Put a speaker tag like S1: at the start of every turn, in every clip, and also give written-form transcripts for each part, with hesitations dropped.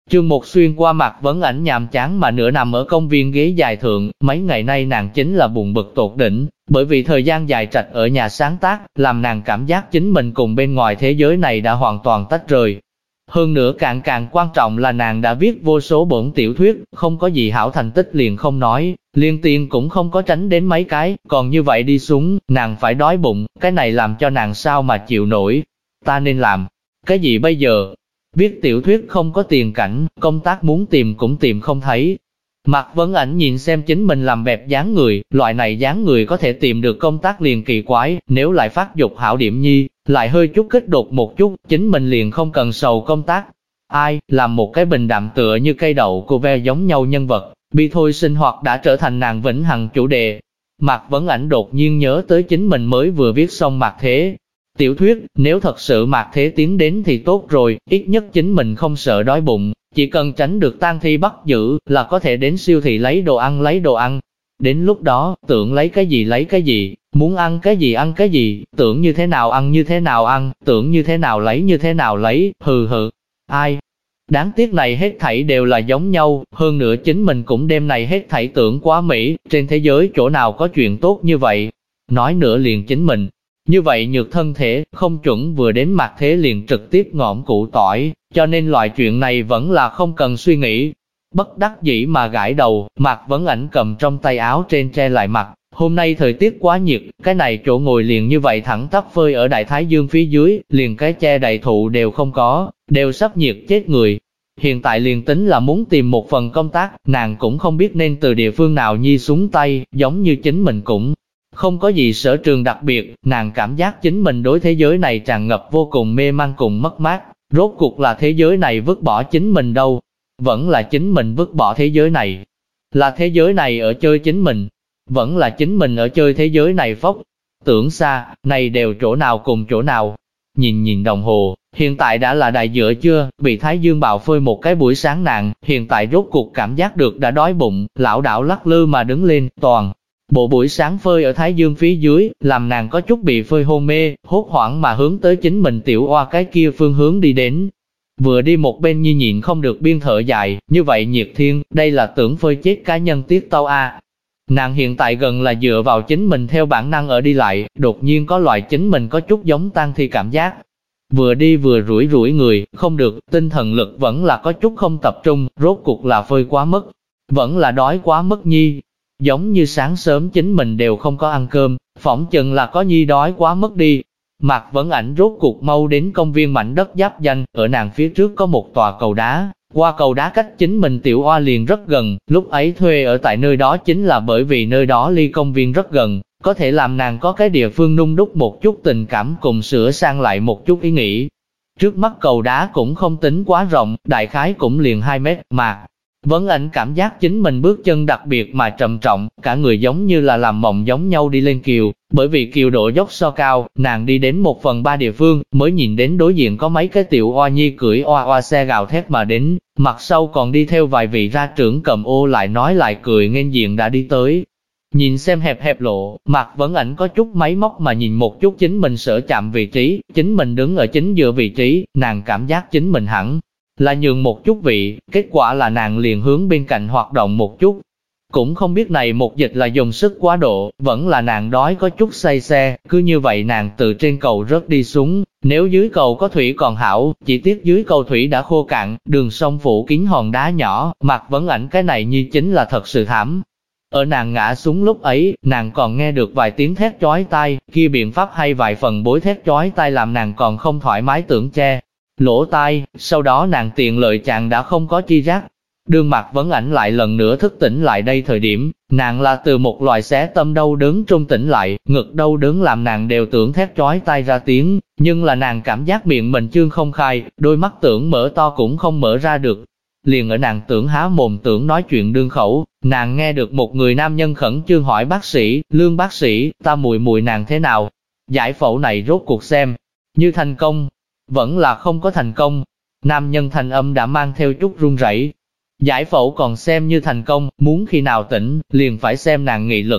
S1: Chương một xuyên qua Mạc Vấn Ảnh nhàm chán mà nửa nằm ở công viên ghế dài thượng, mấy ngày nay nàng chính là buồn bực tột đỉnh, bởi vì thời gian dài trạch ở nhà sáng tác, làm nàng cảm giác chính mình cùng bên ngoài thế giới này đã hoàn toàn tách rời. Hơn nữa càng quan trọng là nàng đã viết vô số bổn tiểu thuyết, không có gì hảo thành tích liền không nói, liên tiền cũng không có tránh đến mấy cái, còn như vậy đi xuống, nàng phải đói bụng, cái này làm cho nàng sao mà chịu nổi. Ta nên làm cái gì bây giờ? Viết tiểu thuyết không có tiền cảnh, công tác muốn tìm cũng tìm không thấy. Mạc Vấn Ảnh nhìn xem chính mình làm bẹp dáng người, loại này dáng người có thể tìm được công tác liền kỳ quái, nếu lại phát dục hảo điểm nhi, lại hơi chút kích đột một chút, chính mình liền không cần sầu công tác. Ai, làm một cái bình đạm tựa như cây đậu cô ve giống nhau nhân vật, bi thôi sinh hoạt đã trở thành nàng vĩnh hằng chủ đề. Mạc Vấn Ảnh đột nhiên nhớ tới chính mình mới vừa viết xong Mạc Thế tiểu thuyết, nếu thật sự Mạc Thế tiến đến thì tốt rồi, ít nhất chính mình không sợ đói bụng, chỉ cần tránh được tang thi bắt giữ là có thể đến siêu thị lấy đồ ăn. Đến lúc đó, tưởng lấy cái gì, muốn ăn cái gì, tưởng như thế nào ăn, tưởng như thế nào lấy, hừ. Ai? Đáng tiếc này hết thảy đều là giống nhau, hơn nữa chính mình cũng đêm này hết thảy tưởng quá mỹ, trên thế giới chỗ nào có chuyện tốt như vậy. Nói nữa liền chính mình, như vậy nhược thân thể, không chuẩn vừa đến Mạc Thế liền trực tiếp ngõm củ tỏi, cho nên loại chuyện này vẫn là không cần suy nghĩ. Bất đắc dĩ mà gãi đầu, Mạc Vấn Ảnh cầm trong tay áo trên che lại mặt. Hôm nay thời tiết quá nhiệt, cái này chỗ ngồi liền như vậy thẳng tắp phơi ở đại thái dương phía dưới, liền cái che đầy thụ đều không có, đều sắp nhiệt chết người. Hiện tại liền tính là muốn tìm một phần công tác, nàng cũng không biết nên từ địa phương nào nhi xuống tay, giống như chính mình cũng không có gì sở trường đặc biệt, nàng cảm giác chính mình đối thế giới này tràn ngập vô cùng mê man cùng mất mát, rốt cuộc là thế giới này vứt bỏ chính mình đâu, vẫn là chính mình vứt bỏ thế giới này, là thế giới này ở chơi chính mình, vẫn là chính mình ở chơi thế giới này phốc, tưởng xa, này đều chỗ nào cùng chỗ nào, nhìn đồng hồ, hiện tại đã là đại giữa trưa, bị thái dương bạo phơi một cái buổi sáng nàng, hiện tại rốt cuộc cảm giác được đã đói bụng, lảo đảo lắc lư mà đứng lên, toàn bộ buổi sáng phơi ở thái dương phía dưới, làm nàng có chút bị phơi hôn mê, hốt hoảng mà hướng tới chính mình tiểu oa cái kia phương hướng đi đến. Vừa đi một bên nhi nhịn không được biên thở dài, như vậy nhiệt thiên, đây là tưởng phơi chết cá nhân tiết tao a. Nàng hiện tại gần là dựa vào chính mình theo bản năng ở đi lại, đột nhiên có loại chính mình có chút giống tang thi cảm giác. Vừa đi vừa rủi người, không được, tinh thần lực vẫn là có chút không tập trung, rốt cuộc là phơi quá mức, vẫn là đói quá mức nhi. Giống như sáng sớm chính mình đều không có ăn cơm, phỏng chừng là có nhi đói quá mất đi. Mạc Vấn Ảnh rốt cuộc mau đến công viên mảnh đất giáp danh, ở nàng phía trước có một tòa cầu đá, qua cầu đá cách chính mình tiểu oa liền rất gần, lúc ấy thuê ở tại nơi đó chính là bởi vì nơi đó ly công viên rất gần, có thể làm nàng có cái địa phương nung đúc một chút tình cảm cùng sửa sang lại một chút ý nghĩ. Trước mắt cầu đá cũng không tính quá rộng, đại khái cũng liền 2 mét, Mạc Vấn Ảnh cảm giác chính mình bước chân đặc biệt mà trầm trọng, cả người giống như là làm mộng giống nhau đi lên kiều, bởi vì kiều độ dốc so cao, nàng đi đến 1/3 địa phương, mới nhìn đến đối diện có mấy cái tiểu oa nhi cưỡi oa xe gào thét mà đến, mặt sau còn đi theo vài vị ra trưởng cầm ô lại nói lại cười nghênh diện đã đi tới. Nhìn xem hẹp lộ, Mạc Vấn Ảnh có chút máy móc mà nhìn một chút chính mình sở chạm vị trí, chính mình đứng ở chính giữa vị trí, nàng cảm giác chính mình hẳn là nhường một chút vị, kết quả là nàng liền hướng bên cạnh hoạt động một chút. Cũng không biết này một dịch là dùng sức quá độ, vẫn là nàng đói có chút say xe, cứ như vậy nàng từ trên cầu rớt đi xuống, nếu dưới cầu có thủy còn hảo, chỉ tiếc dưới cầu thủy đã khô cạn, đường sông phủ kín hòn đá nhỏ, Mạc Vấn Ảnh cái này như chính là thật sự thảm. Ở nàng ngã xuống lúc ấy, nàng còn nghe được vài tiếng thét chói tai, kia biện pháp hay vài phần bối thét chói tai làm nàng còn không thoải mái tưởng che lỗ tai, sau đó nàng tiện lợi chàng đã không có chi giác. Đương Mạc Vấn Ảnh lại lần nữa thức tỉnh lại đây thời điểm, nàng là từ một loại xé tâm đau đớn trung tỉnh lại, ngực đau đớn làm nàng đều tưởng thét chói tai ra tiếng, nhưng là nàng cảm giác miệng mình chương không khai, đôi mắt tưởng mở to cũng không mở ra được. Liền ở nàng tưởng há mồm tưởng nói chuyện đương khẩu, nàng nghe được một người nam nhân khẩn trương hỏi bác sĩ, Lương bác sĩ, ta mùi nàng thế nào? Giải phẫu này rốt cuộc xem như thành công, vẫn là không có thành công. Nam nhân thanh âm đã mang theo chút run rẩy. Giải phẫu còn xem như thành công, muốn khi nào tỉnh, liền phải xem nàng nghị lực.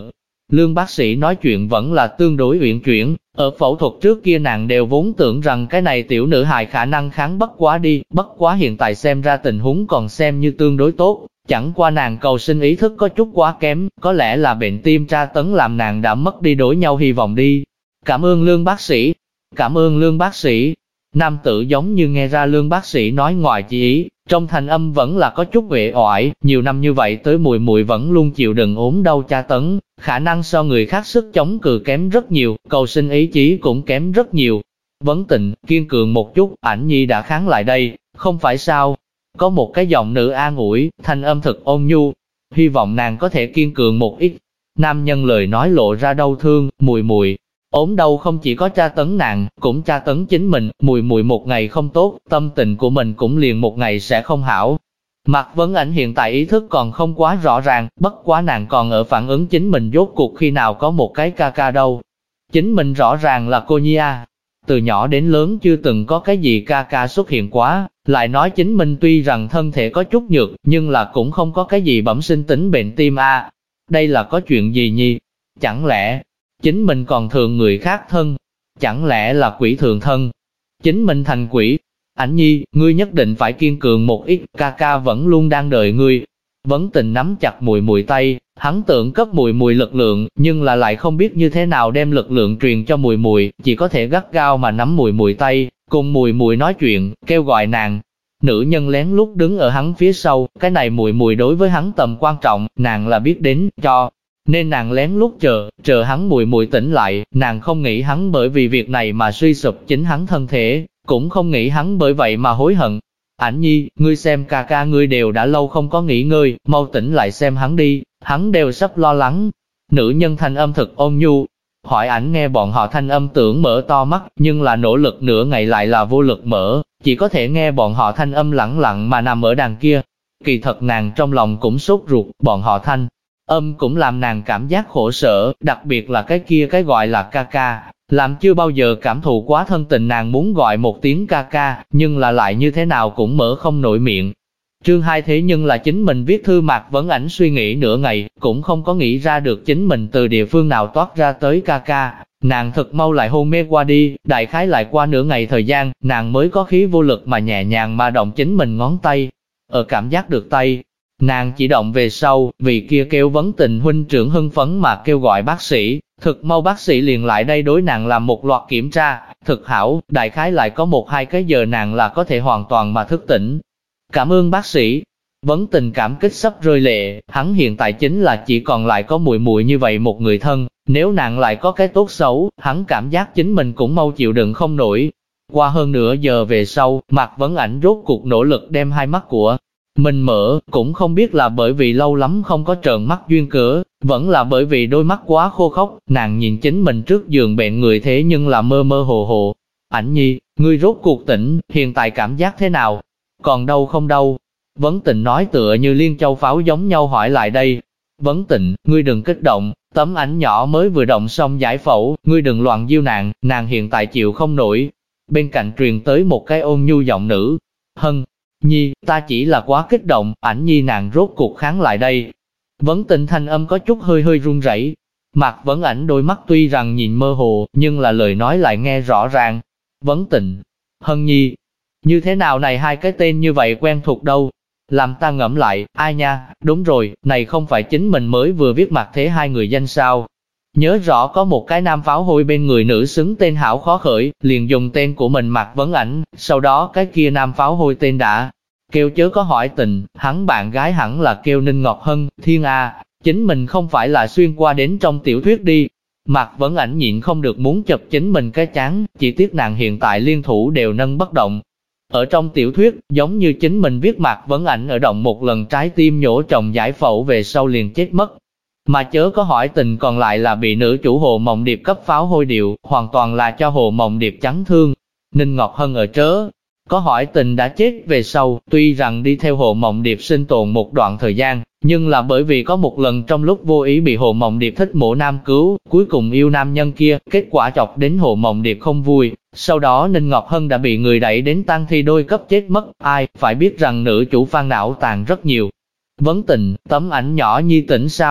S1: Lương bác sĩ nói chuyện vẫn là tương đối uyển chuyển, ở phẫu thuật trước kia nàng đều vốn tưởng rằng cái này tiểu nữ hài khả năng kháng bất quá đi, bất quá hiện tại xem ra tình huống còn xem như tương đối tốt, chẳng qua nàng cầu sinh ý thức có chút quá kém, có lẽ là bệnh tim tra tấn làm nàng đã mất đi đối nhau hy vọng đi. Cảm ơn Lương bác sĩ, cảm ơn Lương bác sĩ. Nam tử giống như nghe ra Lương bác sĩ nói ngoài chi ý, trong thanh âm vẫn là có chút uể oải, nhiều năm như vậy tới mùi mùi vẫn luôn chịu đựng ốm đau tra tấn, khả năng so người khác sức chống cự kém rất nhiều, cầu sinh ý chí cũng kém rất nhiều. Vấn Tịnh, kiên cường một chút, Ảnh Nhi đã kháng lại đây, không phải sao? Có một cái giọng nữ an ủi, thanh âm thực ôn nhu, hy vọng nàng có thể kiên cường một ít. Nam nhân lời nói lộ ra đau thương, mùi mùi. Ốm đau không chỉ có tra tấn nàng, cũng tra tấn chính mình, mùi mùi một ngày không tốt, tâm tình của mình cũng liền một ngày sẽ không hảo. Mạc Vấn Ảnh hiện tại ý thức còn không quá rõ ràng, bất quá nàng còn ở phản ứng chính mình rốt cuộc khi nào có một cái ca ca đâu. Chính mình rõ ràng là cô nhi a, từ nhỏ đến lớn chưa từng có cái gì ca ca xuất hiện quá, lại nói chính mình tuy rằng thân thể có chút nhược, nhưng là cũng không có cái gì bẩm sinh tính bệnh tim a. Đây là có chuyện gì nhi? Chẳng lẽ chính mình còn thường người khác thân? Chẳng lẽ là quỷ thường thân? Chính mình thành quỷ? Ảnh Nhi, ngươi nhất định phải kiên cường một ít, ca ca vẫn luôn đang đợi ngươi. Vấn Tình nắm chặt mùi mùi tay, hắn tưởng cấp mùi mùi lực lượng, nhưng là lại không biết như thế nào đem lực lượng truyền cho mùi mùi, chỉ có thể gắt gao mà nắm mùi mùi tay, cùng mùi mùi nói chuyện, kêu gọi nàng. Nữ nhân lén lút đứng ở hắn phía sau, cái này mùi mùi đối với hắn tầm quan trọng, nàng là biết đến, cho nên nàng lén lút chờ hắn mùi mùi tỉnh lại, nàng không nghĩ hắn bởi vì việc này mà suy sụp chính hắn thân thể, cũng không nghĩ hắn bởi vậy mà hối hận. Ảnh Nhi, ngươi xem ca ca ngươi đều đã lâu không có nghỉ ngơi, mau tỉnh lại xem hắn đi, hắn đều sắp lo lắng. Nữ nhân thanh âm thật ôn nhu, hỏi Ảnh nghe bọn họ thanh âm tưởng mở to mắt, nhưng là nỗ lực nửa ngày lại là vô lực mở, chỉ có thể nghe bọn họ thanh âm lẳng lặng mà nằm ở đằng kia. Kỳ thật nàng trong lòng cũng sốt ruột, bọn họ thanh âm cũng làm nàng cảm giác khổ sở, đặc biệt là cái kia cái gọi là ca ca, làm chưa bao giờ cảm thụ quá thân tình nàng muốn gọi một tiếng ca ca, nhưng là lại như thế nào cũng mở không nổi miệng. Chương 2 thế nhưng là chính mình viết thư. Mạc Vấn Ảnh suy nghĩ nửa ngày, cũng không có nghĩ ra được chính mình từ địa phương nào toát ra tới ca ca. Nàng thật mau lại hôn mê qua đi, đại khái lại qua nửa ngày thời gian, nàng mới có khí vô lực mà nhẹ nhàng mà động chính mình ngón tay. Ở cảm giác được tay nàng chỉ động về sau, vì kia kêu Vấn Tình huynh trưởng hưng phấn mà kêu gọi bác sĩ, thực mau bác sĩ liền lại đây đối nàng làm một loạt kiểm tra, thực hảo, đại khái lại có 1-2 cái giờ nàng là có thể hoàn toàn mà thức tỉnh. Cảm ơn bác sĩ. Vấn Tình cảm kích sắp rơi lệ, hắn hiện tại chính là chỉ còn lại có mùi mùi như vậy một người thân, nếu nàng lại có cái tốt xấu, hắn cảm giác chính mình cũng mau chịu đựng không nổi. Qua hơn nửa giờ về sau, Mạc Vấn Ảnh rốt cuộc nỗ lực đem hai mắt của mình mở, cũng không biết là bởi vì lâu lắm không có trợn mắt duyên cớ, vẫn là bởi vì đôi mắt quá khô khốc, nàng nhìn chính mình trước giường bệnh người thế nhưng là mơ mơ hồ hồ. Ảnh Nhi, ngươi rốt cuộc tỉnh, hiện tại cảm giác thế nào? Còn đau không đau? Vấn Tình nói tựa như liên châu pháo giống nhau hỏi lại đây. Vấn Tình, ngươi đừng kích động, tấm ảnh nhỏ mới vừa động xong giải phẫu, ngươi đừng loạn diêu nàng hiện tại chịu không nổi. Bên cạnh truyền tới một cái ôn nhu giọng nữ. Hân Nhi, ta chỉ là quá kích động, Ảnh Nhi nàng rốt cuộc kháng lại đây. Vấn Tình thanh âm có chút hơi hơi run rẩy. Mạc Vấn Ảnh đôi mắt tuy rằng nhìn mơ hồ, nhưng là lời nói lại nghe rõ ràng. Vấn Tình, Hân Nhi, như thế nào này hai cái tên như vậy quen thuộc đâu? Làm ta ngẫm lại, ai nha, đúng rồi, này không phải chính mình mới vừa viết mặt thế hai người danh sao? Nhớ rõ có một cái nam pháo hôi bên người nữ xứng tên hảo khó khởi, liền dùng tên của mình Mạc Vấn Ảnh, sau đó cái kia nam pháo hôi tên đã kêu chớ có hỏi tình, hắn bạn gái hẳn là kêu Ninh Ngọc Hân, thiên a, chính mình không phải là xuyên qua đến trong tiểu thuyết đi. Mạc Vấn Ảnh nhịn không được muốn chụp chính mình cái trán, chỉ tiếc nàng hiện tại liên thủ đều nâng bất động. Ở trong tiểu thuyết, giống như chính mình viết Mạc Vấn Ảnh ở động một lần trái tim nhổ trồng giải phẫu về sau liền chết mất. Mà chớ có hỏi tình còn lại là bị nữ chủ Hồ Mộng Điệp cấp pháo hôi điệu, hoàn toàn là cho Hồ Mộng Điệp chắn thương. Ninh Ngọc Hân ở trớ có hỏi tình đã chết về sau, tuy rằng đi theo Hồ Mộng Điệp sinh tồn một đoạn thời gian, nhưng là bởi vì có một lần trong lúc vô ý bị Hồ Mộng Điệp thích mộ nam cứu, cuối cùng yêu nam nhân kia, kết quả chọc đến Hồ Mộng Điệp không vui. Sau đó Ninh Ngọc Hân đã bị người đẩy đến tang thi đôi cấp chết mất, ai, phải biết rằng nữ chủ Phan não tàn rất nhiều. Vấn Tình, tấm ảnh nhỏ Nhi tỉnh sao?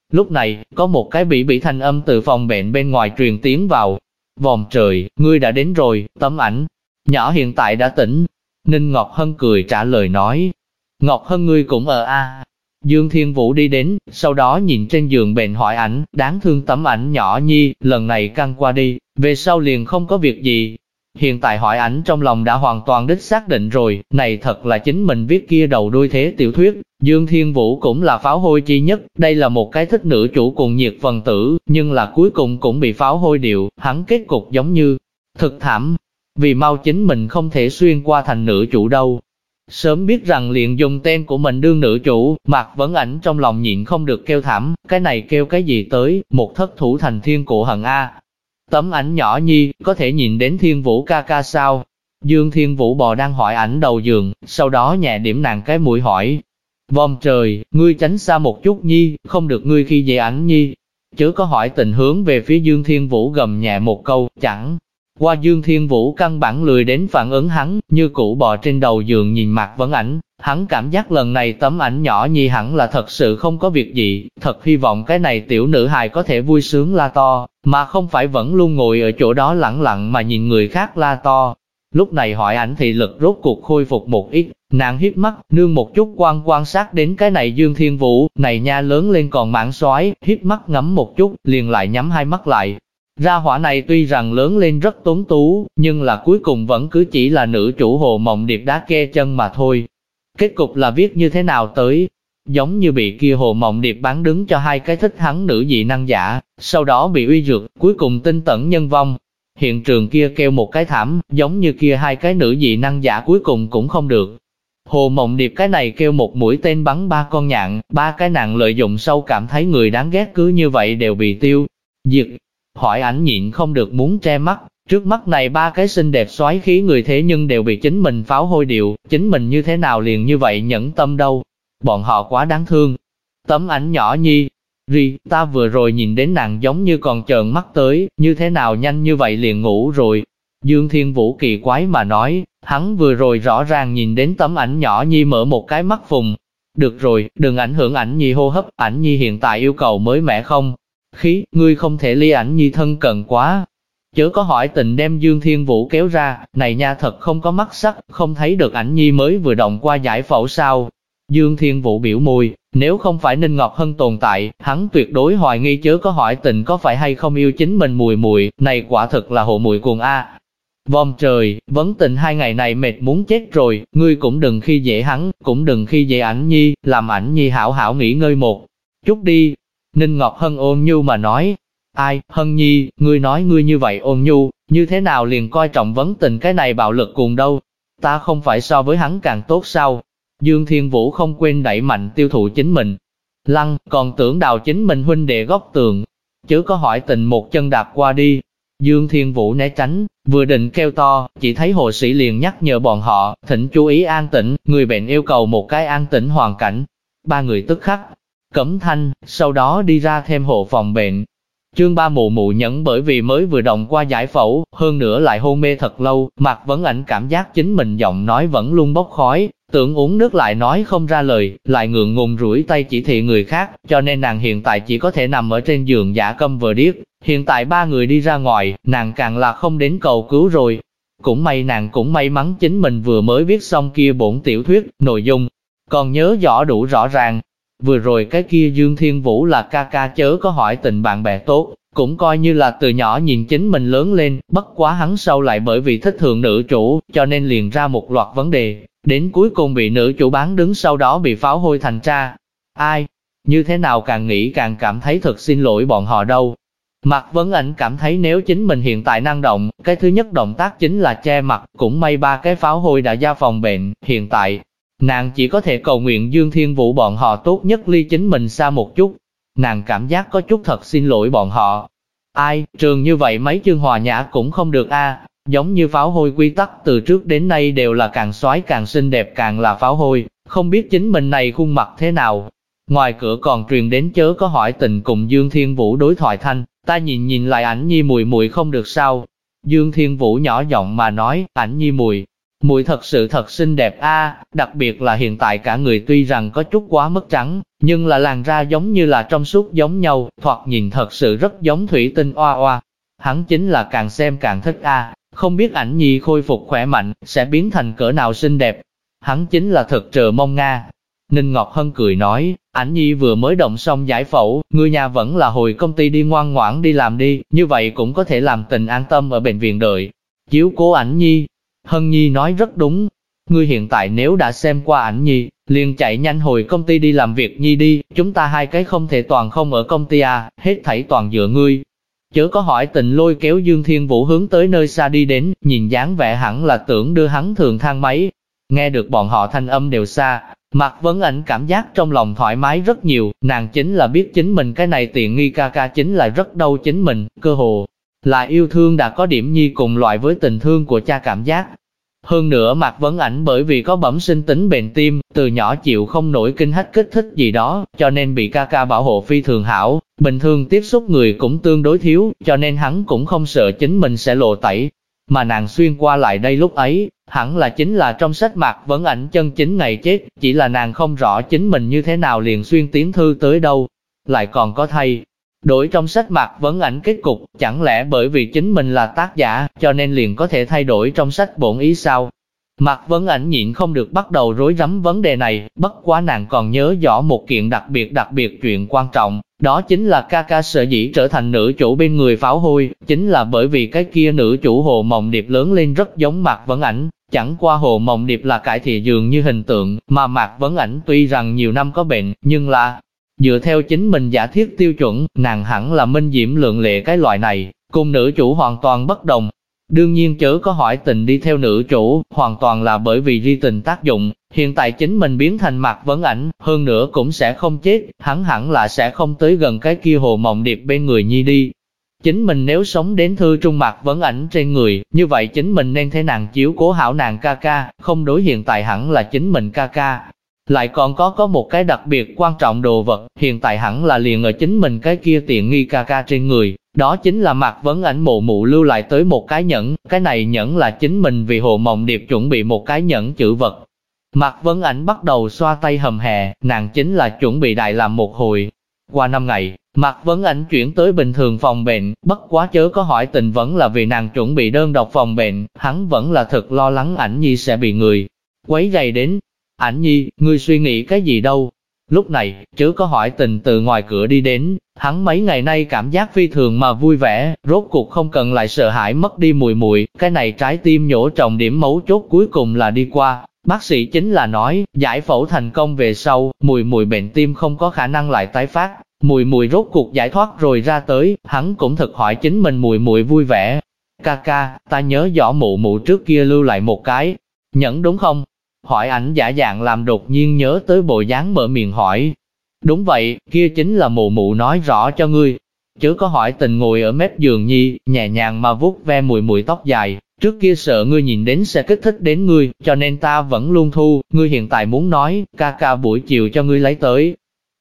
S1: Lúc này, có một cái bỉ thanh âm từ phòng bệnh bên ngoài truyền tiến vào. Vòng trời, ngươi đã đến rồi, Tấm Ảnh nhỏ hiện tại đã tỉnh. Ninh Ngọc Hân cười trả lời nói. Ngọc Hân ngươi cũng ở a. Dương Thiên Vũ đi đến, sau đó nhìn trên giường bệnh hỏi ảnh, đáng thương Tấm Ảnh nhỏ nhi, lần này căng qua đi, về sau liền không có việc gì. Hiện tại hỏi ảnh trong lòng đã hoàn toàn đích xác định rồi, này thật là chính mình viết kia đầu đuôi thế tiểu thuyết. Dương Thiên Vũ cũng là pháo hôi chi nhất, đây là một cái thích nữ chủ cùng nhiệt phần tử, nhưng là cuối cùng cũng bị pháo hôi điệu, hắn kết cục giống như thực thảm. Vì mau chính mình không thể xuyên qua thành nữ chủ đâu. Sớm biết rằng liền dùng tên của mình đương nữ chủ, Mạc Vấn Ảnh trong lòng nhịn không được kêu thảm, cái này kêu cái gì tới, một thất thủ thành thiên cổ hận a. Tấm Ảnh nhỏ nhi, có thể nhìn đến Thiên Vũ ca ca sao? Dương Thiên Vũ bò đang hỏi ảnh đầu giường, sau đó nhẹ điểm nàng cái mũi hỏi. Vòng trời, ngươi tránh xa một chút nhi, không được ngươi khi dễ ảnh nhi. Chớ có hỏi tình hướng về phía Dương Thiên Vũ gầm nhẹ một câu, chẳng. Qua Dương Thiên Vũ căn bản lười đến phản ứng hắn, như cũ bò trên đầu giường nhìn Mạc Vấn Ảnh. Hắn cảm giác lần này Tấm Ảnh nhỏ nhi hẳn là thật sự không có việc gì, thật hy vọng cái này tiểu nữ hài có thể vui sướng la to, mà không phải vẫn luôn ngồi ở chỗ đó lẳng lặng mà nhìn người khác la to. Lúc này hỏi ảnh thị lực rốt cuộc khôi phục một ít, nàng híp mắt, nương một chút quan sát đến cái này Dương Thiên Vũ, này nha lớn lên còn mảng xoái, híp mắt ngắm một chút, liền lại nhắm hai mắt lại. Ra hỏa này tuy rằng lớn lên rất tuấn tú, nhưng là cuối cùng vẫn cứ chỉ là nữ chủ Hồ Mộng Điệp đá ke chân mà thôi. Kết cục là viết như thế nào tới? Giống như bị kia Hồ Mộng Điệp bán đứng cho hai cái thích hắn nữ dị năng giả, sau đó bị uy dược, cuối cùng tinh tẩn nhân vong. Hiện trường kia kêu một cái thảm, giống như kia hai cái nữ dị năng giả cuối cùng cũng không được. Hồ Mộng Điệp cái này kêu một mũi tên bắn ba con nhạn, ba cái nàng lợi dụng sâu cảm thấy người đáng ghét cứ như vậy đều bị tiêu diệt. Hỏi ảnh nhịn không được muốn che mắt, trước mắt này ba cái xinh đẹp xoáy khí người thế nhưng đều bị chính mình pháo hôi điệu, chính mình như thế nào liền như vậy nhẫn tâm đâu. Bọn họ quá đáng thương. Tấm Ảnh nhỏ nhi, ta vừa rồi nhìn đến nàng giống như còn trợn mắt tới, như thế nào nhanh như vậy liền ngủ rồi. Dương Thiên Vũ kỳ quái mà nói, hắn vừa rồi rõ ràng nhìn đến Tấm Ảnh nhỏ nhi mở một cái mắt phùng. Được rồi, đừng ảnh hưởng ảnh nhi hô hấp, ảnh nhi hiện tại yêu cầu mới mẻ không. Khí, ngươi không thể ly ảnh nhi thân cận quá. Chớ có hỏi tình đem Dương Thiên Vũ kéo ra, này nha thật không có mắt sắc, không thấy được ảnh nhi mới vừa động qua giải phẫu sao. Dương Thiên Vũ biểu môi, nếu không phải Ninh Ngọc Hân tồn tại, hắn tuyệt đối hoài nghi chớ có hỏi tình có phải hay không yêu chính mình mùi mùi, này quả thực là hộ mùi cuồng a. Vòng trời, vấn tình hai ngày này mệt muốn chết rồi, ngươi cũng đừng khi dễ hắn, cũng đừng khi dễ ảnh nhi, làm ảnh nhi hảo hảo nghỉ ngơi một chút đi. Ninh Ngọc Hân ôn nhu mà nói, ai, Hân nhi, ngươi nói ngươi như vậy ôn nhu, như thế nào liền coi trọng vấn tình cái này bạo lực cuồng đâu, ta không phải so với hắn càng tốt sao? Dương Thiên Vũ không quên đẩy mạnh tiêu thụ chính mình. Lăng, còn tưởng đào chính mình huynh đệ góc tường. Chớ có hỏi tình một chân đạp qua đi. Dương Thiên Vũ né tránh, vừa định kêu to, chỉ thấy hộ sĩ liền nhắc nhở bọn họ, thỉnh chú ý an tĩnh, người bệnh yêu cầu một cái an tĩnh hoàn cảnh. Ba người tức khắc cấm thanh, sau đó đi ra thêm hộ phòng bệnh. Chương 3 mụ mụ nhẫn bởi vì mới vừa động qua giải phẫu, hơn nữa lại hôn mê thật lâu, Mạc Vấn Ảnh cảm giác chính mình giọng nói vẫn luôn bốc khói, tưởng uống nước lại nói không ra lời, lại ngượng ngùng rủi tay chỉ thị người khác, cho nên nàng hiện tại chỉ có thể nằm ở trên giường giả câm vờ điếc. Hiện tại ba người đi ra ngoài, nàng càng là không đến cầu cứu rồi. Cũng may nàng cũng may mắn chính mình vừa mới viết xong kia bổn tiểu thuyết, nội dung còn nhớ rõ đủ rõ ràng. Vừa rồi cái kia Dương Thiên Vũ là ca ca chớ có hỏi tình bạn bè tốt, cũng coi như là từ nhỏ nhìn chính mình lớn lên, bất quá hắn sau lại bởi vì thích thượng nữ chủ, cho nên liền ra một loạt vấn đề, đến cuối cùng bị nữ chủ bán đứng sau đó bị pháo hôi thành tra. Ai? Như thế nào càng nghĩ càng cảm thấy thật xin lỗi bọn họ đâu. Mạc Vấn Ảnh cảm thấy nếu chính mình hiện tại năng động, cái thứ nhất động tác chính là che mặt, cũng may ba cái pháo hôi đã ra phòng bệnh, hiện tại nàng chỉ có thể cầu nguyện Dương Thiên Vũ bọn họ tốt nhất ly chính mình xa một chút. Nàng cảm giác có chút thật xin lỗi bọn họ. Ai, trường như vậy mấy chương hòa nhã cũng không được a. Giống như pháo hôi quy tắc từ trước đến nay đều là càng xoái càng xinh đẹp càng là pháo hôi, không biết chính mình này khuôn mặt thế nào. Ngoài cửa còn truyền đến chớ có hỏi tình cùng Dương Thiên Vũ đối thoại thanh, ta nhìn lại ảnh nhi mùi mùi không được sao. Dương Thiên Vũ nhỏ giọng mà nói, ảnh nhi mùi Muội thật sự thật xinh đẹp a, đặc biệt là hiện tại cả người tuy rằng có chút quá mức trắng, nhưng là làn da giống như là trong suốt giống nhau, thoạt nhìn thật sự rất giống thủy tinh oa oa. Hắn chính là càng xem càng thích a, không biết ảnh nhi khôi phục khỏe mạnh, sẽ biến thành cỡ nào xinh đẹp. Hắn chính là thật chờ mong nga. Ninh Ngọc Hân cười nói, ảnh nhi vừa mới động xong giải phẫu, người nhà vẫn là hồi công ty đi ngoan ngoãn đi làm đi, như vậy cũng có thể làm Tình an tâm ở bệnh viện đợi. Chiếu cố ảnh nhi. Hân nhi nói rất đúng. Ngươi hiện tại nếu đã xem qua ảnh nhi, liền chạy nhanh hồi công ty đi làm việc nhi đi, chúng ta hai cái không thể toàn không ở công ty à, hết thảy toàn dựa ngươi. Chớ có hỏi Tình lôi kéo Dương Thiên Vũ hướng tới nơi xa đi đến, nhìn dáng vẻ hẳn là tưởng đưa hắn thường thang máy. Nghe được bọn họ thanh âm đều xa, Mạc Vấn Ảnh cảm giác trong lòng thoải mái rất nhiều, nàng chính là biết chính mình cái này tiện nghi ca ca chính là rất đau chính mình, cơ hồ là yêu thương đã có điểm nhi cùng loại với tình thương của cha cảm giác. Hơn nữa Mạc Vấn Ảnh bởi vì có bẩm sinh tính bệnh tim, từ nhỏ chịu không nổi kinh hách kích thích gì đó, cho nên bị ca ca bảo hộ phi thường hảo, bình thường tiếp xúc người cũng tương đối thiếu, cho nên hắn cũng không sợ chính mình sẽ lộ tẩy. Mà nàng xuyên qua lại đây lúc ấy, hẳn là chính là trong sách Mạc Vấn Ảnh chân chính ngày chết, chỉ là nàng không rõ chính mình như thế nào liền xuyên tiến thư tới đâu. Lại còn có thay đổi trong sách Mạc Vấn Ảnh kết cục, chẳng lẽ bởi vì chính mình là tác giả, cho nên liền có thể thay đổi trong sách bổn ý sao? Mạc Vấn Ảnh nhịn không được bắt đầu rối rắm vấn đề này, bất quá nàng còn nhớ rõ một kiện đặc biệt chuyện quan trọng, đó chính là ca ca sở dĩ trở thành nữ chủ bên người pháo hôi, chính là bởi vì cái kia nữ chủ Hồ Mộng Điệp lớn lên rất giống Mạc Vấn Ảnh, chẳng qua Hồ Mộng Điệp là cải thiện dường như hình tượng, mà Mạc Vấn Ảnh tuy rằng nhiều năm có bệnh, nhưng là dựa theo chính mình giả thiết tiêu chuẩn, nàng hẳn là minh diễm lượng lệ cái loại này, cùng nữ chủ hoàn toàn bất đồng. Đương nhiên chớ có hỏi Tình đi theo nữ chủ, hoàn toàn là bởi vì ri tình tác dụng, hiện tại chính mình biến thành Mạc Vấn Ảnh, hơn nữa cũng sẽ không chết, hắn hẳn là sẽ không tới gần cái kia Hồ Mộng Điệp bên người nhi đi. Chính mình nếu sống đến thư trung Mạc Vấn Ảnh trên người, như vậy chính mình nên thế nàng chiếu cố hảo nàng ca ca, không đối hiện tại hẳn là chính mình ca ca. Lại còn có một cái đặc biệt quan trọng đồ vật, hiện tại hẳn là liền ở chính mình cái kia tiện nghi ca ca trên người, đó chính là Mạc Vấn Ảnh mụ mụ lưu lại tới một cái nhẫn, cái này nhẫn là chính mình vì Hồ Mộng Điệp chuẩn bị một cái nhẫn chữ vật. Mạc Vấn Ảnh bắt đầu xoa tay hầm hè, nàng chính là chuẩn bị đại làm một hồi. Qua 5 ngày, Mạc Vấn Ảnh chuyển tới bình thường phòng bệnh, bất quá chớ có hỏi Tình vẫn là vì nàng chuẩn bị đơn độc phòng bệnh, hắn vẫn là thật lo lắng Ảnh nhi sẽ bị người quấy rầy đến. Ảnh nhi, ngươi suy nghĩ cái gì đâu? Lúc này, chớ có hỏi Tình từ ngoài cửa đi đến, hắn mấy ngày nay cảm giác phi thường mà vui vẻ, rốt cuộc không cần lại sợ hãi mất đi mùi mùi, cái này trái tim nhổ trọng điểm mấu chốt cuối cùng là đi qua. Bác sĩ chính là nói, giải phẫu thành công về sau, mùi mùi bệnh tim không có khả năng lại tái phát, mùi mùi rốt cuộc giải thoát rồi ra tới, hắn cũng thực hỏi chính mình mùi mùi vui vẻ. Ca ca, ta nhớ rõ mụ mụ trước kia lưu lại một cái nhẫn đúng không? Hỏi Ảnh giả dạng làm đột nhiên nhớ tới bộ dáng mở miệng hỏi. Đúng vậy, kia chính là mụ mụ nói rõ cho ngươi. Chớ có hỏi Tình ngồi ở mép giường nhi, nhẹ nhàng mà vuốt ve mùi mùi tóc dài. Trước kia sợ ngươi nhìn đến sẽ kích thích đến ngươi, cho nên ta vẫn luôn thu, ngươi hiện tại muốn nói, ca ca buổi chiều cho ngươi lấy tới.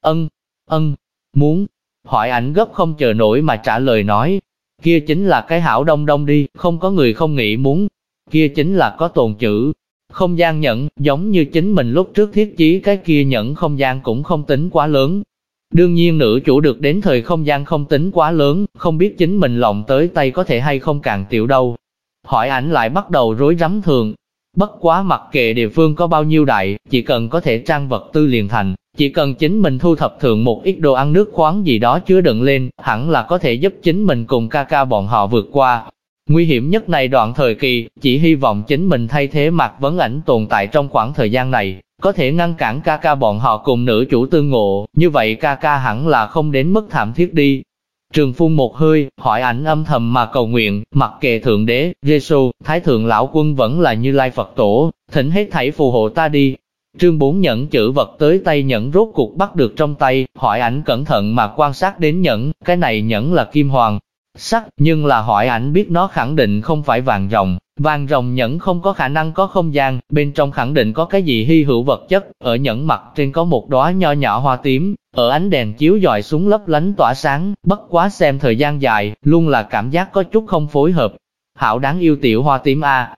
S1: Muốn. Hỏi Ảnh gấp không chờ nổi mà trả lời nói. Kia chính là cái hảo đông đông đi, không có người không nghĩ muốn. Kia chính là có tồn chữ. Không gian nhẫn, giống như chính mình lúc trước thiết chí cái kia nhẫn không gian cũng không tính quá lớn. Đương nhiên nữ chủ được đến thời không gian không tính quá lớn, không biết chính mình lộng tới tay có thể hay không càng tiểu đâu. Hỏi Ảnh lại bắt đầu rối rắm thường. Bất quá mặc kệ địa phương có bao nhiêu đại, chỉ cần có thể trang vật tư liền thành, chỉ cần chính mình thu thập thượng một ít đồ ăn nước khoáng gì đó chứa đựng lên, hẳn là có thể giúp chính mình cùng ca ca bọn họ vượt qua. Nguy hiểm nhất này đoạn thời kỳ, chỉ hy vọng chính mình thay thế Mạc Vấn Ảnh tồn tại trong khoảng thời gian này, có thể ngăn cản ca ca bọn họ cùng nữ chủ tương ngộ, như vậy ca ca hẳn là không đến mức thảm thiết đi. Trường phun một hơi, hỏi Ảnh âm thầm mà cầu nguyện, mặc kệ Thượng Đế, Giê-xu, Thái Thượng Lão Quân vẫn là Như Lai Phật Tổ, thỉnh hết thảy phù hộ ta đi. Trương 4 nhẫn chữ vật tới tay nhẫn rốt cuộc bắt được trong tay, hỏi Ảnh cẩn thận mà quan sát đến nhẫn, cái này nhẫn là kim hoàng sắc, nhưng là hỏi Ảnh biết nó khẳng định không phải vàng ròng nhẫn không có khả năng có không gian, bên trong khẳng định có cái gì hy hữu vật chất, ở nhẫn mặt trên có một đóa nho nhỏ hoa tím, ở ánh đèn chiếu dọi xuống lấp lánh tỏa sáng, bất quá xem thời gian dài, luôn là cảm giác có chút không phối hợp. Hảo đáng yêu tiểu hoa tím a.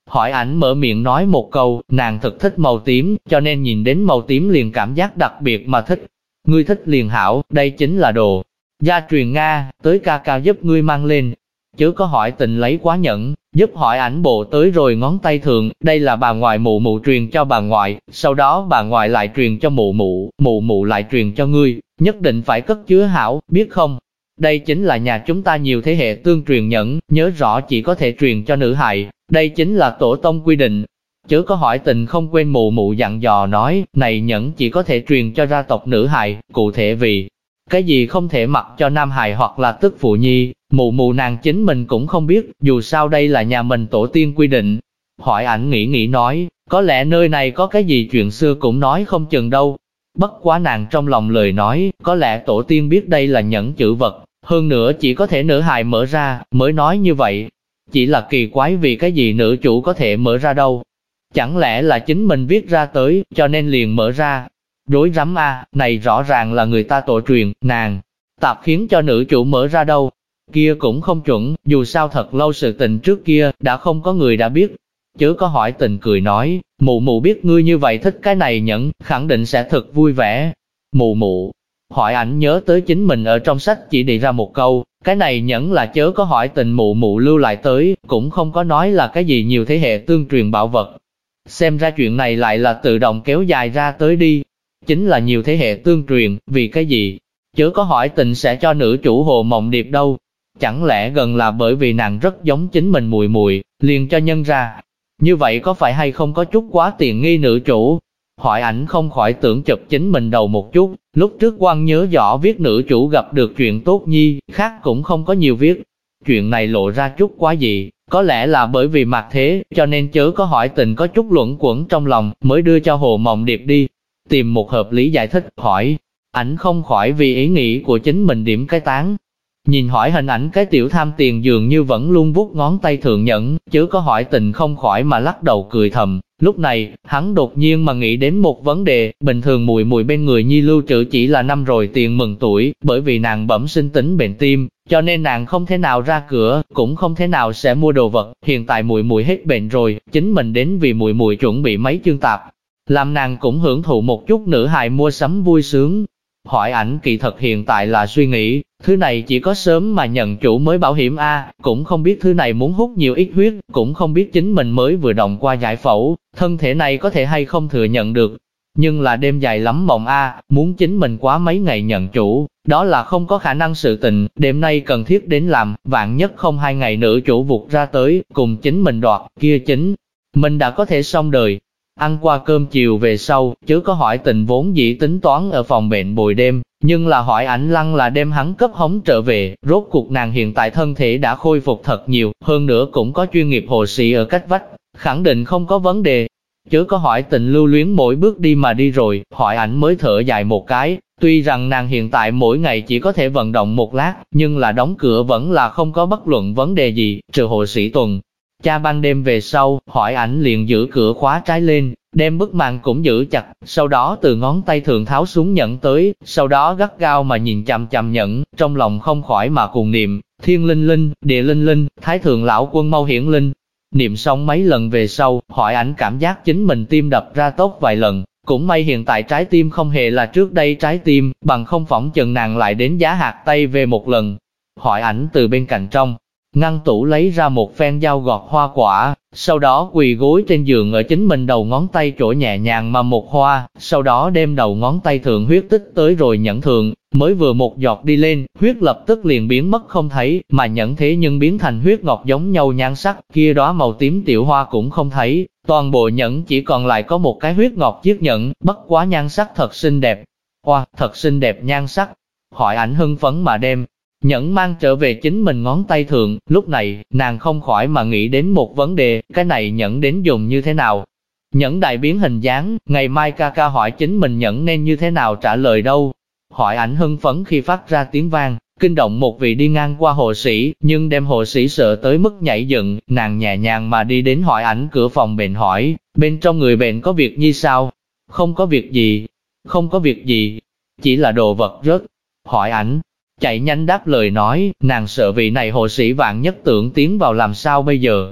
S1: Hỏi ảnh mở miệng nói một câu, nàng thật thích màu tím, cho nên nhìn đến màu tím liền cảm giác đặc biệt mà thích. Ngươi thích liền hảo, đây chính là đồ gia truyền Nga, tới ca ca giúp ngươi mang lên. Chớ có hỏi Tình lấy quá nhẫn, giúp hỏi ảnh bộ tới rồi ngón tay thường, đây là bà ngoại mụ mụ truyền cho bà ngoại, sau đó bà ngoại lại truyền cho mụ mụ lại truyền cho ngươi, nhất định phải cất chứa hảo, biết không? Đây chính là nhà chúng ta nhiều thế hệ tương truyền nhẫn, nhớ rõ chỉ có thể truyền cho nữ hài, đây chính là tổ tông quy định. Chớ có hỏi Tình không quên mụ mụ dặn dò nói, này nhẫn chỉ có thể truyền cho gia tộc nữ hài, cụ thể vì cái gì không thể mặc cho nam hài hoặc là tức phụ nhi, mụ mụ nàng chính mình cũng không biết, dù sao đây là nhà mình tổ tiên quy định. Hỏi ảnh nghĩ nói, có lẽ nơi này có cái gì chuyện xưa cũng nói không chừng đâu. Bất quá nàng trong lòng lời nói, có lẽ tổ tiên biết đây là nhẫn chữ vật, hơn nữa chỉ có thể nữ hài mở ra, mới nói như vậy. Chỉ là kỳ quái vì cái gì nữ chủ có thể mở ra đâu. Chẳng lẽ là chính mình viết ra tới, cho nên liền mở ra. Rối rắm a, này rõ ràng là người ta tổ truyền, nàng tạp khiến cho nữ chủ mở ra đâu. Kia cũng không chuẩn, dù sao thật lâu sự tình trước kia, đã không có người đã biết. Chớ có hỏi Tình cười nói, mụ mụ biết ngươi như vậy thích cái này nhẫn, khẳng định sẽ thật vui vẻ. Mụ mụ, hỏi ảnh nhớ tới chính mình ở trong sách chỉ đề ra một câu, cái này nhẫn là chớ có hỏi Tình mụ mụ lưu lại tới, cũng không có nói là cái gì nhiều thế hệ tương truyền bảo vật. Xem ra chuyện này lại là tự động kéo dài ra tới đi. Chính là nhiều thế hệ tương truyền, vì cái gì? Chớ có hỏi Tình sẽ cho nữ chủ Hồ Mộng Điệp đâu. Chẳng lẽ gần là bởi vì nàng rất giống chính mình mùi mùi, liền cho nhân ra. Như vậy có phải hay không có chút quá tiện nghi nữ chủ? Hỏi ảnh không khỏi tưởng chụp chính mình đầu một chút, lúc trước quan nhớ rõ viết nữ chủ gặp được chuyện tốt nhi, khác cũng không có nhiều viết. Chuyện này lộ ra chút quá gì, có lẽ là bởi vì mặt thế, cho nên chớ có hỏi Tình có chút luẩn quẩn trong lòng, mới đưa cho Hồ Mộng Điệp đi. Tìm một hợp lý giải thích, hỏi, ảnh không khỏi vì ý nghĩ của chính mình điểm cái tán. Nhìn hỏi hình ảnh cái tiểu tham tiền dường như vẫn luôn vuốt ngón tay thượng nhẫn, chớ có hỏi Tình không khỏi mà lắc đầu cười thầm. Lúc này, hắn đột nhiên mà nghĩ đến một vấn đề, bình thường mùi mùi bên người nhi lưu trữ chỉ là năm rồi tiền mừng tuổi, bởi vì nàng bẩm sinh tính bệnh tim, cho nên nàng không thể nào ra cửa, cũng không thể nào sẽ mua đồ vật. Hiện tại mùi mùi hết bệnh rồi, chính mình đến vì mùi mùi chuẩn bị mấy chương tạp. Làm nàng cũng hưởng thụ một chút nữ hài mua sắm vui sướng. Hỏi ảnh kỳ thật hiện tại là suy nghĩ, thứ này chỉ có sớm mà nhận chủ mới bảo hiểm a, cũng không biết thứ này muốn hút nhiều ít huyết, cũng không biết chính mình mới vừa động qua giải phẫu, thân thể này có thể hay không thừa nhận được. Nhưng là đêm dài lắm mộng a, muốn chính mình quá mấy ngày nhận chủ, đó là không có khả năng sự tình, đêm nay cần thiết đến làm, vạn nhất không 2 ngày nữ chủ vụt ra tới, cùng chính mình đoạt, kia chính mình đã có thể xong đời. Ăn qua cơm chiều về sau, chớ có hỏi Tình vốn dĩ tính toán ở phòng bệnh bồi đêm, nhưng là hỏi ảnh lăng là đem hắn cấp hống trở về, rốt cuộc nàng hiện tại thân thể đã khôi phục thật nhiều, hơn nữa cũng có chuyên nghiệp hộ sĩ ở cách vách, khẳng định không có vấn đề. Chớ có hỏi Tình lưu luyến mỗi bước đi mà đi rồi, hỏi ảnh mới thở dài một cái, tuy rằng nàng hiện tại mỗi ngày chỉ có thể vận động một lát, nhưng là đóng cửa vẫn là không có bất luận vấn đề gì, trừ hộ sĩ tuần. Cha ban đêm về sau, hỏi ảnh liền giữ cửa khóa trái lên, đem bức màn cũng giữ chặt, sau đó từ ngón tay thường tháo xuống nhẫn tới, sau đó gắt gao mà nhìn chằm chằm nhẫn, trong lòng không khỏi mà cuồng niệm, thiên linh linh, địa linh linh, thái thượng lão quân mau hiển linh. Niệm xong mấy lần về sau, hỏi ảnh cảm giác chính mình tim đập ra tốc vài lần, cũng may hiện tại trái tim không hề là trước đây trái tim, bằng không phỏng chừng nàng lại đến giá hạt tay về một lần. Hỏi ảnh từ bên cạnh trong ngăn tủ lấy ra một phen dao gọt hoa quả, sau đó quỳ gối trên giường ở chính mình đầu ngón tay chỗ nhẹ nhàng mà một hoa, sau đó đem đầu ngón tay thượng huyết tích tới rồi nhẫn thượng, mới vừa một giọt đi lên, huyết lập tức liền biến mất không thấy, mà nhẫn thế nhưng biến thành huyết ngọc giống nhau nhan sắc, kia đó màu tím tiểu hoa cũng không thấy, toàn bộ nhẫn chỉ còn lại có một cái huyết ngọc chiếc nhẫn, bất quá nhan sắc thật xinh đẹp. Hoa, thật xinh đẹp nhan sắc. Hỏi ảnh hưng phấn mà đem nhẫn mang trở về chính mình ngón tay thượng, lúc này, nàng không khỏi mà nghĩ đến một vấn đề, cái này nhẫn đến dùng như thế nào? Nhẫn đại biến hình dáng, ngày mai ca ca hỏi chính mình nhẫn nên như thế nào trả lời đâu? Hỏi ảnh hưng phấn khi phát ra tiếng vang, kinh động một vị đi ngang qua hộ sĩ, nhưng đem hộ sĩ sợ tới mức nhảy dựng, nàng nhẹ nhàng mà đi đến hỏi ảnh cửa phòng bệnh hỏi, bên trong người bệnh có việc như sao? Không có việc gì, không có việc gì, chỉ là đồ vật rớt. Hỏi ảnh chạy nhanh đáp lời nói, nàng sợ vị này hộ sĩ vạn nhất tưởng tiến vào làm sao bây giờ.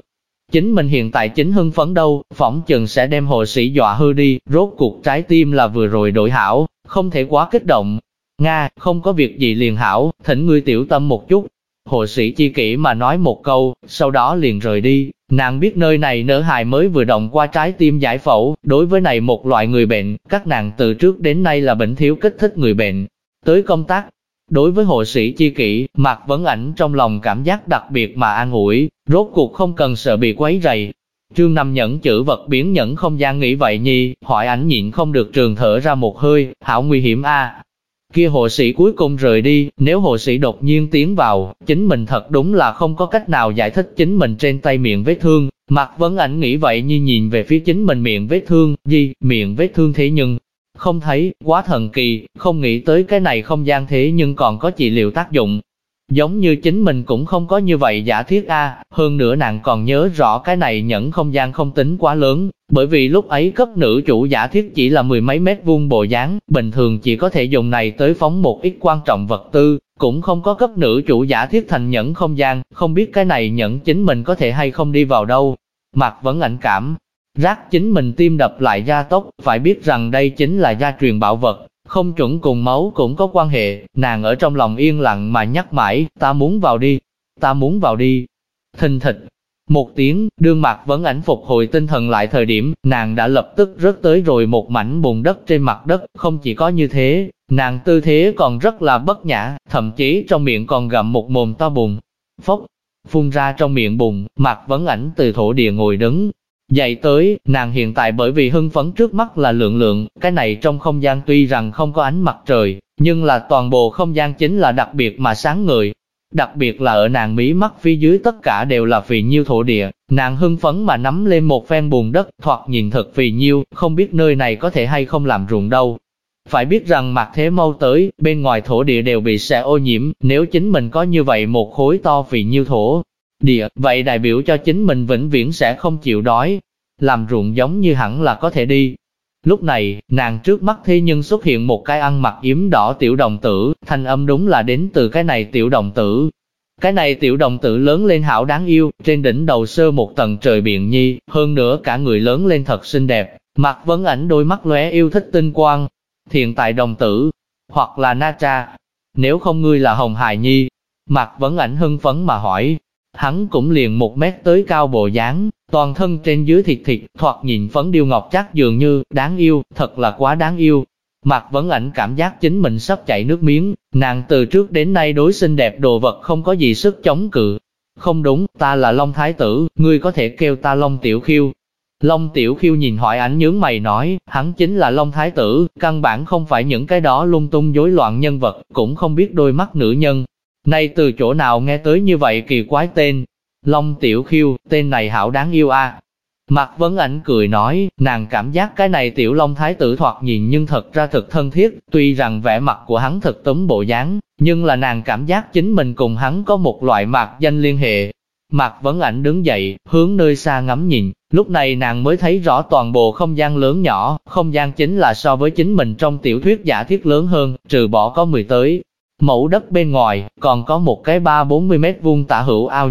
S1: Chính mình hiện tại chính hưng phấn đâu, phỏng chừng sẽ đem hộ sĩ dọa hư đi, rốt cuộc trái tim là vừa rồi đổi hảo, không thể quá kích động. Nga, không có việc gì liền hảo, thỉnh ngươi tiểu tâm một chút. Hộ sĩ chi kỷ mà nói một câu, sau đó liền rời đi. Nàng biết nơi này nỡ hài mới vừa động qua trái tim giải phẫu, đối với này một loại người bệnh, các nàng từ trước đến nay là bệnh thiếu kích thích người bệnh. Tới công tác, đối với hộ sĩ chi kỷ, Mạc Vấn Ảnh trong lòng cảm giác đặc biệt mà an ủi, rốt cuộc không cần sợ bị quấy rầy. Trương Năm nhẫn chữ vật biến nhẫn không gian nghĩ vậy nhi, hỏi ảnh nhịn không được trường thở ra một hơi, hảo nguy hiểm a. Kia hộ sĩ cuối cùng rời đi, nếu hộ sĩ đột nhiên tiến vào, chính mình thật đúng là không có cách nào giải thích chính mình trên tay miệng vết thương. Mạc Vấn Ảnh nghĩ vậy như nhìn về phía chính mình miệng vết thương, miệng vết thương thế nhưng không thấy, quá thần kỳ, không nghĩ tới cái này không gian thế nhưng còn có trị liệu tác dụng. Giống như chính mình cũng không có như vậy giả thiết a. Hơn nữa nàng còn nhớ rõ cái này nhẫn không gian không tính quá lớn, bởi vì lúc ấy cấp nữ chủ giả thiết chỉ là mười mấy mét vuông bộ dáng, bình thường chỉ có thể dùng này tới phóng một ít quan trọng vật tư, cũng không có cấp nữ chủ giả thiết thành nhẫn không gian, không biết cái này nhẫn chính mình có thể hay không đi vào đâu. Mạc Vấn Ảnh cảm giác chính mình tim đập lại gia tốc, phải biết rằng đây chính là gia truyền bảo vật. Không chuẩn cùng máu cũng có quan hệ, nàng ở trong lòng yên lặng mà nhắc mãi, ta muốn vào đi, ta muốn vào đi. Thình thịch, một tiếng, đương Mạc Vấn Ảnh phục hồi tinh thần lại thời điểm, nàng đã lập tức rớt tới rồi một mảnh bùn đất trên mặt đất, không chỉ có như thế, nàng tư thế còn rất là bất nhã, thậm chí trong miệng còn gặm một mồm to bùn. Phốc, phun ra trong miệng bùn, Mạc Vấn Ảnh từ thổ địa ngồi đứng dậy tới, nàng hiện tại bởi vì hưng phấn trước mắt là lượng, cái này trong không gian tuy rằng không có ánh mặt trời, nhưng là toàn bộ không gian chính là đặc biệt mà sáng ngời. Đặc biệt là ở nàng mí mắt phía dưới tất cả đều là phì nhiêu thổ địa, nàng hưng phấn mà nắm lên một phen bùn đất, thoạt nhìn thật phì nhiêu, không biết nơi này có thể hay không làm ruộng đâu. Phải biết rằng mặt thế mau tới, bên ngoài thổ địa đều bị sẽ ô nhiễm, nếu chính mình có như vậy một khối to phì nhiêu thổ địa, vậy đại biểu cho chính mình vĩnh viễn sẽ không chịu đói. Làm ruộng giống như hẳn là có thể đi. Lúc này, nàng trước mắt thế nhưng xuất hiện một cái ăn mặc yếm đỏ tiểu đồng tử, thanh âm đúng là đến từ cái này tiểu đồng tử. Cái này tiểu đồng tử lớn lên hảo đáng yêu, trên đỉnh đầu sơ một tầng trời biển nhi, hơn nữa cả người lớn lên thật xinh đẹp, Mạc Vấn Ảnh đôi mắt lóe yêu thích tinh quang. Hiện tại đồng tử, hoặc là Na Tra, nếu không ngươi là Hồng Hài Nhi. Mạc Vấn Ảnh hưng phấn mà hỏi. Hắn cũng liền 1 mét tới cao bộ dáng, toàn thân trên dưới thịt, thoạt nhìn phấn điêu ngọc trác dường như, đáng yêu, thật là quá đáng yêu. Mạc Vấn Ảnh cảm giác chính mình sắp chảy nước miếng, nàng từ trước đến nay đối xinh đẹp đồ vật không có gì sức chống cự. Không đúng, ta là Long Thái Tử, ngươi có thể kêu ta Long Tiểu Khiêu. Long Tiểu Khiêu nhìn Hỏi Ảnh nhướng mày nói, hắn chính là Long Thái Tử, căn bản không phải những cái đó lung tung rối loạn nhân vật, cũng không biết đôi mắt nữ nhân. Này từ chỗ nào nghe tới như vậy kỳ quái tên? Long Tiểu Khiêu, tên này hảo đáng yêu a. Mạc Vấn Ảnh cười nói, nàng cảm giác cái này tiểu Long Thái Tử thoạt nhìn nhưng thật ra thật thân thiết, tuy rằng vẻ mặt của hắn thật túm bộ dáng, nhưng là nàng cảm giác chính mình cùng hắn có một loại mạc danh liên hệ. Mạc Vấn Ảnh đứng dậy, hướng nơi xa ngắm nhìn, lúc này nàng mới thấy rõ toàn bộ không gian lớn nhỏ, không gian chính là so với chính mình trong tiểu thuyết giả thiết lớn hơn, trừ bỏ có 10 tới mẫu đất bên ngoài, còn có một cái 30-40 mét vuông tả hữu ao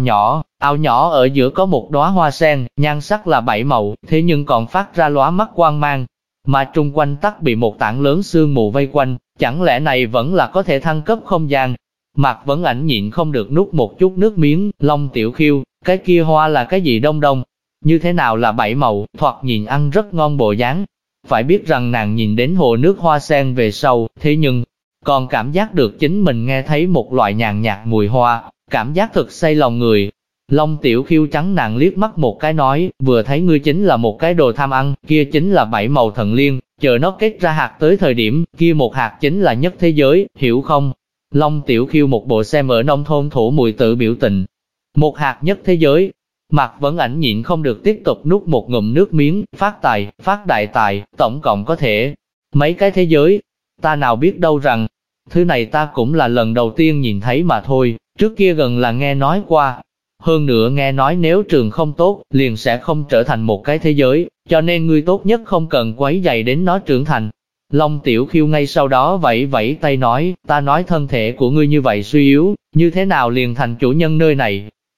S1: nhỏ ở giữa có một đóa hoa sen, nhan sắc là 7 màu, thế nhưng còn phát ra lóa mắt quang mang, mà trung quanh tắc bị một tảng lớn sương mù vây quanh, chẳng lẽ này vẫn là có thể thăng cấp không gian? Mạc Vấn Ảnh nhịn không được nuốt một chút nước miếng, Long Tiểu Khiêu, cái kia hoa là cái gì đông đông? Như thế nào là 7 màu, thoạt nhìn ăn rất ngon bộ dáng. Phải biết rằng nàng nhìn đến hồ nước hoa sen về sau, thế nhưng còn cảm giác được chính mình nghe thấy một loại nhàn nhạt mùi hoa, cảm giác thực say lòng người. Long Tiểu Khiêu trắng nàng liếc mắt một cái nói, vừa thấy ngươi chính là một cái đồ tham ăn, kia chính là 7 màu thần liên, chờ nó kết ra hạt tới thời điểm, kia một hạt chính là nhất thế giới, hiểu không? Long Tiểu Khiêu một bộ xem ở nông thôn thổ mùi tự biểu tình. Một hạt nhất thế giới. Mạc Vấn Ảnh nhịn không được tiếp tục nuốt một ngụm nước miếng, phát đại tài, tổng cộng có thể mấy cái thế giới. Ta nào biết đâu rằng, thứ này ta cũng là lần đầu tiên nhìn thấy mà thôi, trước kia gần là nghe nói qua. Hơn nữa nghe nói nếu trường không tốt, liền sẽ không trở thành một cái thế giới, cho nên ngươi tốt nhất không cần quấy rầy đến nó trưởng thành. Long Tiểu Khiêu ngay sau đó vẫy vẫy tay nói, ta nói thân thể của ngươi như vậy suy yếu, như thế nào liền thành chủ nhân nơi này?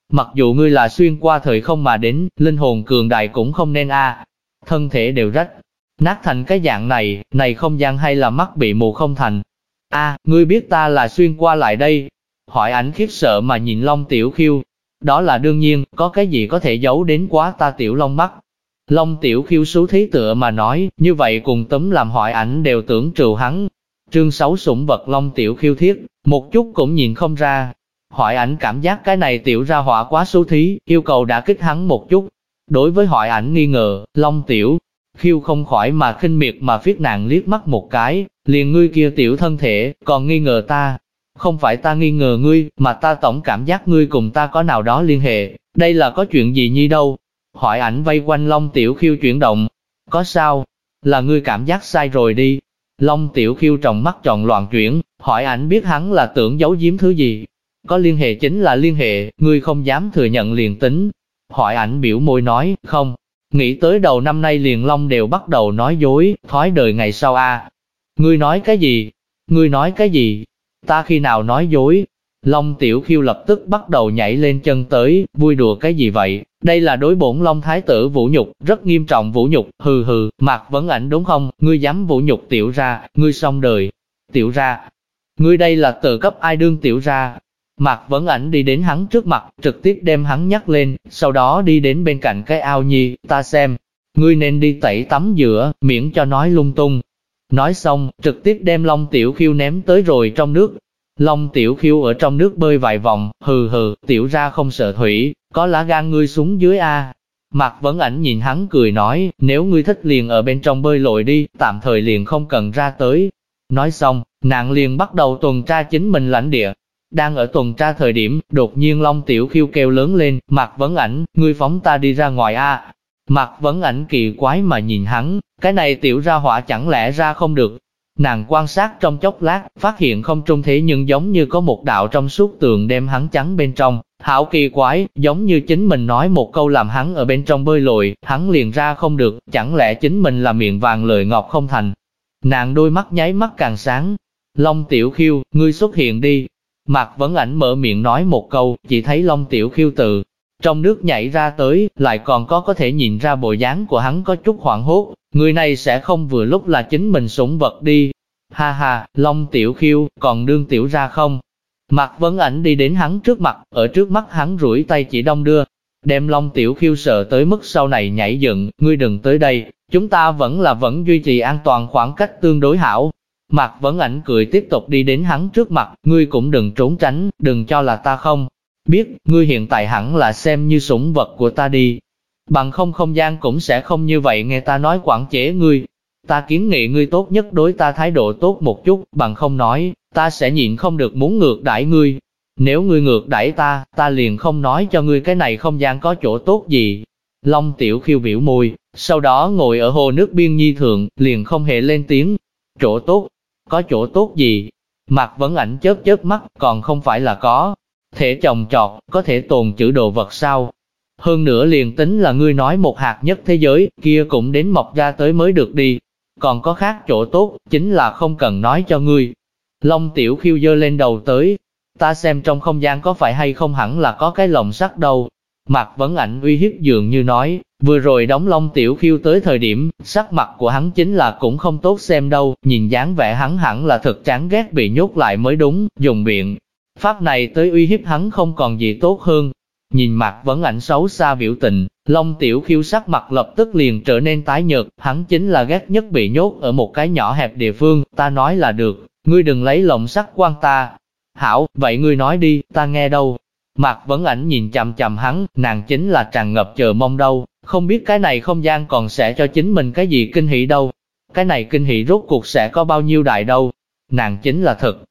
S1: Mặc dù ngươi là xuyên qua thời không mà đến, linh hồn cường đại cũng không nên thân thể đều rách nát thành cái dạng này, này không gian hay là mắt bị mù không thành. Ngươi biết ta là xuyên qua lại đây? Hỏi Ảnh khiếp sợ mà nhìn Long Tiểu Khiêu. Đó là đương nhiên, có cái gì có thể giấu đến quá ta Tiểu Long mắt. Long Tiểu Khiêu xú thí tựa mà nói, như vậy cùng tấm làm Hỏi Ảnh đều tưởng trừ hắn. Chương 6 sủng vật Long Tiểu Khiêu thiết, một chút cũng nhìn không ra. Hỏi Ảnh cảm giác cái này tiểu ra hỏa quá xú thí, yêu cầu đã kích hắn một chút. Đối với Hỏi Ảnh nghi ngờ, Long Tiểu Khiêu không khỏi mà khinh miệt mà phiết nàng liếc mắt một cái, liền ngươi kia tiểu thân thể, còn nghi ngờ ta. Không phải ta nghi ngờ ngươi, mà ta tổng cảm giác ngươi cùng ta có nào đó liên hệ, đây là có chuyện gì nhi đâu. Hỏi Ảnh vây quanh Long Tiểu Khiêu chuyển động. Có sao? Là ngươi cảm giác sai rồi đi. Long Tiểu Khiêu trong mắt tròn loạn chuyển, Hỏi Ảnh biết hắn là tưởng giấu giếm thứ gì. Có liên hệ chính là liên hệ, ngươi không dám thừa nhận liền tính. Hỏi Ảnh biểu môi nói, không. Nghĩ tới đầu năm nay liền Long đều bắt đầu nói dối, thói đời ngày sau Ngươi nói cái gì? Ngươi nói cái gì? Ta khi nào nói dối? Long Tiểu Khiêu lập tức bắt đầu nhảy lên chân tới, vui đùa cái gì vậy? Đây là đối bổn Long Thái tử vũ nhục, rất nghiêm trọng vũ nhục, hừ, Mạc Vấn Ảnh đúng không? Ngươi dám vũ nhục tiểu ra, ngươi xong đời. Tiểu ra, ngươi đây là tự cấp ai đương tiểu ra? Mạc Vấn Ảnh đi đến hắn trước mặt, trực tiếp đem hắn nhắc lên, sau đó đi đến bên cạnh cái ao nhi, ta xem, ngươi nên đi tẩy tắm rửa, miễn cho nói lung tung. Nói xong, trực tiếp đem Long Tiểu Khiêu ném tới rồi trong nước. Long Tiểu Khiêu ở trong nước bơi vài vòng, hừ, tiểu ra không sợ thủy, có lá gan ngươi xuống dưới Mạc Vấn Ảnh nhìn hắn cười nói, nếu ngươi thích liền ở bên trong bơi lội đi, tạm thời liền không cần ra tới. Nói xong, nàng liền bắt đầu tuần tra chính mình lãnh địa. Đang ở tuần tra thời điểm, đột nhiên Long Tiểu Khiêu kêu lớn lên, Mạc Vấn Ảnh, ngươi phóng ta đi ra ngoài Mạc Vấn Ảnh kỳ quái mà nhìn hắn, cái này tiểu ra hỏa chẳng lẽ ra không được. Nàng quan sát trong chốc lát, phát hiện không trung thế nhưng giống như có một đạo trong suốt tường đem hắn chắn bên trong. Hảo kỳ quái, giống như chính mình nói một câu làm hắn ở bên trong bơi lội, hắn liền ra không được, chẳng lẽ chính mình là miệng vàng lời ngọt không thành. Nàng đôi mắt nháy mắt càng sáng. Long Tiểu Khiêu, ngươi xuất hiện đi. Mạc Vấn Ảnh mở miệng nói một câu, chỉ thấy Long Tiểu Khiêu từ trong nước nhảy ra tới, lại còn có thể nhìn ra bộ dáng của hắn có chút hoảng hốt, người này sẽ không vừa lúc là chính mình sủng vật đi. Ha, Long Tiểu Khiêu, còn đương tiểu ra không? Mạc Vấn Ảnh đi đến hắn trước mặt, ở trước mắt hắn duỗi tay chỉ đong đưa, đem Long Tiểu Khiêu sợ tới mức sau này nhảy dựng, ngươi đừng tới đây, chúng ta vẫn duy trì an toàn khoảng cách tương đối hảo. Mạc Vấn Ảnh cười tiếp tục đi đến hắn trước mặt, ngươi cũng đừng trốn tránh, đừng cho là ta không biết, ngươi hiện tại hẳn là xem như sủng vật của ta đi. Bằng không gian cũng sẽ không như vậy nghe ta nói quản chế ngươi. Ta kiến nghị ngươi tốt nhất đối ta thái độ tốt một chút, bằng không nói, ta sẽ nhịn không được muốn ngược đãi ngươi. Nếu ngươi ngược đãi ta liền không nói cho ngươi cái này không gian có chỗ tốt gì. Long Tiểu Khiêu biểu môi, sau đó ngồi ở hồ nước biên nhi thượng, liền không hề lên tiếng. Chỗ tốt? Có chỗ tốt gì? Mạc Vấn Ảnh chớp mắt, còn không phải là có thể trồng trọt, có thể tồn trữ đồ vật sao? Hơn nữa liền tính là ngươi nói một hạt nhất thế giới, kia cũng đến mọc ra tới mới được đi. Còn có khác chỗ tốt, chính là không cần nói cho ngươi. Long Tiểu Khiêu giơ lên đầu tới. Ta xem trong không gian có phải hay không hẳn là có cái lồng sắt đâu. Mạc Vấn Ảnh uy hiếp dường như nói, vừa rồi đóng Long Tiểu Khiêu tới thời điểm, sắc mặt của hắn chính là cũng không tốt xem đâu, nhìn dáng vẻ hắn hẳn là thật chán ghét bị nhốt lại mới đúng, dùng biện pháp này tới uy hiếp hắn không còn gì tốt hơn. Nhìn Mạc Vấn Ảnh xấu xa biểu tình, Long Tiểu Khiêu sắc mặt lập tức liền trở nên tái nhợt, hắn chính là ghét nhất bị nhốt ở một cái nhỏ hẹp địa phương, ta nói là được, ngươi đừng lấy lồng sắt quan ta. Hảo, vậy ngươi nói đi, ta nghe đâu. Mạc Vấn Ảnh nhìn chằm chằm hắn, nàng chính là tràn ngập chờ mong đâu, không biết cái này không gian còn sẽ cho chính mình cái gì kinh hỉ đâu. Cái này kinh hỉ rốt cuộc sẽ có bao nhiêu đại đâu. Nàng chính là thật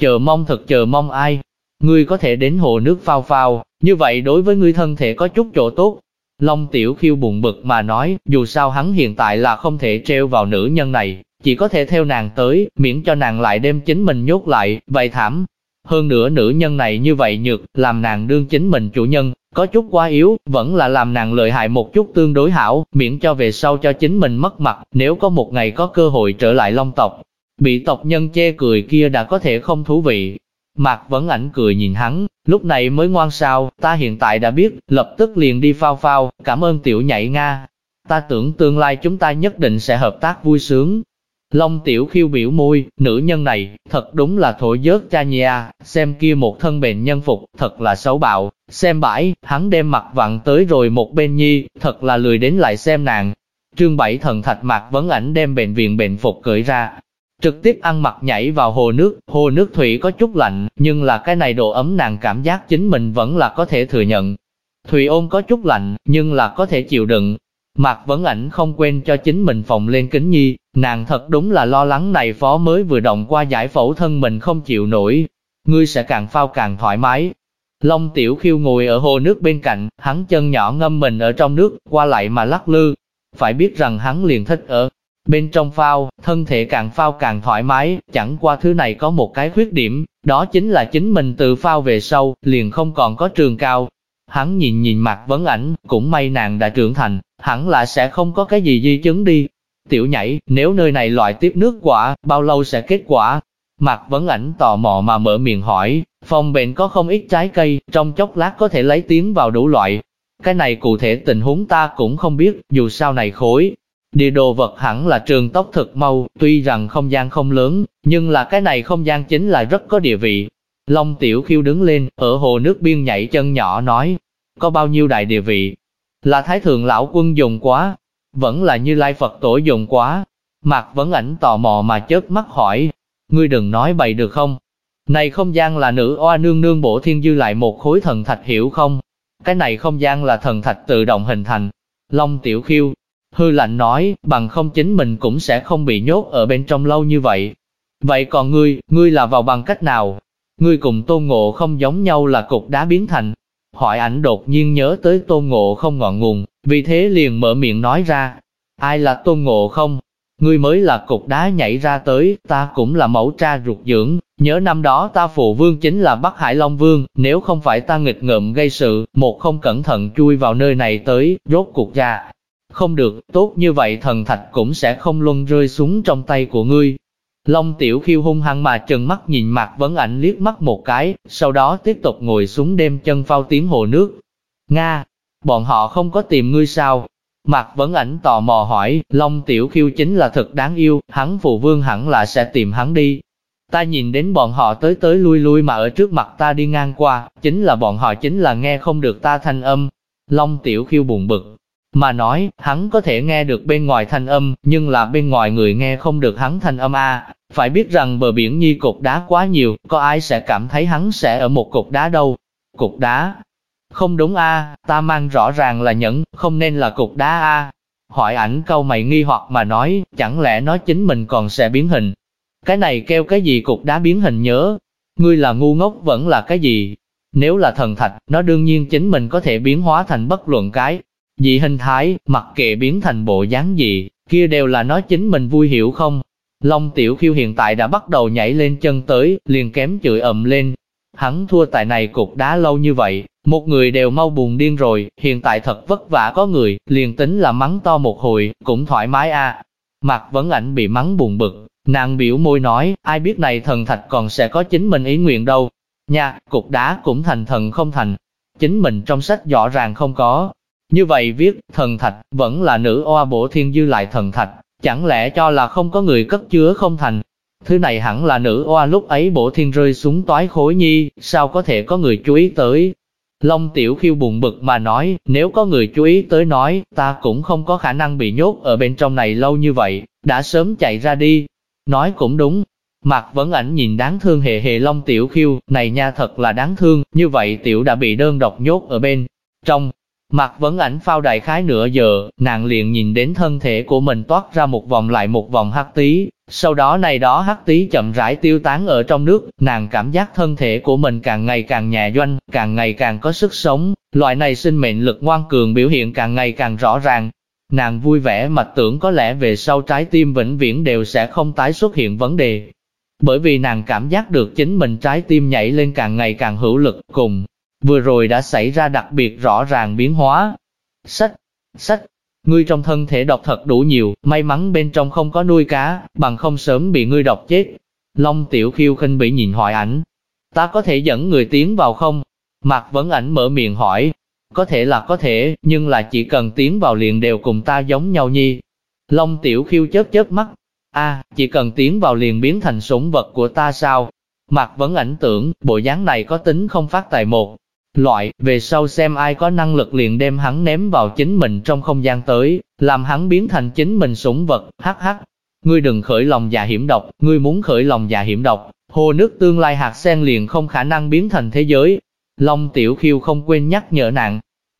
S1: chờ mong ai. Ngươi có thể đến hồ nước phao phao, như vậy đối với ngươi thân thể có chút chỗ tốt. Long Tiểu Khiêu buồn bực mà nói, dù sao hắn hiện tại là không thể treo vào nữ nhân này, chỉ có thể theo nàng tới, miễn cho nàng lại đem chính mình nhốt lại, vậy thảm. Hơn nữa nữ nhân này như vậy nhược, làm nàng đương chính mình chủ nhân, có chút quá yếu, vẫn là làm nàng lợi hại một chút tương đối hảo, miễn cho về sau cho chính mình mất mặt, nếu có một ngày có cơ hội trở lại Long tộc. Bị tộc nhân chê cười kia đã có thể không thú vị. Mạc Vấn Ảnh cười nhìn hắn, Lúc này mới ngoan sao, ta hiện tại đã biết, lập tức liền đi phao phao, cảm ơn tiểu nhảy Nga. Ta tưởng tương lai chúng ta nhất định sẽ hợp tác vui sướng. Long Tiểu Khiêu biểu môi, nữ nhân này, thật đúng là thổi dớt cha nha, xem kia một thân bệnh nhân phục, thật là xấu bạo, xem bãi, hắn đem mặt vặn tới rồi một bên nhi, thật là lười đến lại xem nàng. Chương 7 Thần Thạch Mạc Vấn Ảnh đem bệnh viện bệnh phục cởi ra, trực tiếp ăn mặc nhảy vào hồ nước thủy có chút lạnh, nhưng là cái này độ ấm nàng cảm giác chính mình vẫn là có thể thừa nhận. Thủy ôn có chút lạnh, nhưng là có thể chịu đựng. Mạc Vấn Ảnh không quên cho chính mình phòng lên kính nhi, nàng thật đúng là lo lắng này phó mới vừa động qua giải phẫu thân mình không chịu nổi. Ngươi sẽ càng phao càng thoải mái. Long Tiểu Khiêu ngồi ở hồ nước bên cạnh, hắn chân nhỏ ngâm mình ở trong nước, qua lại mà lắc lư. Phải biết rằng hắn liền thích ở bên trong phao, thân thể càng phao càng thoải mái, chẳng qua thứ này có một cái khuyết điểm, đó chính là chính mình từ phao về sau, liền không còn có trường cao. Hắn nhìn Mạc Vấn Ảnh, cũng may nàng đã trưởng thành, hẳn là sẽ không có cái gì di chứng đi. Tiểu nhảy, nếu nơi này loại tiếp nước quả, bao lâu sẽ kết quả? Mạc Vấn Ảnh tò mò mà mở miệng hỏi, phòng bệnh có không ít trái cây, trong chốc lát có thể lấy tiến vào đủ loại. Cái này cụ thể tình huống ta cũng không biết, dù sao này khối địa đồ vật hẳn là trường tốc thực mau, tuy rằng không gian không lớn, nhưng là cái này không gian chính là rất có địa vị. Long Tiểu Khiêu đứng lên, ở hồ nước biên nhảy chân nhỏ nói, có bao nhiêu đại địa vị? Là Thái Thượng Lão Quân dùng quá, vẫn là Như Lai Phật Tổ dùng quá. Mạc Vấn Ảnh tò mò mà chớp mắt hỏi, ngươi đừng nói bậy được không? Này không gian là nữ oa nương nương bổ thiên dư lại một khối thần thạch hiểu không? Cái này không gian là thần thạch tự động hình thành. Long Tiểu Khiêu hư lạnh nói, bằng không chính mình cũng sẽ không bị nhốt ở bên trong lâu như vậy. Vậy còn ngươi là vào bằng cách nào? Ngươi cùng Tôn Ngộ không giống nhau là cục đá biến thành. Hỏi Ảnh đột nhiên nhớ tới Tôn Ngộ không ngọn nguồn, vì thế liền mở miệng nói ra. Ai là Tôn Ngộ không? Ngươi mới là cục đá nhảy ra tới, ta cũng là mẫu tra ruột dưỡng. Nhớ năm đó ta phụ vương chính là Bắc Hải Long Vương, nếu không phải ta nghịch ngợm gây sự, một không cẩn thận chui vào nơi này tới, rốt cuộc ra. Không được, tốt như vậy thần thạch cũng sẽ không luân rơi xuống trong tay của ngươi. Long Tiểu Khiêu hung hăng mà trừng mắt nhìn Mạc Vấn Ảnh liếc mắt một cái, sau đó tiếp tục ngồi xuống đem chân phao tiến hồ nước. Nga, bọn họ không có tìm ngươi sao? Mạc Vấn Ảnh tò mò hỏi, Long Tiểu Khiêu chính là thật đáng yêu, hắn phụ vương hẳn là sẽ tìm hắn đi. Ta nhìn đến bọn họ tới lui lui mà ở trước mặt ta đi ngang qua, chính là bọn họ chính là nghe không được ta thanh âm. Long Tiểu Khiêu buồn bực mà nói, hắn có thể nghe được bên ngoài thanh âm, nhưng là bên ngoài người nghe không được hắn thanh âm a. Phải biết rằng bờ biển nhi cục đá quá nhiều, có ai sẽ cảm thấy hắn sẽ ở một cục đá đâu. Cục đá? Không đúng a, ta mang rõ ràng là nhẫn, không nên là cục đá a. Hỏi Ảnh câu mày nghi hoặc mà nói, chẳng lẽ nói chính mình còn sẽ biến hình? Cái này kêu cái gì cục đá biến hình nhớ? Ngươi là ngu ngốc vẫn là cái gì? Nếu là thần thạch, nó đương nhiên chính mình có thể biến hóa thành bất luận cái gì hình thái, mặc kệ biến thành bộ dáng gì, kia đều là nó chính mình vui hiểu không? Long Tiểu Khiêu hiện tại đã bắt đầu nhảy lên chân tới, liền kém chửi ầm lên. Hắn thua tại này cục đá lâu như vậy, một người đều mau buồn điên rồi, hiện tại thật vất vả có người, liền tính là mắng to một hồi, cũng thoải mái a. Mạc Vấn Ảnh bị mắng buồn bực, nàng biểu môi nói, ai biết này thần thạch còn sẽ có chính mình ý nguyện đâu. Nha, cục đá cũng thành thần không thành. Chính mình trong sách rõ ràng không có. Như vậy viết, thần thạch, vẫn là nữ oa bổ thiên dư lại thần thạch, chẳng lẽ cho là không có người cất chứa không thành. Thứ này hẳn là nữ oa lúc ấy bổ thiên rơi xuống toái khối nhi, sao có thể có người chú ý tới. Long Tiểu Khiêu buồn bực mà nói, nếu có người chú ý tới nói, ta cũng không có khả năng bị nhốt ở bên trong này lâu như vậy, đã sớm chạy ra đi. Nói cũng đúng. Mạc Vấn Ảnh nhìn đáng thương hề hề Long Tiểu Khiêu, này nha thật là đáng thương, như vậy Tiểu đã bị đơn độc nhốt ở bên trong. Mạc Vấn Ảnh phao đại khái nửa giờ, nàng liền nhìn đến thân thể của mình toát ra một vòng lại một vòng hắc tí, sau đó này đó hắc tí chậm rãi tiêu tán ở trong nước, nàng cảm giác thân thể của mình càng ngày càng nhẹ doanh, càng ngày càng có sức sống, loại này sinh mệnh lực ngoan cường biểu hiện càng ngày càng rõ ràng. Nàng vui vẻ mà tưởng có lẽ về sau trái tim vĩnh viễn đều sẽ không tái xuất hiện vấn đề. Bởi vì nàng cảm giác được chính mình trái tim nhảy lên càng ngày càng hữu lực cùng vừa rồi đã xảy ra đặc biệt rõ ràng biến hóa. Sách, ngươi trong thân thể độc thật đủ nhiều, may mắn bên trong không có nuôi cá, bằng không sớm bị ngươi độc chết. Long Tiểu Khiêu khinh bỉ nhìn hỏi Ảnh, ta có thể dẫn người tiến vào không? Mạc Vấn Ảnh mở miệng hỏi. Có thể là có thể, nhưng là chỉ cần tiến vào liền đều cùng ta giống nhau nhi. Long Tiểu Khiêu chớp chớp mắt. Chỉ cần tiến vào liền biến thành sủng vật của ta sao? Mạc Vấn Ảnh tưởng, bộ dáng này có tính không phát tài một loại, về sau xem ai có năng lực liền đem hắn ném vào chính mình trong không gian tới, làm hắn biến thành chính mình sủng vật, hắc hắc. Ngươi đừng khởi lòng dạ hiểm độc, ngươi muốn khởi lòng dạ hiểm độc, hồ nước tương lai hạt sen liền không khả năng biến thành thế giới. Long Tiểu Khiêu không quên nhắc nhở nàng.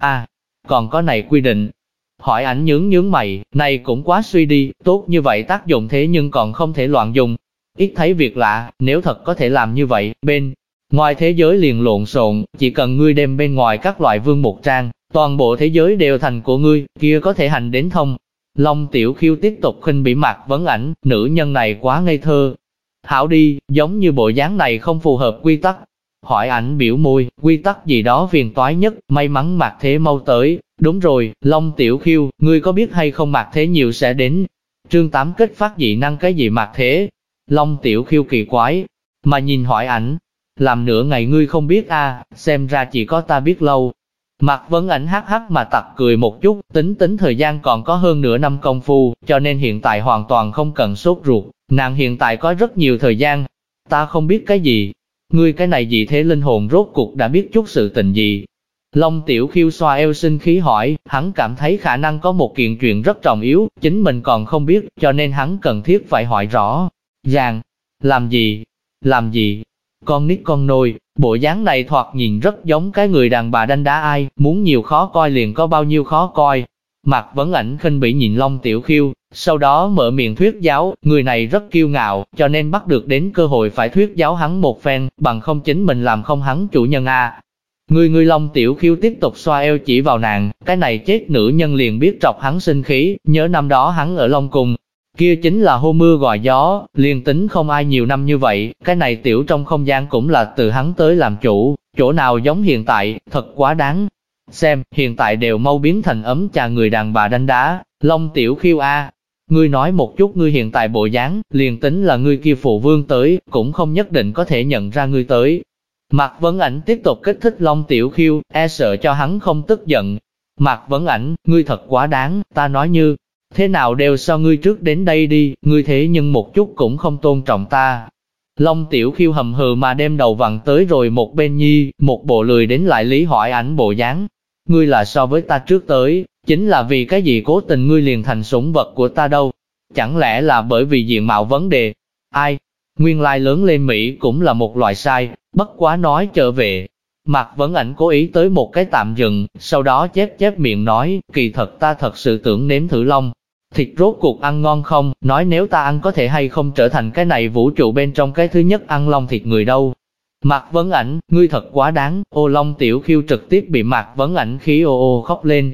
S1: Còn có này quy định. Hỏi Ảnh nhướng mày, này cũng quá suy đi, tốt như vậy tác dụng thế nhưng còn không thể loạn dùng. Ít thấy việc lạ, nếu thật có thể làm như vậy, bên ngoài thế giới liền lộn xộn, chỉ cần ngươi đem bên ngoài các loại vương mục trang, toàn bộ thế giới đều thành của ngươi, kia có thể hành đến thông. Long Tiểu Khiêu tiếp tục khinh bỉ Mạc Vấn Ảnh, nữ nhân này quá ngây thơ. Hảo đi, giống như bộ dáng này không phù hợp quy tắc. Hỏi Ảnh biểu môi, quy tắc gì đó phiền toái nhất, may mắn Mạc Thế mau tới. Đúng rồi, Long Tiểu Khiêu, ngươi có biết hay không Mạc Thế nhiều sẽ đến. Chương 8 kích phát dị năng cái gì Mạc Thế? Long Tiểu Khiêu kỳ quái, mà nhìn Hỏi Ảnh. Làm nửa ngày ngươi không biết xem ra chỉ có ta biết lâu. Mạc Vấn Ảnh hắc hắc mà tặc cười một chút, tính thời gian còn có hơn nửa năm công phu, cho nên hiện tại hoàn toàn không cần sốt ruột, nàng hiện tại có rất nhiều thời gian. Ta không biết cái gì, ngươi cái này dị thế linh hồn rốt cuộc đã biết chút sự tình gì. Long Tiểu Khiêu xoa eo sinh khí hỏi, hắn cảm thấy khả năng có một kiện chuyện rất trọng yếu, chính mình còn không biết, cho nên hắn cần thiết phải hỏi rõ ràng. Làm gì? Làm gì? Con nít con nôi, bộ dáng này thoạt nhìn rất giống cái người đàn bà đánh đá ai, muốn nhiều khó coi liền có bao nhiêu khó coi. Mạc Vấn Ảnh khinh bỉ nhìn Long Tiểu Khiêu, sau đó mở miệng thuyết giáo, người này rất kiêu ngạo, cho nên bắt được đến cơ hội phải thuyết giáo hắn một phen, bằng không chính mình làm không hắn chủ nhân Người Long Tiểu Khiêu tiếp tục xoa eo chỉ vào nàng, cái này chết nữ nhân liền biết trọc hắn sinh khí, nhớ năm đó hắn ở Long Cung. Kia chính là hô mưa gọi gió, liền tính không ai nhiều năm như vậy, cái này tiểu trong không gian cũng là từ hắn tới làm chủ, chỗ nào giống hiện tại, thật quá đáng. Xem, hiện tại đều mau biến thành ấm trà người đàn bà đánh đá, Long Tiểu Khiêu ngươi nói một chút ngươi hiện tại bộ dáng, liền tính là ngươi kia phụ vương tới, cũng không nhất định có thể nhận ra ngươi tới. Mạc Vấn Ảnh tiếp tục kích thích Long Tiểu Khiêu, sợ cho hắn không tức giận. Mạc Vấn Ảnh, ngươi thật quá đáng, ta nói như thế nào đều so ngươi trước đến đây đi, ngươi thế nhưng một chút cũng không tôn trọng ta. Long Tiểu Khiêu hầm hừ mà đem đầu vặn tới rồi một bên nhi, một bộ lười đến lại lý Hỏi Ảnh bộ dáng. Ngươi là so với ta trước tới, chính là vì cái gì cố tình ngươi liền thành sủng vật của ta đâu? Chẳng lẽ là bởi vì diện mạo vấn đề? Nguyên lai lớn lên Mỹ cũng là một loại sai, bất quá nói trở về. Mạc Vấn Ảnh cố ý tới một cái tạm dừng, sau đó chép miệng nói, kỳ thật ta thật sự tưởng nếm thử long. Thịt rốt cuộc ăn ngon không, nói nếu ta ăn có thể hay không trở thành cái này vũ trụ bên trong cái thứ nhất ăn long thịt người đâu. Mạc Vấn Ảnh, ngươi thật quá đáng, Long Tiểu Khiêu trực tiếp bị Mạc Vấn Ảnh khí ô khóc lên.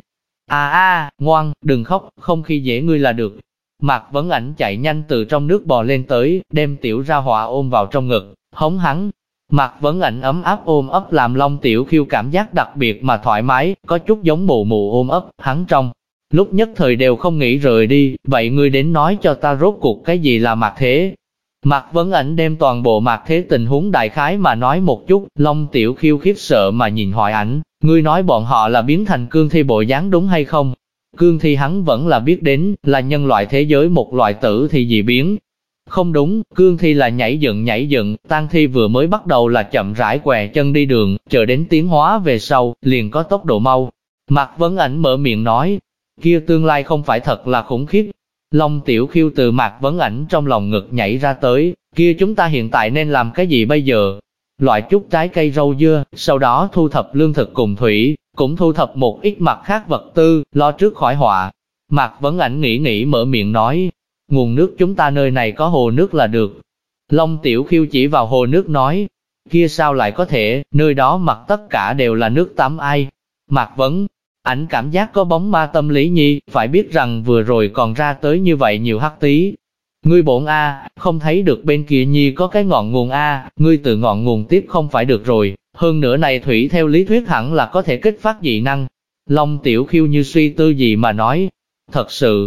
S1: Ngoan, đừng khóc, không khi dễ ngươi là được. Mạc Vấn Ảnh chạy nhanh từ trong nước bò lên tới, đem tiểu ra họa ôm vào trong ngực, hống hắn. Mạc Vấn Ảnh ấm áp ôm ấp làm Long Tiểu Khiêu cảm giác đặc biệt mà thoải mái, có chút giống mụ mụ ôm ấp, hắn trong lúc nhất thời đều không nghĩ rời đi, vậy ngươi đến nói cho ta rốt cuộc cái gì là Mạc Thế. Mạc Vấn Ảnh đem toàn bộ Mạc Thế tình huống đại khái mà nói một chút, Long Tiểu Khiêu khiếp sợ mà nhìn Hỏi Ảnh, ngươi nói bọn họ là biến thành cương thi bộ dáng đúng hay không? Cương thi hắn vẫn là biết đến, là nhân loại thế giới một loại tử thi dị biến. Không đúng, cương thi là nhảy dựng, tang thi vừa mới bắt đầu là chậm rãi què chân đi đường, chờ đến tiến hóa về sau, liền có tốc độ mau. Mạc Vấn Ảnh mở miệng nói, kia tương lai không phải thật là khủng khiếp. Long Tiểu Khiêu từ Mạc Vấn Ảnh trong lòng ngực nhảy ra tới, kia chúng ta hiện tại nên làm cái gì bây giờ? Loại chút trái cây rau dưa, sau đó thu thập lương thực cùng thủy, cũng thu thập một ít mặt khác vật tư, lo trước khỏi họa. Mạc Vấn Ảnh nghĩ mở miệng nói, nguồn nước chúng ta nơi này có hồ nước là được. Long Tiểu Khiêu chỉ vào hồ nước nói, kia sao lại có thể, nơi đó mặt tất cả đều là nước tắm ai. Mạc Vấn Ảnh cảm giác có bóng ma tâm lý nhi, phải biết rằng vừa rồi còn ra tới như vậy nhiều hắc tí. Ngươi bổn không thấy được bên kia nhi có cái ngọn nguồn ngươi từ ngọn nguồn tiếp không phải được rồi, hơn nữa này thủy theo lý thuyết hẳn là có thể kích phát dị năng. Long Tiểu Khiêu như suy tư gì mà nói, thật sự,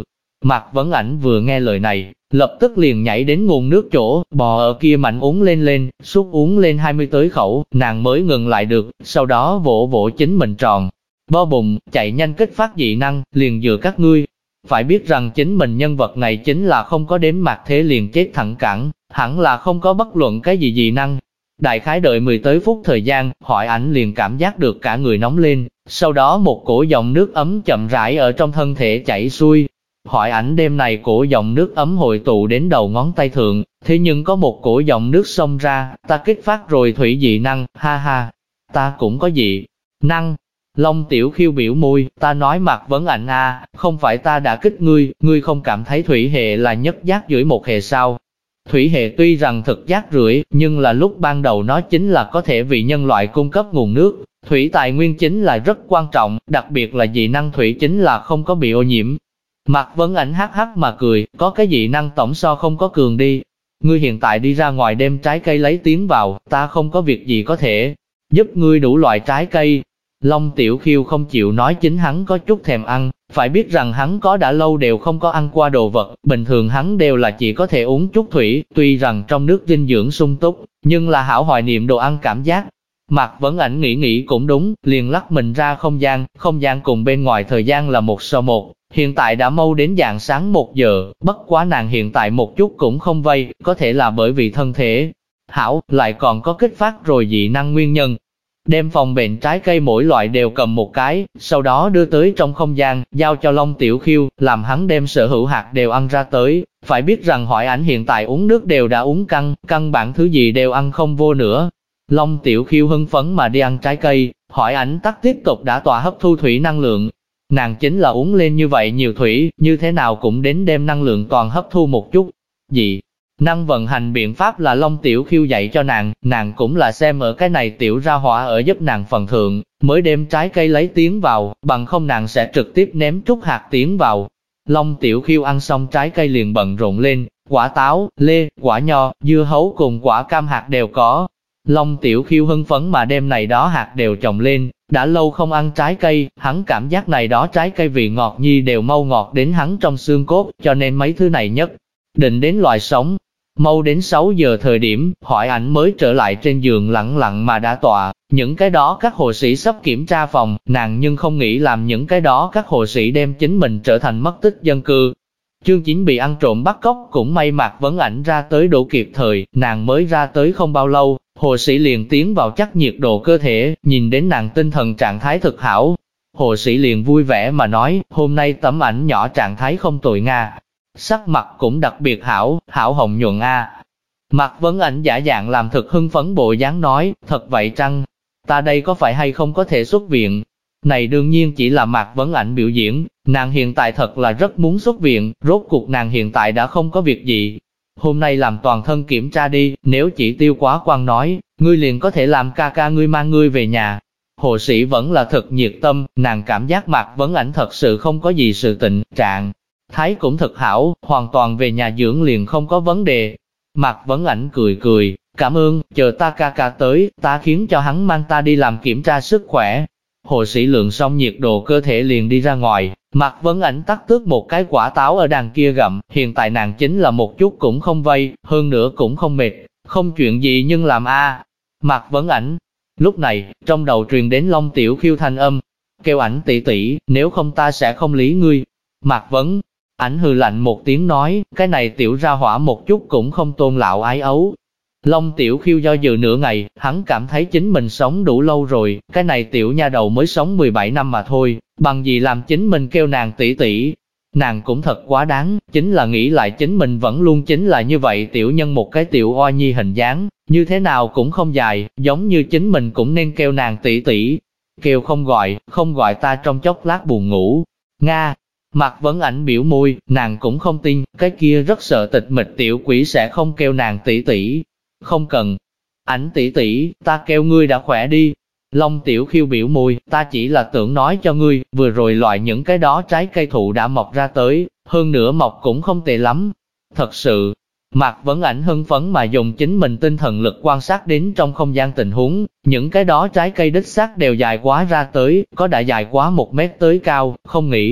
S1: Mạc Vấn Ảnh vừa nghe lời này, lập tức liền nhảy đến nguồn nước chỗ, bò ở kia mạnh uống lên, suốt uống lên 20 tới khẩu, nàng mới ngừng lại được, sau đó vỗ vỗ chính mình tròn bo bụng, chạy nhanh kích phát dị năng, liền dựa các ngươi. Phải biết rằng chính mình nhân vật này chính là không có đếm mạc thế liền chết thẳng cẳng, hẳn là không có bất luận cái gì dị năng. Đại khái đợi 10 tới phút thời gian, Hoại Ảnh liền cảm giác được cả người nóng lên, sau đó một cổ dòng nước ấm chậm rãi ở trong thân thể chảy xuôi. Hoại Ảnh đêm này cổ dòng nước ấm hội tụ đến đầu ngón tay thượng, thế nhưng có một cổ dòng nước xông ra, ta kích phát rồi thủy dị năng, ha ha, ta cũng có dị năng. Long Tiểu Khiêu biểu môi, ta nói Mạc Vấn Ảnh a, không phải ta đã kích ngươi, ngươi không cảm thấy thủy hệ là nhất giác rưỡi một hệ sao? Thủy hệ tuy rằng thực giác rưỡi, nhưng là lúc ban đầu nó chính là có thể vì nhân loại cung cấp nguồn nước, thủy tài nguyên chính là rất quan trọng, đặc biệt là dị năng thủy chính là không có bị ô nhiễm. Mạc Vấn Ảnh hắc hắc mà cười, có cái dị năng tổng so không có cường đi. Ngươi hiện tại đi ra ngoài đem trái cây lấy tiến vào, ta không có việc gì có thể giúp ngươi đủ loại trái cây. Long Tiểu Khiêu không chịu nói chính hắn có chút thèm ăn, phải biết rằng hắn có đã lâu đều không có ăn qua đồ vật, bình thường hắn đều là chỉ có thể uống chút thủy, tuy rằng trong nước dinh dưỡng sung túc, nhưng là hảo hoài niệm đồ ăn cảm giác. Mạc Vấn Ảnh nghĩ cũng đúng, liền lắc mình ra không gian cùng bên ngoài thời gian là 1:1, hiện tại đã mau đến rạng sáng 1 giờ, bất quá nàng hiện tại một chút cũng không vây, có thể là bởi vì thân thể hảo, lại còn có kích phát rồi dị năng nguyên nhân. Đem phòng bệnh trái cây mỗi loại đều cầm một cái, sau đó đưa tới trong không gian, giao cho Long Tiểu Khiêu, làm hắn đem sở hữu hạt đều ăn ra tới. Phải biết rằng Hoại Ảnh hiện tại uống nước đều đã uống căn bản thứ gì đều ăn không vô nữa. Long Tiểu Khiêu hưng phấn mà đi ăn trái cây, Hoại Ảnh tắc tiếp tục đã tọa hấp thu thủy năng lượng. Nàng chính là uống lên như vậy nhiều thủy, như thế nào cũng đến đem năng lượng toàn hấp thu một chút. Dị năng vận hành biện pháp là Long Tiểu Khiêu dạy cho nàng cũng là xem ở cái này tiểu ra hỏa ở giúp nàng phần thượng, mới đem trái cây lấy tiến vào, bằng không nàng sẽ trực tiếp ném chút hạt tiến vào. Long Tiểu Khiêu ăn xong trái cây liền bận rộn lên, quả táo, lê, quả nho, dưa hấu cùng quả cam hạt đều có. Long Tiểu Khiêu hưng phấn mà đem này đó hạt đều trồng lên, đã lâu không ăn trái cây, hắn cảm giác này đó trái cây vị ngọt nhi đều mau ngọt đến hắn trong xương cốt, cho nên mấy thứ này nhất định đến loại sống. Mau đến 6 giờ thời điểm, Hoại Ảnh mới trở lại trên giường lặng lặng mà đã tọa, những cái đó các hộ sĩ sắp kiểm tra phòng, nàng nhưng không nghĩ làm những cái đó các hộ sĩ đem chính mình trở thành mất tích dân cư. Chương 9 bị ăn trộm bắt cóc, cũng may Mạc Vấn Ảnh ra tới đủ kịp thời, nàng mới ra tới không bao lâu, hộ sĩ liền tiến vào chắc nhiệt độ cơ thể, nhìn đến nàng tinh thần trạng thái thực hảo. Hộ sĩ liền vui vẻ mà nói, hôm nay tấm ảnh nhỏ trạng thái không tồi nga. Sắc mặt cũng đặc biệt hảo hồng nhuận a. Mạc Vấn Ảnh giả dạng làm thực hưng phấn bộ dáng nói, thật vậy chăng? Ta đây có phải hay không có thể xuất viện? Này đương nhiên chỉ là Mạc Vấn Ảnh biểu diễn, nàng hiện tại thật là rất muốn xuất viện, rốt cuộc nàng hiện tại đã không có việc gì. Hôm nay làm toàn thân kiểm tra đi, nếu chỉ tiêu quá quan nói, ngươi liền có thể làm ca ca ngươi mang ngươi về nhà. Hộ sĩ vẫn là thật nhiệt tâm, nàng cảm giác Mạc Vấn Ảnh thật sự không có gì sự tình trạng. Thái cũng thật hảo, hoàn toàn về nhà dưỡng liền không có vấn đề. Mạc Vấn Ảnh cười, cảm ơn, chờ ta ca ca tới, ta khiến cho hắn mang ta đi làm kiểm tra sức khỏe. Hộ sĩ lượng xong nhiệt độ cơ thể liền đi ra ngoài, Mạc Vấn Ảnh tắt tước một cái quả táo ở đằng kia gặm, hiện tại nàng chính là một chút cũng không vây, hơn nữa cũng không mệt, không chuyện gì nhưng làm a. Mạc Vấn Ảnh. Lúc này, trong đầu truyền đến Long Tiểu Khiêu thanh âm, kêu Ảnh tỷ tỷ, nếu không ta sẽ không lý ngươi. Mạc Vấn Ảnh hừ lạnh một tiếng nói, cái này tiểu ra hỏa một chút cũng không tôn lão ái ấu. Long Tiểu Khiêu do dự nửa ngày, hắn cảm thấy chính mình sống đủ lâu rồi, cái này tiểu nha đầu mới sống 17 năm mà thôi, bằng gì làm chính mình kêu nàng tỷ tỷ. Nàng cũng thật quá đáng, chính là nghĩ lại chính mình vẫn luôn chính là như vậy tiểu nhân một cái tiểu oa nhi hình dáng, như thế nào cũng không dài, giống như chính mình cũng nên kêu nàng tỷ tỷ. Kêu không gọi ta trong chốc lát buồn ngủ. Nga. Mạc Vấn Ảnh biểu môi, nàng cũng không tin, cái kia rất sợ tịch mịch tiểu quỷ sẽ không kêu nàng tỷ tỷ. Không cần. Ảnh tỷ tỷ, ta kêu ngươi đã khỏe đi. Long Tiểu Khiêu biểu môi, ta chỉ là tưởng nói cho ngươi, vừa rồi loại những cái đó trái cây thụ đã mọc ra tới, hơn nữa mọc cũng không tệ lắm. Thật sự, Mạc Vấn Ảnh hưng phấn mà dùng chính mình tinh thần lực quan sát đến trong không gian tình huống, những cái đó trái cây đích xác đều dài quá ra tới, có đã dài quá 1 mét tới cao, không nghĩ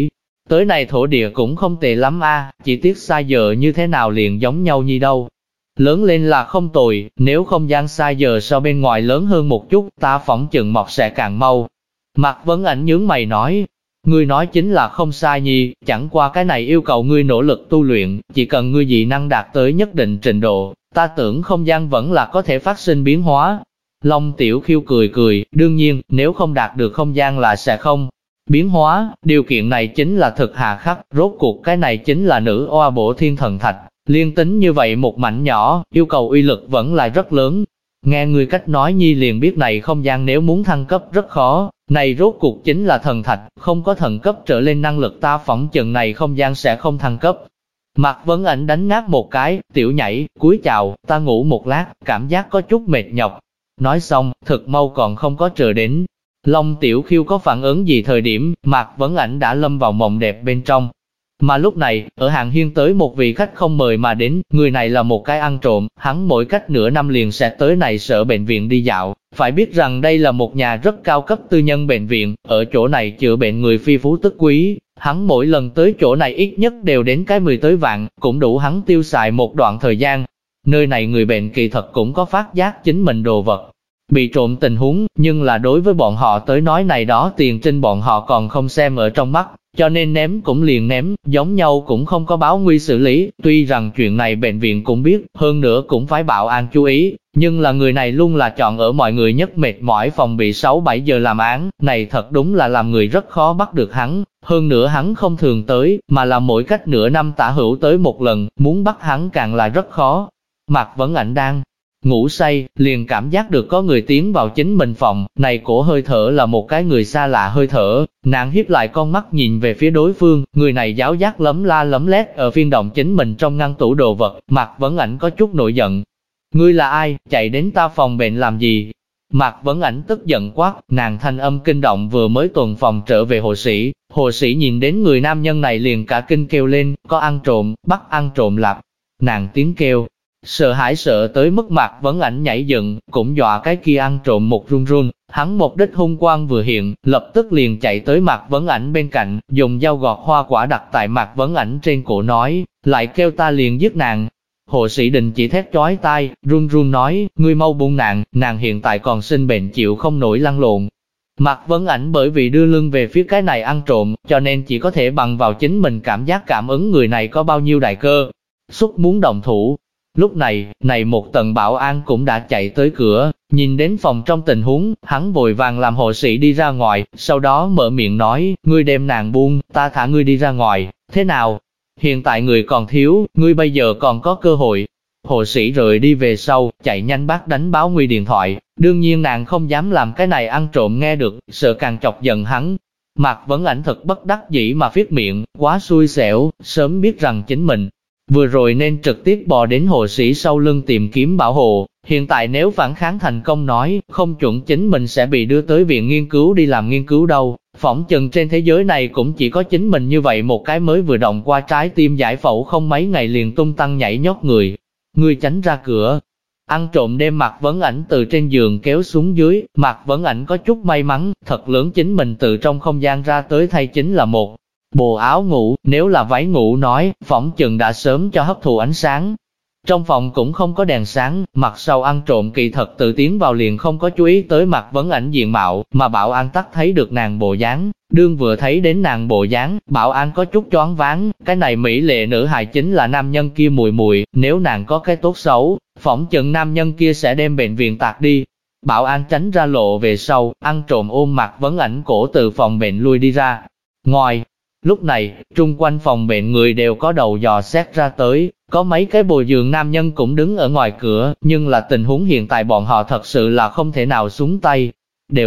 S1: Tới này thổ địa cũng không tệ lắm a, chỉ tiếc sai giờ như thế nào liền giống nhau như đâu. Lớn lên là không tồi, nếu không gian sai giờ so bên ngoài lớn hơn một chút, ta phỏng chừng mọc sẽ càng mau. Mạc Vấn Ảnh nhướng mày nói, ngươi nói chính là không sai nhi, chẳng qua cái này yêu cầu ngươi nỗ lực tu luyện, chỉ cần ngươi dị năng đạt tới nhất định trình độ, ta tưởng không gian vẫn là có thể phát sinh biến hóa. Long Tiểu Khiêu cười cười, đương nhiên, nếu không đạt được không gian là sẽ không biến hóa, điều kiện này chính là thực hà khắc, rốt cuộc cái này chính là nữ oa bổ thiên thần thạch, liên tính như vậy một mảnh nhỏ, yêu cầu uy lực vẫn là rất lớn. Nghe người cách nói nhi liền biết này không gian nếu muốn thăng cấp rất khó, này rốt cuộc chính là thần thạch, không có thần cấp trở lên năng lực ta phỏng chừng này không gian sẽ không thăng cấp. Mạc Vấn Ảnh đánh ngáp một cái, tiểu nhảy, cúi chào, ta ngủ một lát, cảm giác có chút mệt nhọc. Nói xong, thực mau còn không có chờ đến. Long Tiểu Khiêu có phản ứng gì thời điểm, Mạc Vấn Ảnh đã lâm vào mộng đẹp bên trong. Mà lúc này, ở hàng hiên tới một vị khách không mời mà đến, người này là một cái ăn trộm, hắn mỗi cách nửa năm liền sẽ tới này sở bệnh viện đi dạo. Phải biết rằng đây là một nhà rất cao cấp tư nhân bệnh viện, ở chỗ này chữa bệnh người phi phú tức quý. Hắn mỗi lần tới chỗ này ít nhất đều đến cái 10 tới vạn, cũng đủ hắn tiêu xài một đoạn thời gian. Nơi này người bệnh kỳ thật cũng có phát giác chính mình đồ vật bị trộm tình huống, nhưng là đối với bọn họ tới nói này đó tiền trên bọn họ còn không xem ở trong mắt, cho nên ném cũng liền ném, giống nhau cũng không có báo nguy xử lý. Tuy rằng chuyện này bệnh viện cũng biết, hơn nữa cũng phải bảo an chú ý, nhưng là người này luôn là chọn ở mọi người nhất mệt mỏi phòng bị 6-7 giờ làm án, này thật đúng là làm người rất khó bắt được hắn. Hơn nữa hắn không thường tới, mà là mỗi cách nửa năm tả hữu tới một lần, muốn bắt hắn càng là rất khó. Mạc Vấn Ảnh đang ngủ say, liền cảm giác được có người tiến vào chính mình phòng, này cổ hơi thở là một cái người xa lạ hơi thở, nàng hiếp lại con mắt nhìn về phía đối phương, người này giáo giác lấm la lấm lét ở phiên động chính mình trong ngăn tủ đồ vật. Mạc Vấn Ảnh có chút nổi giận, ngươi là ai, chạy đến ta phòng bệnh làm gì? Mạc Vấn Ảnh tức giận quát, nàng thanh âm kinh động vừa mới tuần phòng trở về hồ sĩ nhìn đến người nam nhân này liền cả kinh kêu lên, có ăn trộm, bắt ăn trộm lạp. Nàng tiếng kêu sợ hãi sợ tới mức Mạc Vấn Ảnh nhảy dựng, cũng dọa cái kia ăn trộm một run run. Hắn mục đích hung quang vừa hiện, lập tức liền chạy tới Mạc Vấn Ảnh bên cạnh, dùng dao gọt hoa quả đặt tại Mạc Vấn Ảnh trên cổ nói, lại kêu ta liền giết nàng. Hộ sĩ đình chỉ thét chói tai, run run nói, ngươi mau buông nàng hiện tại còn sinh bệnh chịu không nổi lăn lộn. Mạc Vấn Ảnh bởi vì đưa lưng về phía cái này ăn trộm, cho nên chỉ có thể bằng vào chính mình cảm giác cảm ứng người này có bao nhiêu đại cơ xúc muốn động thủ. Lúc này, một tầng bảo an cũng đã chạy tới cửa, nhìn đến phòng trong tình huống, hắn vội vàng làm hộ sĩ đi ra ngoài, sau đó mở miệng nói, ngươi đem nàng buông, ta thả ngươi đi ra ngoài, thế nào? Hiện tại người còn thiếu, ngươi bây giờ còn có cơ hội. Hộ sĩ rời đi về sau, chạy nhanh bắt đánh báo nguy điện thoại, đương nhiên nàng không dám làm cái này ăn trộm nghe được, sợ càng chọc giận hắn. Mạc Vấn Ảnh thật bất đắc dĩ mà viết miệng, quá xui xẻo, sớm biết rằng chính mình vừa rồi nên trực tiếp bò đến hộ sĩ sau lưng tìm kiếm bảo hộ, hiện tại nếu phản kháng thành công nói, không chuẩn chính mình sẽ bị đưa tới viện nghiên cứu đi làm nghiên cứu đâu. Phỏng chừng trên thế giới này cũng chỉ có chính mình như vậy một cái mới vừa động qua trái tim giải phẫu không mấy ngày liền tung tăng nhảy nhót người. Ngươi tránh ra cửa. Ăn trộm đem Mạc Vấn Ảnh từ trên giường kéo xuống dưới, Mạc Vấn Ảnh có chút may mắn, thật lớn chính mình từ trong không gian ra tới thay chính là một bộ áo ngủ, nếu là váy ngủ nói, phỏng chừng đã sớm cho hấp thụ ánh sáng. Trong phòng cũng không có đèn sáng, mặt sau ăn trộm kỳ thật tự tiến vào liền không có chú ý tới Mạc Vấn Ảnh diện mạo, mà bảo an tắc thấy được nàng bộ dáng. Đương vừa thấy đến nàng bộ dáng, bảo an có chút choáng váng, cái này mỹ lệ nữ hài chính là nam nhân kia mùi mùi, nếu nàng có cái tốt xấu, phỏng chừng nam nhân kia sẽ đem bệnh viện tạc đi. Bảo an tránh ra lộ về sau, ăn trộm ôm Mạc Vấn Ảnh cổ từ phòng bệnh lui đi ra ngoài. Lúc này, trung quanh phòng bệnh người đều có đầu dò xét ra tới, có mấy cái bồi giường nam nhân cũng đứng ở ngoài cửa, nhưng là tình huống hiện tại bọn họ thật sự là không thể nào xuống tay. Đều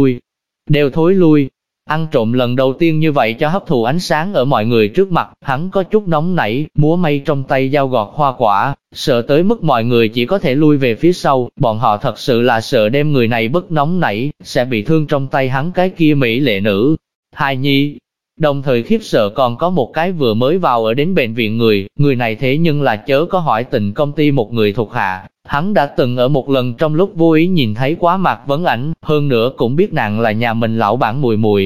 S1: thối lui. Ăn trộm lần đầu tiên như vậy cho hấp thụ ánh sáng ở mọi người trước mặt, hắn có chút nóng nảy, múa may trong tay dao gọt hoa quả, sợ tới mức mọi người chỉ có thể lui về phía sau, bọn họ thật sự là sợ đem người này bức nóng nảy, sẽ bị thương trong tay hắn cái kia mỹ lệ nữ hài nhi. Đồng thời khiếp sợ còn có một cái vừa mới vào ở đến bệnh viện người này thế nhưng là chớ có hỏi tình công ty một người thuộc hạ, hắn đã từng ở một lần trong lúc vô ý nhìn thấy quá Mạc Vấn Ảnh, hơn nữa cũng biết nàng là nhà mình lão bản mùi mùi.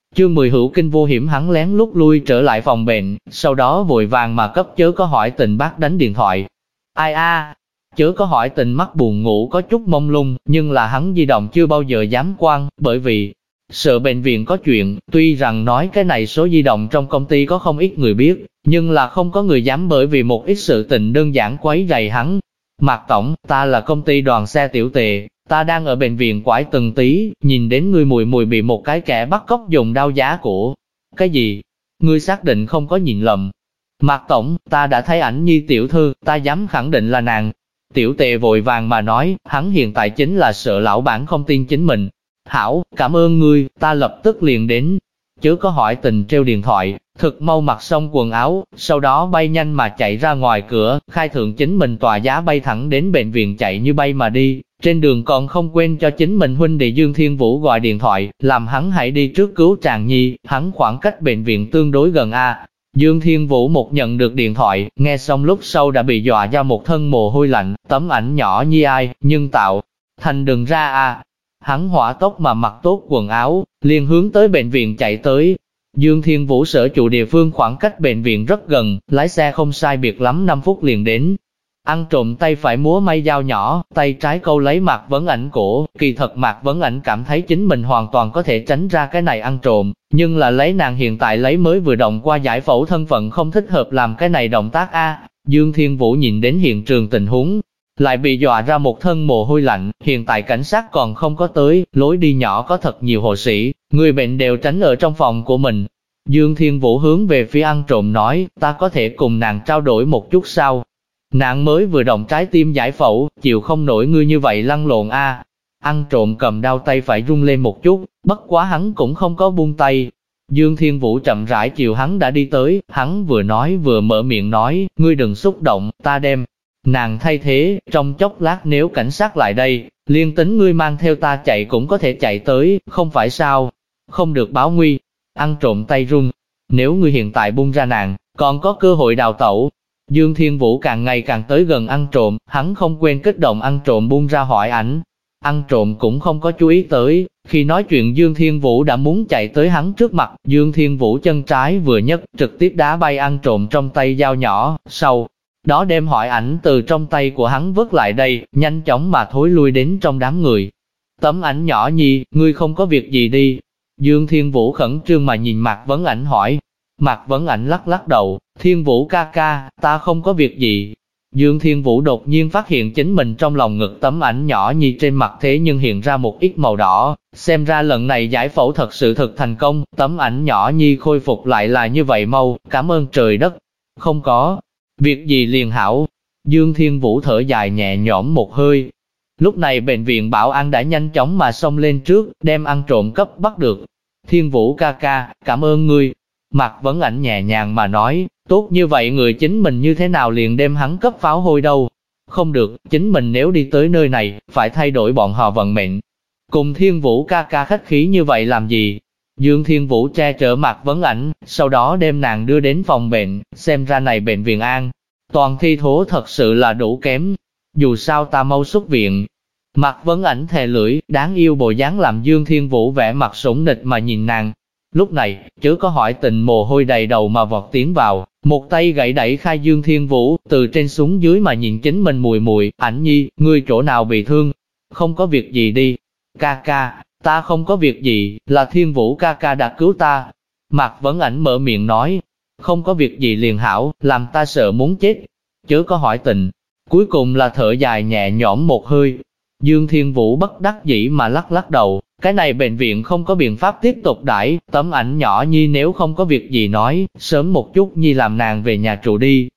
S1: Chương 10 hữu kinh vô hiểm hắn lén lút lui trở lại phòng bệnh, sau đó vội vàng mà cấp Chớ Có Hỏi Tình bác đánh điện thoại. Ai a? Chớ Có Hỏi Tình mắt buồn ngủ có chút mông lung, nhưng là hắn di động chưa bao giờ dám quăng, bởi vì sợ bệnh viện có chuyện, tuy rằng nói cái này số di động trong công ty có không ít người biết, nhưng là không có người dám bởi vì một ít sự tình đơn giản quấy rầy hắn. Mạc tổng, ta là công ty đoàn xe Tiểu Tề, ta đang ở bệnh viện quải từng tí, nhìn đến ngươi mùi mùi bị một cái kẻ bắt cóc dùng đao giá cổ. Cái gì? Ngươi xác định không có nhìn lầm. Mạc tổng, ta đã thấy ảnh Nhi tiểu thư, ta dám khẳng định là nàng. Tiểu Tề vội vàng mà nói, hắn hiện tại chính là sợ lão bản không tin chính mình. Hảo, cảm ơn ngươi, ta lập tức liền đến. Chớ Có Hỏi Tình treo điện thoại, thực mau mặc xong quần áo, sau đó bay nhanh mà chạy ra ngoài cửa, khai thượng chính mình tòa giá bay thẳng đến bệnh viện chạy như bay mà đi. Trên đường còn không quên cho chính mình huynh đệ Dương Thiên Vũ gọi điện thoại, làm hắn hãy đi trước cứu Tràng Nhi, hắn khoảng cách bệnh viện tương đối gần a. Dương Thiên Vũ một nhận được điện thoại, nghe xong lúc sau đã bị dọa ra một thân mồ hôi lạnh, tấm ảnh nhỏ Nhi ai, nhưng tạo thành đừng ra a. Hắn hỏa tốc mà mặc tốt quần áo, liền hướng tới bệnh viện chạy tới. Dương Thiên Vũ sở trụ địa phương khoảng cách bệnh viện rất gần, lái xe không sai biệt lắm 5 phút liền đến. Ăn trộm tay phải múa may dao nhỏ, tay trái câu lấy Mạc Vấn Ảnh cổ, kỳ thật Mạc Vấn Ảnh cảm thấy chính mình hoàn toàn có thể tránh ra cái này ăn trộm, nhưng là lấy nàng hiện tại lấy mới vừa động qua giải phẫu thân phận không thích hợp làm cái này động tác a. Dương Thiên Vũ nhìn đến hiện trường tình huống, lại bị dọa ra một thân mồ hôi lạnh, hiện tại cảnh sát còn không có tới, lối đi nhỏ có thật nhiều hộ sĩ, người bệnh đều tránh ở trong phòng của mình. Dương Thiên Vũ hướng về phía ăn trộm nói, ta có thể cùng nàng trao đổi một chút sao? Nàng mới vừa động trái tim giải phẫu, chịu không nổi ngươi như vậy lăn lộn a. Ăn trộm cầm đao tay phải rung lên một chút, bất quá hắn cũng không có buông tay. Dương Thiên Vũ chậm rãi chiều hắn đã đi tới, hắn vừa nói vừa mở miệng nói, ngươi đừng xúc động, ta đem nàng thay thế, trong chốc lát nếu cảnh sát lại đây, liên tính ngươi mang theo ta chạy cũng có thể chạy tới, không phải sao? Không được báo nguy. Ăn trộm tay run, nếu ngươi hiện tại buông ra nàng, còn có cơ hội đào tẩu. Dương Thiên Vũ càng ngày càng tới gần ăn trộm, hắn không quên kích động ăn trộm buông ra hỏi ảnh. Ăn trộm cũng không có chú ý tới, khi nói chuyện Dương Thiên Vũ đã muốn chạy tới hắn trước mặt, Dương Thiên Vũ chân trái vừa nhấc, trực tiếp đá bay ăn trộm trong tay dao nhỏ, sau đó đem hỏi ảnh từ trong tay của hắn vớt lại đây, nhanh chóng mà thối lui đến trong đám người. Tấm ảnh nhỏ Nhi, ngươi không có việc gì đi. Dương Thiên Vũ khẩn trương mà nhìn Mạc Vấn Ảnh hỏi. Mạc Vấn Ảnh lắc lắc đầu, Thiên Vũ ca ca, ta không có việc gì. Dương Thiên Vũ đột nhiên phát hiện chính mình trong lòng ngực tấm ảnh nhỏ Nhi trên mặt thế nhưng hiện ra một ít màu đỏ, xem ra lần này giải phẫu thật sự thực thành công, tấm ảnh nhỏ Nhi khôi phục lại là như vậy mau, cảm ơn trời đất. Không có việc gì liền hảo. Dương Thiên Vũ thở dài nhẹ nhõm một hơi. Lúc này bệnh viện bảo an đã nhanh chóng mà xông lên trước, đem ăn trộm cấp bắt được. Thiên Vũ ca ca, cảm ơn ngươi. Mạc Vấn Ảnh nhẹ nhàng mà nói, tốt như vậy người chính mình như thế nào liền đem hắn cấp pháo hôi đâu. Không được, chính mình nếu đi tới nơi này, phải thay đổi bọn họ vận mệnh. Cùng Thiên Vũ ca ca khách khí như vậy làm gì? Dương Thiên Vũ che chở Mạc Vấn Ảnh, sau đó đem nàng đưa đến phòng bệnh, xem ra này bệnh viện an. Toàn thi thố thật sự là đủ kém. Dù sao ta mau xuất viện. Mạc Vấn Ảnh thè lưỡi, đáng yêu bộ dáng làm Dương Thiên Vũ vẻ mặt sủng nịch mà nhìn nàng. Lúc này, Chớ Có Hỏi Tình mồ hôi đầy đầu mà vọt tiến vào, một tay gãy đẩy khai Dương Thiên Vũ, từ trên xuống dưới mà nhìn chính mình mùi mùi, Ảnh Nhi, ngươi chỗ nào bị thương? Không có việc gì đi. Ca ca, ta không có việc gì, là Thiên Vũ ca ca đã cứu ta. Mạc Vấn Ảnh mở miệng nói, không có việc gì liền hảo, làm ta sợ muốn chết. Chớ Có Hỏi Tình, cuối cùng là thở dài nhẹ nhõm một hơi. Dương Thiên Vũ bất đắc dĩ mà lắc lắc đầu, cái này bệnh viện không có biện pháp tiếp tục đãi, tấm ảnh nhỏ Nhi nếu không có việc gì nói, sớm một chút Nhi làm nàng về nhà trụ đi.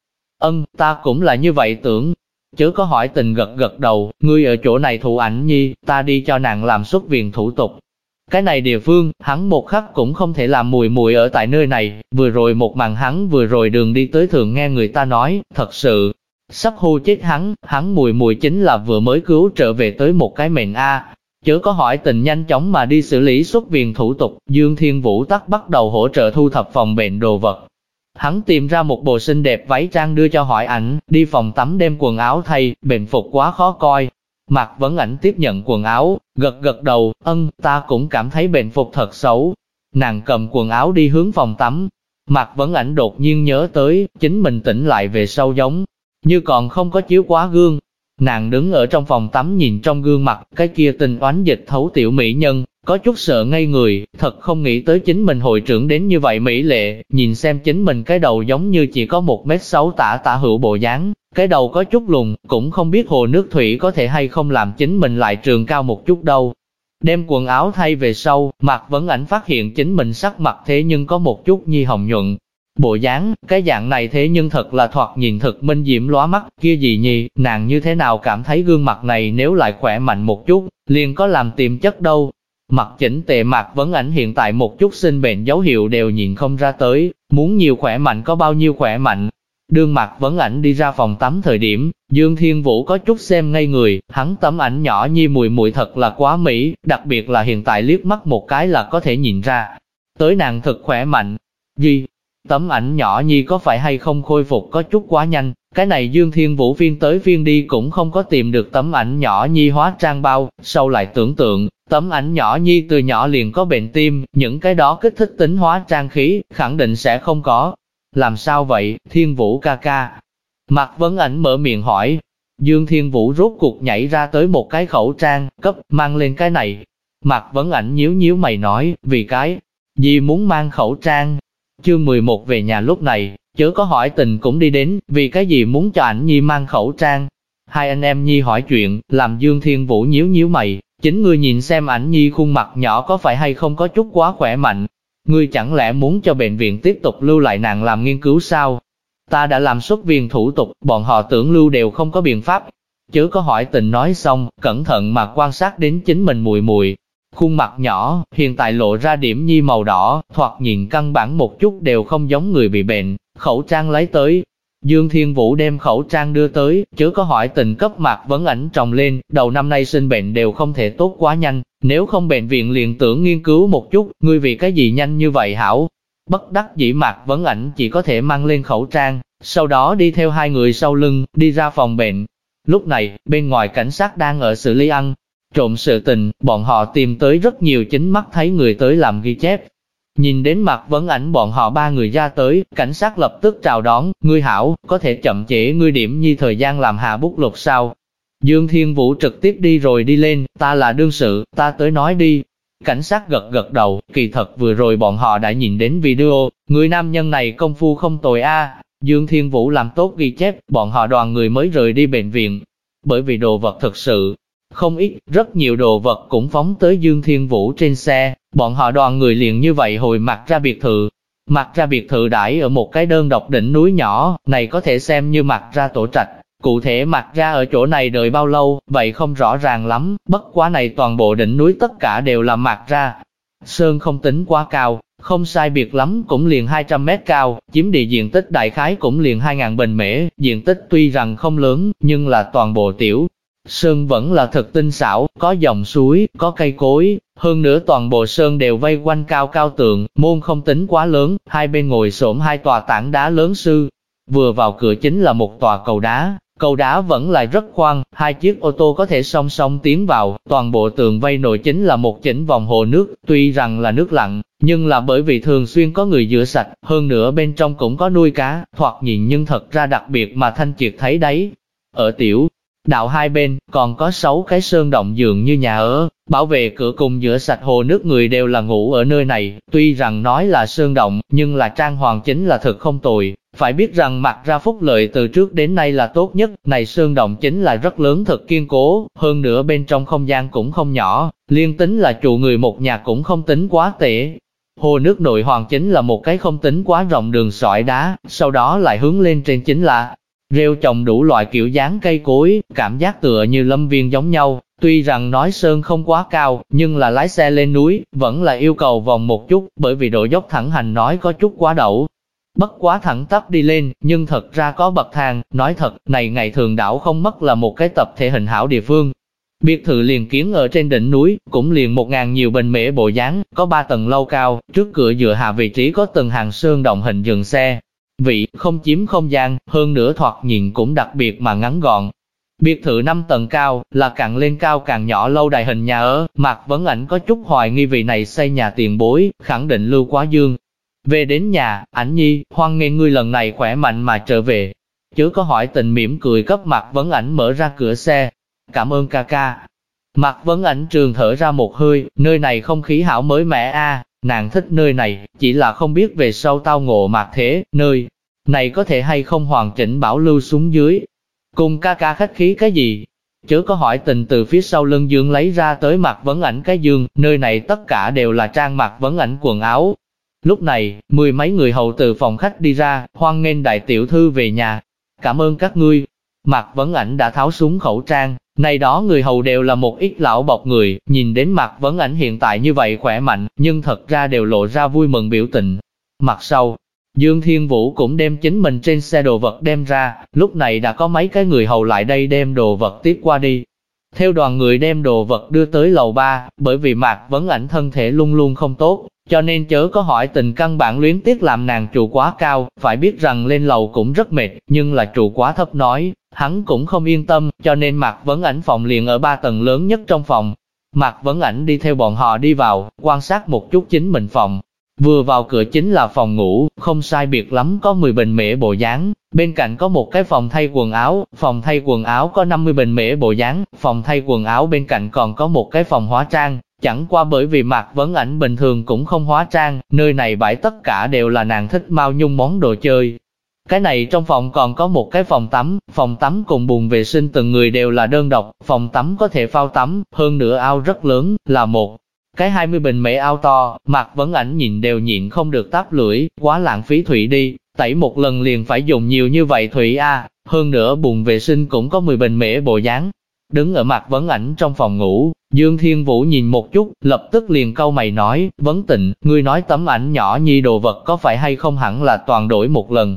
S1: Ta cũng là như vậy tưởng. Chớ Có Hỏi Tình gật gật đầu, ngươi ở chỗ này thụ ảnh Nhi, ta đi cho nàng làm xuất viện thủ tục. Cái này địa phương, hắn một khắc cũng không thể làm mùi mùi ở tại nơi này, vừa rồi một màn hắn vừa rồi đường đi tới thường nghe người ta nói, thật sự sắp hù chết hắn mùi mùi chính là vừa mới cứu trở về tới một cái mệnh a. Chớ Có Hỏi Tình nhanh chóng mà đi xử lý xuất viện thủ tục, Dương Thiên Vũ tắc bắt đầu hỗ trợ thu thập phòng bệnh đồ vật. Hắn tìm ra một bộ xinh đẹp váy trang đưa cho Hỏi Ảnh, đi phòng tắm đem quần áo thay, bệnh phục quá khó coi. Mạc Vấn Ảnh tiếp nhận quần áo, gật gật đầu, ta cũng cảm thấy bệnh phục thật xấu. Nàng cầm quần áo đi hướng phòng tắm. Mạc Vấn Ảnh đột nhiên nhớ tới, chính mình tỉnh lại về sau giống như còn không có chiếu quá gương. Nàng đứng ở trong phòng tắm nhìn trong gương mặt, cái kia tinh oánh dịch thấu tiểu mỹ nhân, có chút sợ ngây người, thật không nghĩ tới chính mình hội trưởng đến như vậy mỹ lệ, nhìn xem chính mình cái đầu giống như chỉ có 1m6 tả hữu bộ dáng, cái đầu có chút lùn, cũng không biết hồ nước thủy có thể hay không làm chính mình lại trường cao một chút đâu. Đem quần áo thay về sau, Mạc Vấn Ảnh phát hiện chính mình sắc mặt thế nhưng có một chút nhi hồng nhuận. Bộ dáng, cái dạng này thế nhưng thật là thoạt nhìn thật minh diễm lóa mắt, kia gì nhỉ, nàng như thế nào cảm thấy gương mặt này nếu lại khỏe mạnh một chút, liền có làm tiềm chất đâu. Mặt chỉnh tề Mạc Vấn Ảnh hiện tại một chút sinh bệnh dấu hiệu đều nhìn không ra tới, muốn nhiều khỏe mạnh có bao nhiêu khỏe mạnh. Đương Mạc Vấn Ảnh đi ra phòng tắm thời điểm, Dương Thiên Vũ có chút xem ngây người, hắn tấm ảnh nhỏ nhi mùi mùi thật là quá mỹ, đặc biệt là hiện tại liếc mắt một cái là có thể nhìn ra. Tới nàng thật khỏe mạnh. Gì? Tấm ảnh nhỏ nhi có phải hay không khôi phục có chút quá nhanh, cái này Dương Thiên Vũ phiên tới phiên đi cũng không có tìm được tấm ảnh nhỏ nhi hóa trang bao, sau lại tưởng tượng, tấm ảnh nhỏ nhi từ nhỏ liền có bệnh tim, những cái đó kích thích tính hóa trang khí, khẳng định sẽ không có. Làm sao vậy, Thiên Vũ ca ca? Mạc Vấn Ảnh mở miệng hỏi. Dương Thiên Vũ rốt cuộc nhảy ra tới một cái khẩu trang, cấp, mang lên cái này. Mạc Vấn Ảnh nhíu nhíu mày nói, vì cái gì muốn mang khẩu trang? Chương 11 về nhà lúc này, chớ có hỏi tình cũng đi đến, vì cái gì muốn cho ảnh nhi mang khẩu trang. Hai anh em nhi hỏi chuyện, làm Dương Thiên Vũ nhíu nhíu mày, chính ngươi nhìn xem ảnh nhi khuôn mặt nhỏ có phải hay không có chút quá khỏe mạnh. Ngươi chẳng lẽ muốn cho bệnh viện tiếp tục lưu lại nàng làm nghiên cứu sao? Ta đã làm xuất viện thủ tục, bọn họ tưởng lưu đều không có biện pháp. Chớ có hỏi tình nói xong, cẩn thận mà quan sát đến chính mình mùi mùi. Khuôn mặt nhỏ, hiện tại lộ ra điểm nhi màu đỏ, thoạt nhìn căn bản một chút đều không giống người bị bệnh, khẩu trang lấy tới. Dương Thiên Vũ đem khẩu trang đưa tới, chớ có hỏi tình cấp Mạc Vấn Ảnh trồng lên, đầu năm nay sinh bệnh đều không thể tốt quá nhanh, nếu không bệnh viện liền tưởng nghiên cứu một chút, ngươi vì cái gì nhanh như vậy hảo. Bất đắc dĩ Mạc Vấn Ảnh chỉ có thể mang lên khẩu trang, sau đó đi theo hai người sau lưng, đi ra phòng bệnh. Lúc này, bên ngoài cảnh sát đang ở xử lý ăn trộm sự tình, bọn họ tìm tới rất nhiều chính mắt thấy người tới làm ghi chép. Nhìn đến Mạc Vấn Ảnh bọn họ ba người ra tới, cảnh sát lập tức chào đón, ngươi hảo, có thể chậm trễ ngươi điểm nhi thời gian làm hạ bút lục sao? Dương Thiên Vũ trực tiếp đi rồi đi lên, ta là đương sự, ta tới nói đi. Cảnh sát gật gật đầu, kỳ thật vừa rồi bọn họ đã nhìn đến video, người nam nhân này công phu không tồi a. Dương Thiên Vũ làm tốt ghi chép, bọn họ đoàn người mới rời đi bệnh viện. Bởi vì đồ vật thực sự không ít, rất nhiều đồ vật cũng phóng tới Dương Thiên Vũ trên xe, bọn họ đoàn người liền như vậy hồi mặt ra biệt thự. Mặt ra biệt thự đãi ở một cái đơn độc đỉnh núi nhỏ, này có thể xem như mặt ra tổ trạch. Cụ thể mặt ra ở chỗ này đợi bao lâu, vậy không rõ ràng lắm, bất quá này toàn bộ đỉnh núi tất cả đều là mặt ra. Sơn không tính quá cao, không sai biệt lắm cũng liền 200 mét cao, chiếm địa diện tích đại khái cũng liền 2.000 bình mễ, diện tích tuy rằng không lớn, nhưng là toàn bộ tiểu. Sơn vẫn là thật tinh xảo, có dòng suối, có cây cối, hơn nữa toàn bộ sơn đều vây quanh cao cao tường, môn không tính quá lớn, hai bên ngồi xổm hai tòa tảng đá lớn sư. Vừa vào cửa chính là một tòa cầu đá vẫn là rất khoan, hai chiếc ô tô có thể song song tiến vào, toàn bộ tường vây nội chính là một chỉnh vòng hồ nước, tuy rằng là nước lặng, nhưng là bởi vì thường xuyên có người rửa sạch, hơn nữa bên trong cũng có nuôi cá, thoạt nhìn nhưng thật ra đặc biệt mà thanh triệt thấy đấy. Ở tiểu đạo hai bên, còn có 6 cái sơn động dường như nhà ở, bảo vệ cửa cùng rửa sạch hồ nước người đều là ngủ ở nơi này, tuy rằng nói là sơn động, nhưng là trang hoàng chính là thực không tồi. Phải biết rằng mặt ra phúc lợi từ trước đến nay là tốt nhất, này sơn động chính là rất lớn thật kiên cố, hơn nữa bên trong không gian cũng không nhỏ, liên tính là trụ người một nhà cũng không tính quá tệ. Hồ nước nội hoàng chính là một cái không tính quá rộng đường sỏi đá, sau đó lại hướng lên trên chính là rêu trồng đủ loại kiểu dáng cây cối, cảm giác tựa như lâm viên giống nhau. Tuy rằng nói sơn không quá cao, nhưng là lái xe lên núi, vẫn là yêu cầu vòng một chút, bởi vì độ dốc thẳng hành nói có chút quá đậu. Bất quá thẳng tắp đi lên, nhưng thật ra có bậc thang, nói thật, này ngày thường đảo không mất là một cái tập thể hình hảo địa phương. Biệt thự liền kiến ở trên đỉnh núi, cũng liền 1.000 nhiều bình mễ bộ dáng, có 3 tầng lâu cao, trước cửa dựa hạ vị trí có từng hàng sơn động hình dừng xe. Vị, không chiếm không gian, hơn nữa thoạt nhìn cũng đặc biệt mà ngắn gọn. Biệt thự 5 tầng cao, là càng lên cao càng nhỏ lâu đài hình nhà ở, Mạc Vấn Ảnh có chút hoài nghi vị này xây nhà tiền bối, khẳng định Lưu Quá Dương. Về đến nhà, Ảnh Nhi, hoan nghênh ngươi lần này khỏe mạnh mà trở về. Chớ có hỏi tình mỉm cười cấp Mạc Vấn Ảnh mở ra cửa xe. Cảm ơn ca ca. Mạc Vấn Ảnh trường thở ra một hơi, nơi này không khí hảo mới mẻ a, nàng thích nơi này, chỉ là không biết về sau tao ngộ Mạc thế, nơi này có thể hay không hoàn chỉnh bảo lưu xuống dưới. Cùng ca ca khách khí cái gì? Chớ có hỏi tình từ phía sau lưng giường lấy ra tới Mạc Vấn Ảnh cái giường, nơi này tất cả đều là trang Mạc Vấn Ảnh quần áo. Lúc này, 10 mấy người hầu từ phòng khách đi ra, hoan nghênh đại tiểu thư về nhà. Cảm ơn các ngươi. Mạc Vấn Ảnh đã tháo xuống khẩu trang, này đó người hầu đều là một ít lão bọc người, nhìn đến Mạc Vấn Ảnh hiện tại như vậy khỏe mạnh, nhưng thật ra đều lộ ra vui mừng biểu tình. Mặt sau, Dương Thiên Vũ cũng đem chính mình trên xe đồ vật đem ra, lúc này đã có mấy cái người hầu lại đây đem đồ vật tiếp qua đi. Theo đoàn người đem đồ vật đưa tới lầu 3, bởi vì Mạc Vấn Ảnh thân thể luôn luôn không tốt, cho nên chớ có hỏi tình căn bản luyến tiếc làm nàng trụ quá cao, phải biết rằng lên lầu cũng rất mệt, nhưng là trụ quá thấp nói, hắn cũng không yên tâm, cho nên Mạc Vấn Ảnh phòng liền ở 3 tầng lớn nhất trong phòng. Mạc Vấn Ảnh đi theo bọn họ đi vào, quan sát một chút chính mình phòng. Vừa vào cửa chính là phòng ngủ, không sai biệt lắm có 10 bình mễ bộ dáng, bên cạnh có một cái phòng thay quần áo có 50 bình mễ bộ dáng, phòng thay quần áo bên cạnh còn có một cái phòng hóa trang, chẳng qua bởi vì Mạc Vấn Ảnh bình thường cũng không hóa trang, nơi này bãi tất cả đều là nàng thích Mao Nhung món đồ chơi. Cái này trong phòng còn có một cái phòng tắm cùng bồn vệ sinh từng người đều là đơn độc, phòng tắm có thể phao tắm, hơn nữa ao rất lớn, là một cái 20 bình mễ ao to. Mạc Vấn Ảnh nhìn đều nhịn không được táp lưỡi, quá lãng phí thủy đi, tẩy một lần liền phải dùng nhiều như vậy thủy a, hơn nữa bồn vệ sinh cũng có 10 bình mễ bộ dáng. Đứng ở Mạc Vấn Ảnh trong phòng ngủ, Dương Thiên Vũ nhìn một chút, lập tức liền cau mày nói, Vấn Tịnh, ngươi nói tấm ảnh nhỏ nhi đồ vật có phải hay không hẳn là toàn đổi một lần.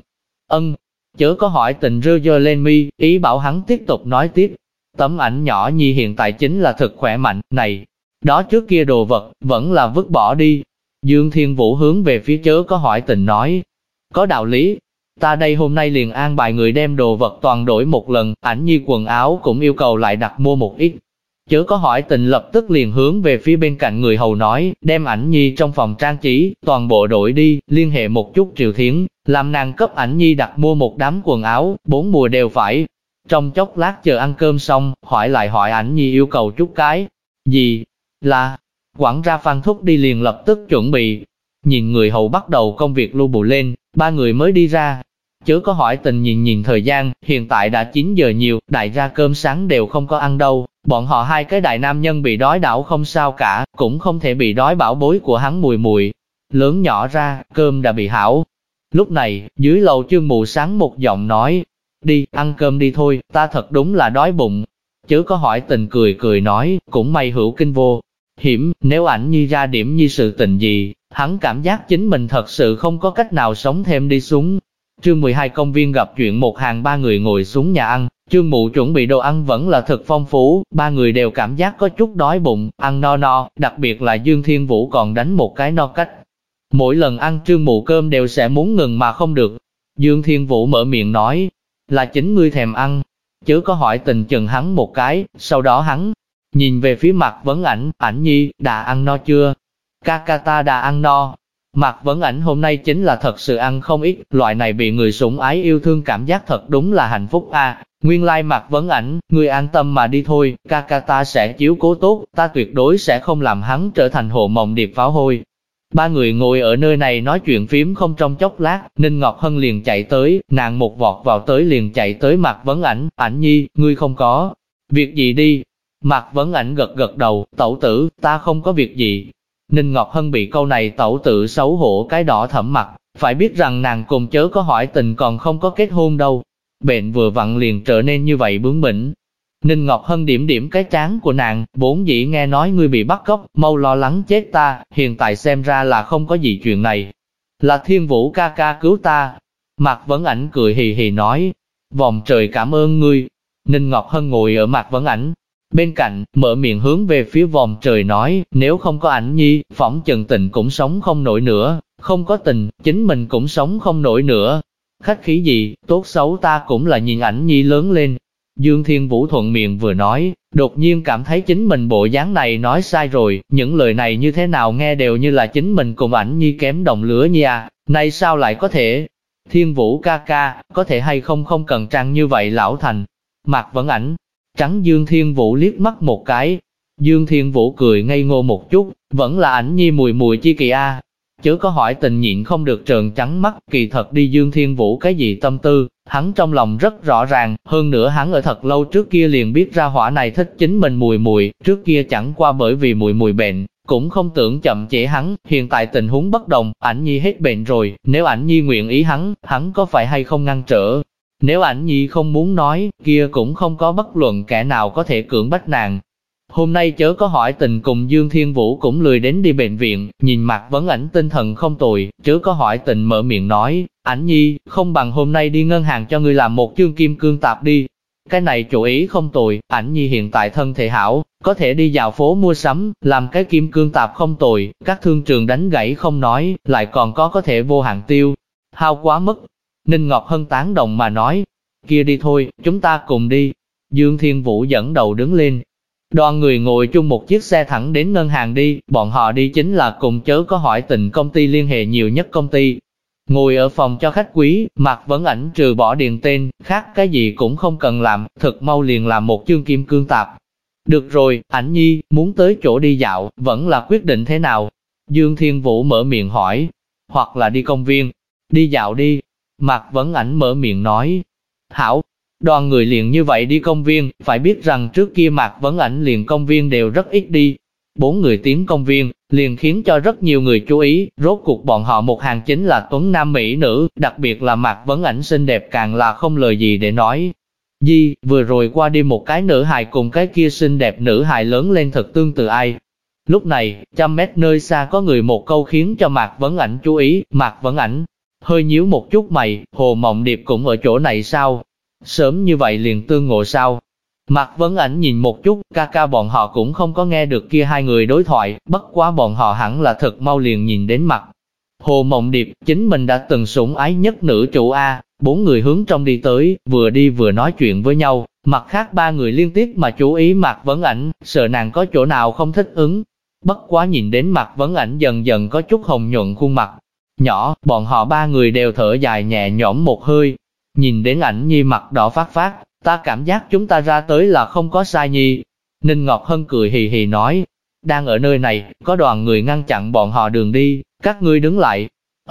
S1: Chớ có hỏi tình rơ lên mi, ý bảo hắn tiếp tục nói tiếp. Tấm ảnh nhỏ nhi hiện tại chính là thực khỏe mạnh, này, đó trước kia đồ vật, vẫn là vứt bỏ đi. Dương Thiên Vũ hướng về phía chớ có hỏi tình nói, có đạo lý, ta đây hôm nay liền an bài người đem đồ vật toàn đổi một lần, Ảnh Nhi quần áo cũng yêu cầu lại đặt mua một ít. Chớ có hỏi tình lập tức liền hướng về phía bên cạnh người hầu nói, đem Ảnh Nhi trong phòng trang trí, toàn bộ đổi đi, liên hệ một chút Triệu Thiến, làm nàng cấp Ảnh Nhi đặt mua một đám quần áo, 4 mùa đều phải. Trong chốc lát chờ ăn cơm xong, hỏi Ảnh Nhi yêu cầu chút cái gì, là quản gia Phan Thúc đi liền lập tức chuẩn bị. Nhìn người hầu bắt đầu công việc lưu bù lên, 3 người mới đi ra. Chớ có hỏi tình nhìn thời gian, hiện tại đã 9 giờ nhiều, đại gia cơm sáng đều không có ăn đâu. Bọn họ hai cái đại nam nhân bị đói đảo không sao cả, cũng không thể bị đói bảo bối của hắn mùi mùi. Lớn nhỏ ra, cơm đã bị hảo. Lúc này, dưới lầu Chương Mụ Sáng một giọng nói, đi, ăn cơm đi thôi, ta thật đúng là đói bụng. Chớ có hỏi tình cười nói, cũng may hữu kinh vô hiểm, nếu Ảnh Nhi ra điểm như sự tình gì, hắn cảm giác chính mình thật sự không có cách nào sống thêm đi xuống. Chương 12 công viên gặp chuyện một hàng 3 người ngồi xuống nhà ăn, Chương Mụ chuẩn bị đồ ăn vẫn là thực phong phú, 3 người đều cảm giác có chút đói bụng, ăn no, đặc biệt là Dương Thiên Vũ còn đánh một cái no cách. Mỗi lần ăn Chương Mụ cơm đều sẽ muốn ngừng mà không được. Dương Thiên Vũ mở miệng nói, là chính ngươi thèm ăn. Chớ có hỏi tình chừng hắn một cái, sau đó hắn nhìn về phía Mạc Vấn Ảnh, Ảnh Nhi, đã ăn no chưa? Ca ta đã ăn no. Mạc Vấn Ảnh hôm nay chính là thật sự ăn không ít, loại này bị người sủng ái yêu thương cảm giác thật đúng là hạnh phúc a. Nguyên lai Mạc Vấn Ảnh, ngươi an tâm mà đi thôi, ca ta sẽ chiếu cố tốt, ta tuyệt đối sẽ không làm hắn trở thành hồ mộng điệp pháo hôi. 3 người ngồi ở nơi này nói chuyện phím không trong chốc lát, Ninh Ngọc Hân liền chạy tới, nàng một vọt vào tới liền chạy tới Mạc Vấn Ảnh, Ảnh Nhi, ngươi không có việc gì đi. Mạc Vấn Ảnh gật đầu, tẩu tử, ta không có việc gì. Ninh Ngọc Hân bị câu này tẩu tử xấu hổ cái đỏ thẫm mặt, phải biết rằng nàng cùng chớ có hỏi tình còn không có kết hôn đâu. Bệnh vừa vặn liền trở nên như vậy bướng bỉnh. Ninh Ngọc Hân điểm cái trán của nàng, vốn dĩ nghe nói ngươi bị bắt cóc, mau lo lắng chết ta, hiện tại xem ra là không có gì chuyện này. Là Thiên Vũ ca ca cứu ta. Mạc Vấn Ảnh cười hì hì nói, vòng trời cảm ơn ngươi. Ninh Ngọc Hân ngồi ở Mạc Vấn Ảnh bên cạnh, mở miệng hướng về phía vòng trời nói, nếu không có Ảnh Nhi, phỏng chừng tình cũng sống không nổi nữa, không có tình, chính mình cũng sống không nổi nữa. Khách khí gì, tốt xấu ta cũng là nhìn Ảnh Nhi lớn lên. Dương Thiên Vũ thuận miệng vừa nói, đột nhiên cảm thấy chính mình bộ dáng này nói sai rồi, những lời này như thế nào nghe đều như là chính mình cùng Ảnh Nhi kém đồng lứa nhi à, nay sao lại có thể? Thiên Vũ ca ca, có thể hay không không cần trang như vậy lão thành. Mạc Vấn Ảnh trắng Dương Thiên Vũ liếc mắt một cái. Dương Thiên Vũ cười ngây ngô một chút, vẫn là Ảnh Nhi mùi mùi chi kỳ a. Chớ có hỏi tình nhịn không được trợn trắng mắt, kỳ thật đi Dương Thiên Vũ cái gì tâm tư, hắn trong lòng rất rõ ràng, hơn nữa hắn ở thật lâu trước kia liền biết ra hỏa này thích chính mình mùi mùi, trước kia chẳng qua bởi vì mùi mùi bệnh, cũng không tưởng chậm trễ hắn, hiện tại tình huống bất đồng, Ảnh Nhi hết bệnh rồi, nếu Ảnh Nhi nguyện ý hắn có phải hay không ngăn trở. Nếu Ảnh Nhi không muốn nói, kia cũng không có bất luận kẻ nào có thể cưỡng bách nàng. Hôm nay chớ có hỏi tình cùng Dương Thiên Vũ cũng lười đến đi bệnh viện, nhìn Mạc Vấn Ảnh tinh thần không tồi, chớ có hỏi tình mở miệng nói, Ảnh Nhi, không bằng hôm nay đi ngân hàng cho ngươi làm một chương kim cương tạp đi. Cái này chủ ý không tồi, Ảnh Nhi hiện tại thân thể hảo, có thể đi dạo phố mua sắm, làm cái kim cương tạp không tồi, các thương trường đánh gãy không nói, lại còn có thể vô hạn tiêu. Hao quá mức. Ninh Ngọc Hân tán đồng mà nói, kia đi thôi, chúng ta cùng đi. Dương Thiên Vũ dẫn đầu đứng lên. Đoàn người ngồi chung một chiếc xe thẳng đến ngân hàng đi, bọn họ đi chính là cùng chớ có hỏi tình công ty liên hệ nhiều nhất công ty. Ngồi ở phòng cho khách quý, Mạc Vấn Ảnh trừ bỏ điền tên, khác cái gì cũng không cần làm, thực mau liền làm một chương kim cương tạp. Được rồi, Ảnh Nhi, muốn tới chỗ đi dạo, vẫn là quyết định thế nào? Dương Thiên Vũ mở miệng hỏi, hoặc là đi công viên, đi dạo đi. Mạc Vấn Ảnh mở miệng nói, hảo. Đoàn người liền như vậy đi công viên, phải biết rằng trước kia Mạc Vấn Ảnh liền công viên đều rất ít đi. 4 người tiến công viên, liền khiến cho rất nhiều người chú ý, rốt cuộc bọn họ một hàng chính là tuấn nam mỹ nữ, đặc biệt là Mạc Vấn Ảnh xinh đẹp càng là không lời gì để nói. Vừa rồi qua đi một cái nữ hài cùng cái kia xinh đẹp nữ hài lớn lên thật tương tự ai. Lúc này, 100 mét nơi xa có người một câu khiến cho Mạc Vấn Ảnh chú ý, Mạc Vấn Ảnh hơi nhíu một chút mày, Hồ Mộng Điệp cũng ở chỗ này sao? Sớm như vậy liền tương ngộ sao? Mạc Vấn Ảnh nhìn một chút, ca ca bọn họ cũng không có nghe được kia hai người đối thoại, bất quá bọn họ hẳn là thật mau liền nhìn đến mặt. Hồ Mộng Điệp, chính mình đã từng sủng ái nhất nữ chủ A, 4 người hướng trong đi tới, vừa đi vừa nói chuyện với nhau, mặt khác 3 người liên tiếp mà chú ý Mạc Vấn Ảnh, sợ nàng có chỗ nào không thích ứng. Bất quá nhìn đến Mạc Vấn Ảnh dần dần có chút hồng nhuận khuôn mặt nhỏ, bọn họ 3 người đều thở dài nhẹ nhõm một hơi. Nhìn đến Ảnh Nhi mặt đỏ phát, ta cảm giác chúng ta ra tới là không có sai nhi. Ninh Ngọc Hân cười hì hì nói, đang ở nơi này, có đoàn người ngăn chặn bọn họ đường đi, các ngươi đứng lại.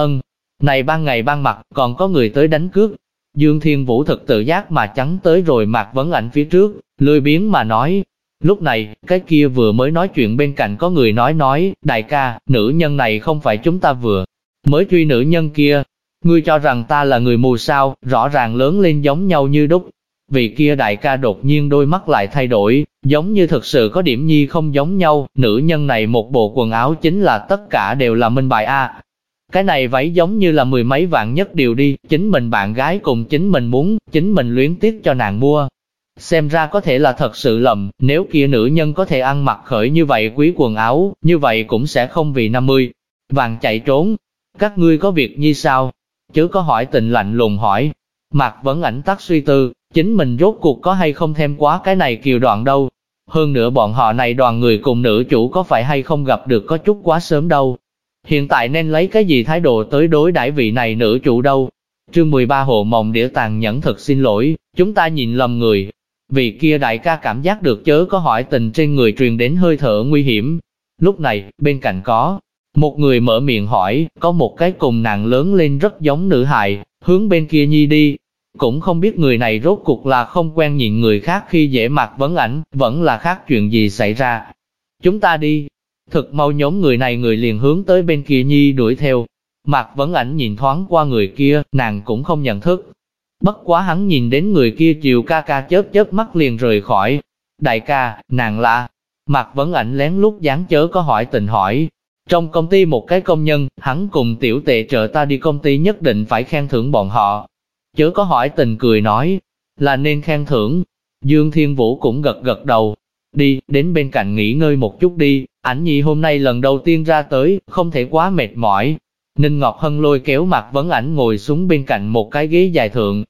S1: Này ban ngày ban mặt, còn có người tới đánh cướp. Dương Thiên Vũ thực tự giác mà chắn tới rồi Mạc Vấn Ảnh phía trước, lười biếng mà nói. Lúc này, cái kia vừa mới nói chuyện bên cạnh có người nói, đại ca, nữ nhân này không phải chúng ta vừa mới truy nữ nhân kia. Ngươi cho rằng ta là người mù sao, rõ ràng lớn lên giống nhau như đúc. Vị kia đại ca đột nhiên đôi mắt lại thay đổi, giống như thực sự có điểm nhi không giống nhau, nữ nhân này một bộ quần áo chính là tất cả đều là minh bài A. Cái này váy giống như là 10 mấy vạn nhất điều đi, chính mình bạn gái cùng chính mình muốn, chính mình luyến tiếc cho nàng mua. Xem ra có thể là thật sự lầm, nếu kia nữ nhân có thể ăn mặc khởi như vậy quý quần áo, như vậy cũng sẽ không vì 50 vàng chạy trốn. Các ngươi có việc như sao? Chứ có hỏi tình lạnh lùng hỏi. Mạc Vấn Ảnh tắt suy tư, chính mình rốt cuộc có hay không thêm quá cái này kiều đoạn đâu. Hơn nữa bọn họ này đoàn người cùng nữ chủ có phải hay không gặp được có chút quá sớm đâu. Hiện tại nên lấy cái gì thái độ tới đối đãi vị này nữ chủ đâu. Chương 13 Hồ Mộng Đĩa tàn nhẫn thật xin lỗi, chúng ta nhìn lầm người. Vị kia đại ca cảm giác được chớ có hỏi tình trên người truyền đến hơi thở nguy hiểm. Lúc này, bên cạnh có một người mở miệng hỏi, có một cái cùng nàng lớn lên rất giống nữ hài, hướng bên kia nhi đi. Cũng không biết người này rốt cuộc là không quen nhìn người khác khi dễ Mạc Vấn Ảnh, vẫn là khác chuyện gì xảy ra. Chúng ta đi. Thực mau nhóm người này người liền hướng tới bên kia nhi đuổi theo. Mạc Vấn Ảnh nhìn thoáng qua người kia, nàng cũng không nhận thức. Bất quá hắn nhìn đến người kia chiều ca ca chớp mắt liền rời khỏi. Đại ca, nàng là... Mạc Vấn Ảnh lén lút dáng chớ có hỏi tình hỏi. Trong công ty một cái công nhân, hắn cùng tiểu tệ trợ ta đi công ty nhất định phải khen thưởng bọn họ. Chớ có hỏi tình cười nói, là nên khen thưởng. Dương Thiên Vũ cũng gật đầu. Đi, đến bên cạnh nghỉ ngơi một chút đi, Ảnh Nhi hôm nay lần đầu tiên ra tới, không thể quá mệt mỏi. Ninh Ngọc Hân lôi kéo Mạc Vấn Ảnh ngồi xuống bên cạnh một cái ghế dài thượng.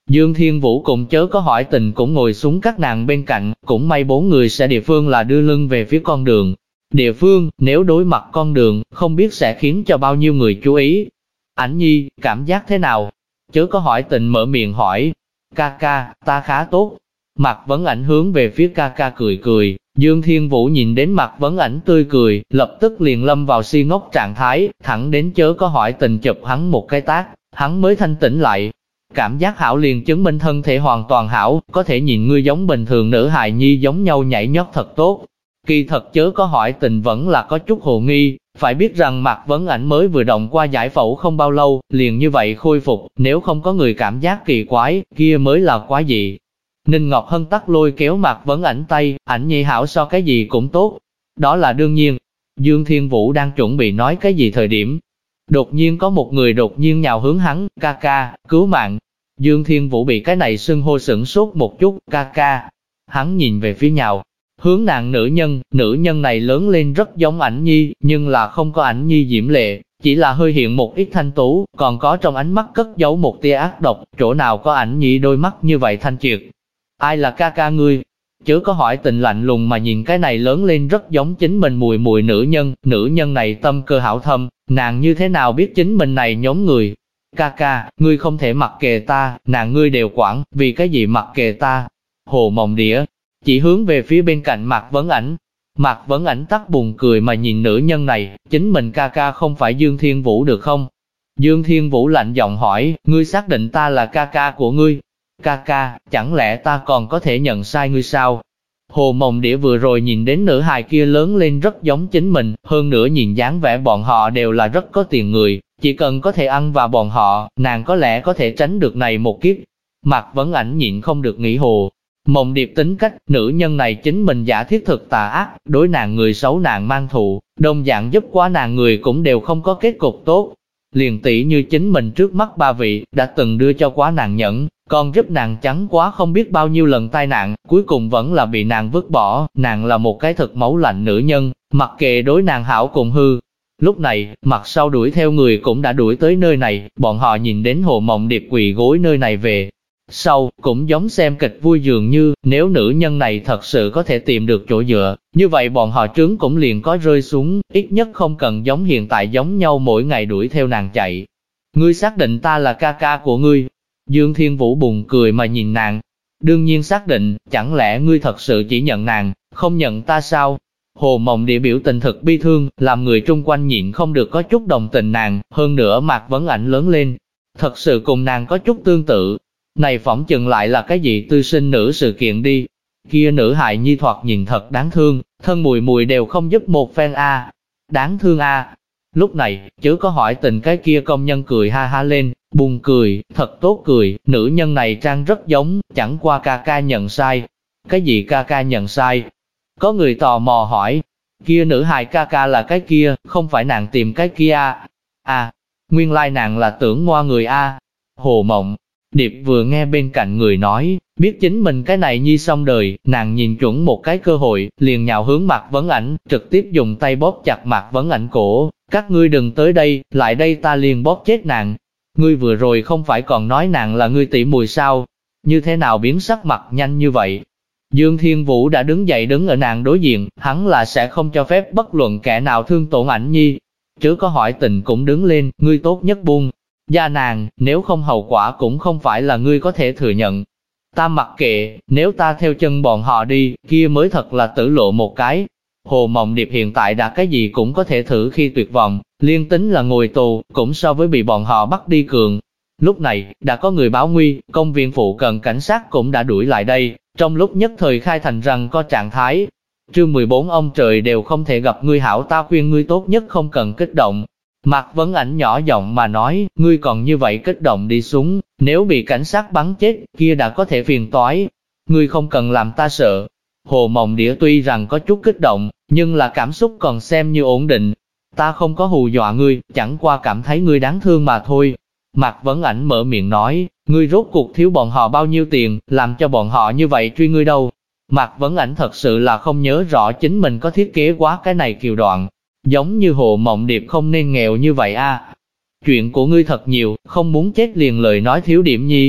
S1: Dương Thiên Vũ cùng Chớ Có Hỏi Tình cũng ngồi xuống các nàng bên cạnh, cũng may bốn người sẽ địa phương là đưa lưng về phía con đường. Địa phương, nếu đối mặt con đường, không biết sẽ khiến cho bao nhiêu người chú ý. Ảnh Nhi, cảm giác thế nào? Chớ Có Hỏi Tình mở miệng hỏi. Ca ca, ta khá tốt. Mạc Vấn Ảnh hướng về phía ca ca cười cười. Dương Thiên Vũ nhìn đến Mạc Vấn Ảnh tươi cười, lập tức liền lâm vào si ngốc trạng thái, thẳng đến Chớ Có Hỏi Tình chụp hắn một cái tát, hắn mới thanh tỉnh lại. Cảm giác hảo liền chứng minh thân thể hoàn toàn hảo, có thể nhìn ngươi giống bình thường nữ hài nhi giống nhau nhảy nhót thật tốt. Kỳ thật Chớ Có Hỏi Tình vẫn là có chút hồ nghi, phải biết rằng Mạc Vấn Ảnh mới vừa động qua giải phẫu không bao lâu, liền như vậy khôi phục, nếu không có người cảm giác kỳ quái, kia mới là quái dị. Ninh Ngọc Hân tắt lôi kéo Mạc Vấn Ảnh tay, Ảnh Nhi hảo so cái gì cũng tốt. Đó là đương nhiên. Dương Thiên Vũ đang chuẩn bị nói cái gì thời điểm. Đột nhiên có một người đột nhiên nhào hướng hắn, ca ca, cứu mạng. Dương Thiên Vũ bị cái này xưng hô sửng sốt một chút, ca ca. Hắn nhìn về phía nhào hướng nàng nữ nhân này lớn lên rất giống Ảnh Nhi, nhưng là không có Ảnh Nhi diễm lệ, chỉ là hơi hiện một ít thanh tú, còn có trong ánh mắt cất giấu một tia ác độc, chỗ nào có Ảnh Nhi đôi mắt như vậy thanh triệt. Ai là ca ca ngươi? Chớ Có Hỏi Tình lạnh lùng mà nhìn cái này lớn lên rất giống chính mình mùi mùi nữ nhân này tâm cơ hảo thâm, nàng như thế nào biết chính mình này nhóm người? Ca ca, ngươi không thể mặc kệ ta, nàng ngươi đều quản, vì cái gì mặc kệ ta? Hồ Mộng Đĩa chỉ hướng về phía bên cạnh Mạc Vấn Ảnh. Mạc Vấn Ảnh tắt buồn cười mà nhìn nữ nhân này, chính mình ca ca không phải Dương Thiên Vũ được không? Dương Thiên Vũ lạnh giọng hỏi, ngươi xác định ta là ca ca của ngươi? Ca ca, chẳng lẽ ta còn có thể nhận sai ngươi sao? Hồ Mộng Đĩa vừa rồi nhìn đến nữ hài kia lớn lên rất giống chính mình, hơn nữa nhìn dáng vẻ bọn họ đều là rất có tiền người, chỉ cần có thể ăn vào bọn họ, nàng có lẽ có thể tránh được này một kiếp. Mạc Vấn Ảnh nhịn không được nghĩ Hồ Mộng Điệp tính cách, nữ nhân này chính mình giả thiết thực tà ác, đối nàng người xấu nàng mang thù, đồng dạng giúp quá nàng người cũng đều không có kết cục tốt. Liền tỷ như chính mình trước mắt ba vị, đã từng đưa cho quá nàng nhẫn, còn giúp nàng chắn quá không biết bao nhiêu lần tai nạn, cuối cùng vẫn là bị nàng vứt bỏ, nàng là một cái thật máu lạnh nữ nhân, mặc kệ đối nàng hảo cùng hư. Lúc này, mặt sau đuổi theo người cũng đã đuổi tới nơi này, bọn họ nhìn đến Hồ Mộng Điệp quỳ gối nơi này về. Sau, cũng giống xem kịch vui dường như, nếu nữ nhân này thật sự có thể tìm được chỗ dựa, như vậy bọn họ trướng cũng liền có rơi xuống, ít nhất không cần giống hiện tại giống nhau mỗi ngày đuổi theo nàng chạy. Ngươi xác định ta là ca ca của ngươi? Dương Thiên Vũ buồn cười mà nhìn nàng. Đương nhiên xác định, chẳng lẽ ngươi thật sự chỉ nhận nàng, không nhận ta sao? Hồ Mộng Địa biểu tình thật bi thương, làm người chung quanh nhịn không được có chút đồng tình nàng, hơn nữa Mạc Vấn Ảnh lớn lên. Thật sự cùng nàng có chút tương tự. Này phỏng chừng lại là cái gì tư sinh nữ sự kiện đi. Kia nữ hài nhi thoạt nhìn thật đáng thương, thân mùi mùi đều không giúp một phen a. Đáng thương a. Lúc này, Chớ Có Hỏi Tình cái kia công nhân cười ha ha lên, buồn cười, thật tốt cười, nữ nhân này trang rất giống, chẳng qua ca ca nhận sai. Cái gì ca ca nhận sai? Có người tò mò hỏi, kia nữ hài ca ca là cái kia, không phải nàng tìm cái kia a? À, nguyên lai nàng là tưởng ngoa người a. Hồ Mộng Điệp vừa nghe bên cạnh người nói, biết chính mình cái này nhi xong đời, nàng nhìn chuẩn một cái cơ hội, liền nhào hướng Mạc Vấn Ảnh, trực tiếp dùng tay bóp chặt Mạc Vấn Ảnh cổ. Các ngươi đừng tới đây, lại đây ta liền bóp chết nàng. Ngươi vừa rồi không phải còn nói nàng là ngươi tỷ muội sao? Như thế nào biến sắc mặt nhanh như vậy? Dương Thiên Vũ đã đứng dậy đứng ở nàng đối diện, hắn là sẽ không cho phép bất luận kẻ nào thương tổn Ảnh Nhi. Chớ Có Hỏi Tình cũng đứng lên, ngươi tốt nhất buông gia nàng, nếu không hậu quả cũng không phải là ngươi có thể thừa nhận. Ta mặc kệ, nếu ta theo chân bọn họ đi, kia mới thật là tử lộ một cái. Hồ Mộng Điệp hiện tại đã cái gì cũng có thể thử khi tuyệt vọng, liên tính là ngồi tù, cũng so với bị bọn họ bắt đi cường. Lúc này, đã có người báo nguy, công viên phụ cận cảnh sát cũng đã đuổi lại đây, trong lúc nhất thời khai thành rằng có trạng thái. Chương 14 ông trời đều không thể gặp ngươi hảo, ta khuyên ngươi tốt nhất không cần kích động. Mạc Vấn Ảnh nhỏ giọng mà nói, ngươi còn như vậy kích động đi xuống, nếu bị cảnh sát bắn chết, kia đã có thể phiền toái. Ngươi không cần làm ta sợ. Hồ Mộng Đĩa tuy rằng có chút kích động, nhưng là cảm xúc còn xem như ổn định. Ta không có hù dọa ngươi, chẳng qua cảm thấy ngươi đáng thương mà thôi. Mạc Vấn Ảnh mở miệng nói, ngươi rốt cuộc thiếu bọn họ bao nhiêu tiền, làm cho bọn họ như vậy truy ngươi đâu. Mạc Vấn Ảnh thật sự là không nhớ rõ chính mình có thiết kế quá cái này kiều đoạn. Giống như Hồ Mộng Điệp không nên nghèo như vậy a. Chuyện của ngươi thật nhiều, không muốn chết liền lời nói thiếu điểm nhi.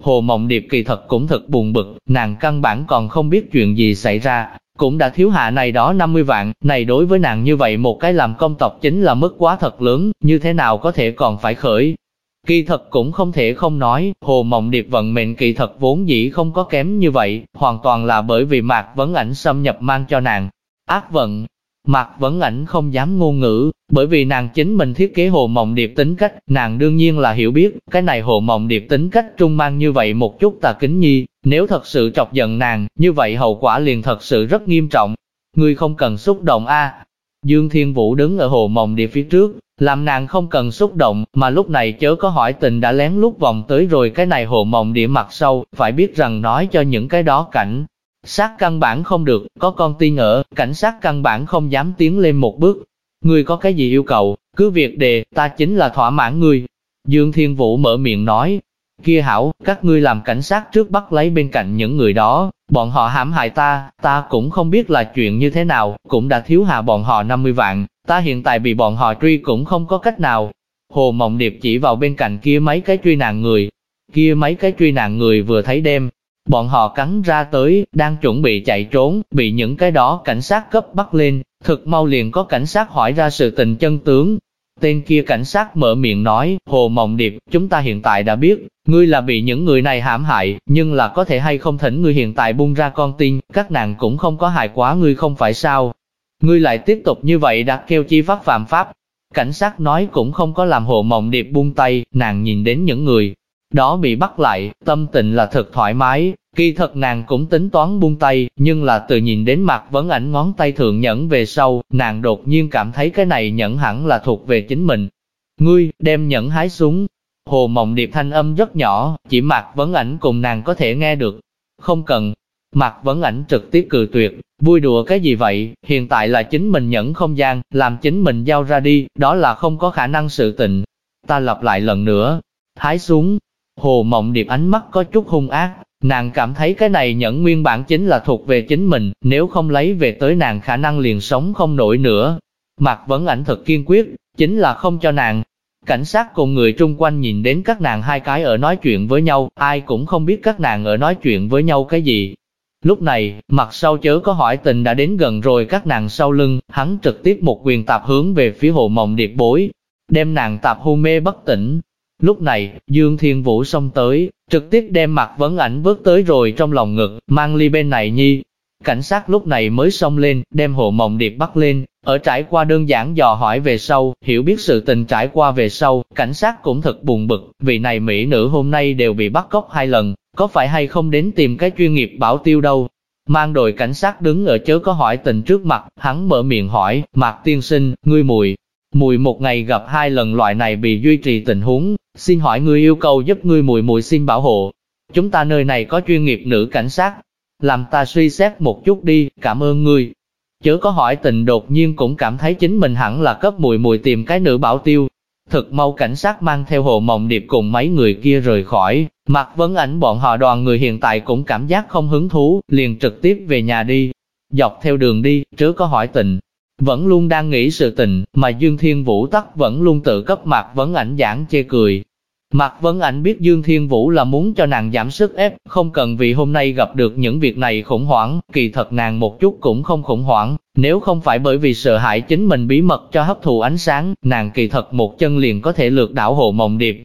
S1: Hồ Mộng Điệp kỳ thật cũng thật buồn bực, nàng căn bản còn không biết chuyện gì xảy ra, cũng đã thiếu hạ này đó 50 vạn, này đối với nàng như vậy một cái làm công tộc chính là mức quá thật lớn, như thế nào có thể còn phải khởi. Kỳ thật cũng không thể không nói, Hồ Mộng Điệp vận mệnh kỳ thật vốn dĩ không có kém như vậy, hoàn toàn là bởi vì Mạc Vấn Ảnh xâm nhập mang cho nàng ác vận. Mạc Vấn Ảnh không dám ngôn ngữ, bởi vì nàng chính mình thiết kế Hồ Mộng Điệp tính cách, nàng đương nhiên là hiểu biết, cái này Hồ Mộng Điệp tính cách trung mang như vậy một chút tà kính nhi, nếu thật sự chọc giận nàng, như vậy hậu quả liền thật sự rất nghiêm trọng. Ngươi không cần xúc động a. Dương Thiên Vũ đứng ở Hồ Mộng Điệp phía trước, làm nàng không cần xúc động, mà lúc này chớ có hỏi tình đã lén lút vòng tới rồi cái này Hồ Mộng Điệp mặt sau, phải biết rằng nói cho những cái đó cảnh sát căn bản không được, có con tin ở, cảnh sát căn bản không dám tiến lên một bước. Ngươi có cái gì yêu cầu, cứ việc đề, ta chính là thỏa mãn ngươi. Dương Thiên Vũ mở miệng nói, kia hảo, các ngươi làm cảnh sát trước bắt lấy bên cạnh những người đó, bọn họ hãm hại ta cũng không biết là chuyện như thế nào, cũng đã thiếu hạ bọn họ 50 vạn, ta hiện tại bị bọn họ truy cũng không có cách nào. Hồ Mộng Điệp chỉ vào bên cạnh kia mấy cái truy nạn người, kia mấy cái truy nạn người vừa thấy đem bọn họ cắn ra tới, đang chuẩn bị chạy trốn, bị những cái đó cảnh sát cấp bắt lên, thực mau liền có cảnh sát hỏi ra sự tình chân tướng. Tên kia cảnh sát mở miệng nói, Hồ Mộng Điệp, chúng ta hiện tại đã biết, ngươi là bị những người này hãm hại, nhưng là có thể hay không thỉnh ngươi hiện tại buông ra con tin, các nàng cũng không có hại quá ngươi không phải sao. Ngươi lại tiếp tục như vậy đã kêu chi pháp phạm pháp. Cảnh sát nói cũng không có làm Hồ Mộng Điệp buông tay, nàng nhìn đến những người đó bị bắt lại, tâm tình là thật thoải mái, kỳ thật nàng cũng tính toán buông tay, nhưng là từ nhìn đến Mạc Vấn Ảnh ngón tay thượng nhẫn về sau, nàng đột nhiên cảm thấy cái này nhẫn hẳn là thuộc về chính mình. Ngươi, đem nhẫn hái xuống. Hồ Mộng Điệp thanh âm rất nhỏ, chỉ Mạc Vấn Ảnh cùng nàng có thể nghe được. Không cần. Mạc Vấn Ảnh trực tiếp cười tuyệt, vui đùa cái gì vậy, hiện tại là chính mình nhẫn không gian, làm chính mình giao ra đi, đó là không có khả năng sự tình. Ta lặp lại lần nữa, hái xuống. Hồ Mộng Điệp ánh mắt có chút hung ác, nàng cảm thấy cái này nhẫn nguyên bản chính là thuộc về chính mình, nếu không lấy về tới nàng khả năng liền sống không nổi nữa. Mạc Vấn Ảnh thật kiên quyết, chính là không cho nàng. Cảnh sát cùng người chung quanh nhìn đến các nàng hai cái ở nói chuyện với nhau, ai cũng không biết các nàng ở nói chuyện với nhau cái gì. Lúc này, mặt sau chớ có hỏi tình đã đến gần rồi các nàng sau lưng, hắn trực tiếp một quyền tạp hướng về phía Hồ Mộng Điệp bối, đem nàng tạp hôn mê bất tỉnh. Lúc này, Dương Thiên Vũ xông tới, trực tiếp đem Mạc Vấn Ảnh vớt tới rồi trong lòng ngực, mang ly bên này nhi. Cảnh sát lúc này mới xông lên, đem Hồ Mộng Điệp bắt lên, ở trải qua đơn giản dò hỏi về sau, hiểu biết sự tình trải qua về sau, cảnh sát cũng thật buồn bực, vì này mỹ nữ hôm nay đều bị bắt cóc 2 lần, có phải hay không đến tìm cái chuyên nghiệp bảo tiêu đâu. Mang đội cảnh sát đứng ở chớ có hỏi tình trước mặt, hắn mở miệng hỏi, Mạc tiên sinh, ngươi mùi một ngày gặp 2 lần loại này bị duy trì tình huống, xin hỏi ngươi yêu cầu giúp ngươi mùi xin bảo hộ. Chúng ta nơi này có chuyên nghiệp nữ cảnh sát, làm ta suy xét một chút đi, cảm ơn ngươi. Chớ có hỏi tình đột nhiên cũng cảm thấy chính mình hẳn là cấp mùi tìm cái nữ bảo tiêu. Thực mau cảnh sát mang theo Hồ Mộng Điệp cùng mấy người kia rời khỏi, Mạc Vấn Ảnh bọn họ đoàn người hiện tại cũng cảm giác không hứng thú, liền trực tiếp về nhà đi. Dọc theo đường đi, chớ có hỏi tình vẫn luôn đang nghĩ sự tình, mà Dương Thiên Vũ tắc vẫn luôn tự cấp Mạc Vấn Ảnh giảng chê cười. Mạc Vấn Ảnh biết Dương Thiên Vũ là muốn cho nàng giảm sức ép, không cần vì hôm nay gặp được những việc này khủng hoảng, kỳ thật nàng một chút cũng không khủng hoảng, nếu không phải bởi vì sợ hãi chính mình bí mật cho hấp thụ ánh sáng, nàng kỳ thật một chân liền có thể lược đảo Hồ Mộng Điệp.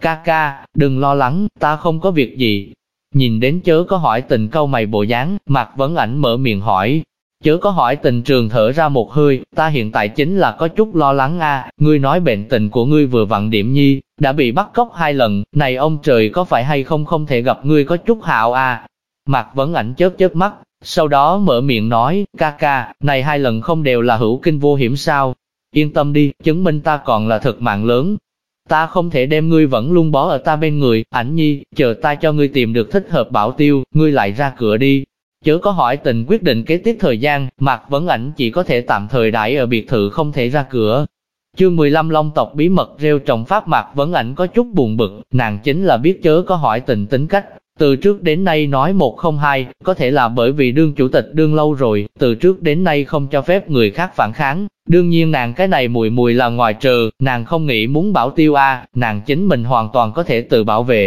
S1: Ca, đừng lo lắng, ta không có việc gì. Nhìn đến chớ có hỏi tình câu mày bộ dáng, Mạc Vấn Ảnh mở miệng hỏi. Chớ có hỏi tình trường thở ra một hơi, ta hiện tại chính là có chút lo lắng ngươi nói bệnh tình của ngươi vừa vặn điểm nhi, đã bị bắt cóc 2 lần, này ông trời có phải hay không thể gặp ngươi có chút hạo Mạc Vấn Ảnh chớp mắt, sau đó mở miệng nói, ca, này 2 lần không đều là hữu kinh vô hiểm sao? Yên tâm đi, chứng minh ta còn là thật mạng lớn. Ta không thể đem ngươi vẫn luôn bó ở ta bên người, Ảnh nhi, chờ ta cho ngươi tìm được thích hợp bảo tiêu, ngươi lại ra cửa đi. Chớ có hỏi tình quyết định kế tiếp thời gian, Mạc Vấn Ảnh chỉ có thể tạm thời đãi ở biệt thự không thể ra cửa. Chương 15 Long tộc bí mật rêu trồng pháp. Mạc Vấn Ảnh có chút buồn bực, nàng chính là biết chớ có hỏi tình tính cách. Từ trước đến nay nói một không hai, có thể là bởi vì đương chủ tịch đương lâu rồi, từ trước đến nay không cho phép người khác phản kháng. Đương nhiên nàng cái này mùi là ngoài trừ, nàng không nghĩ muốn bảo tiêu nàng chính mình hoàn toàn có thể tự bảo vệ.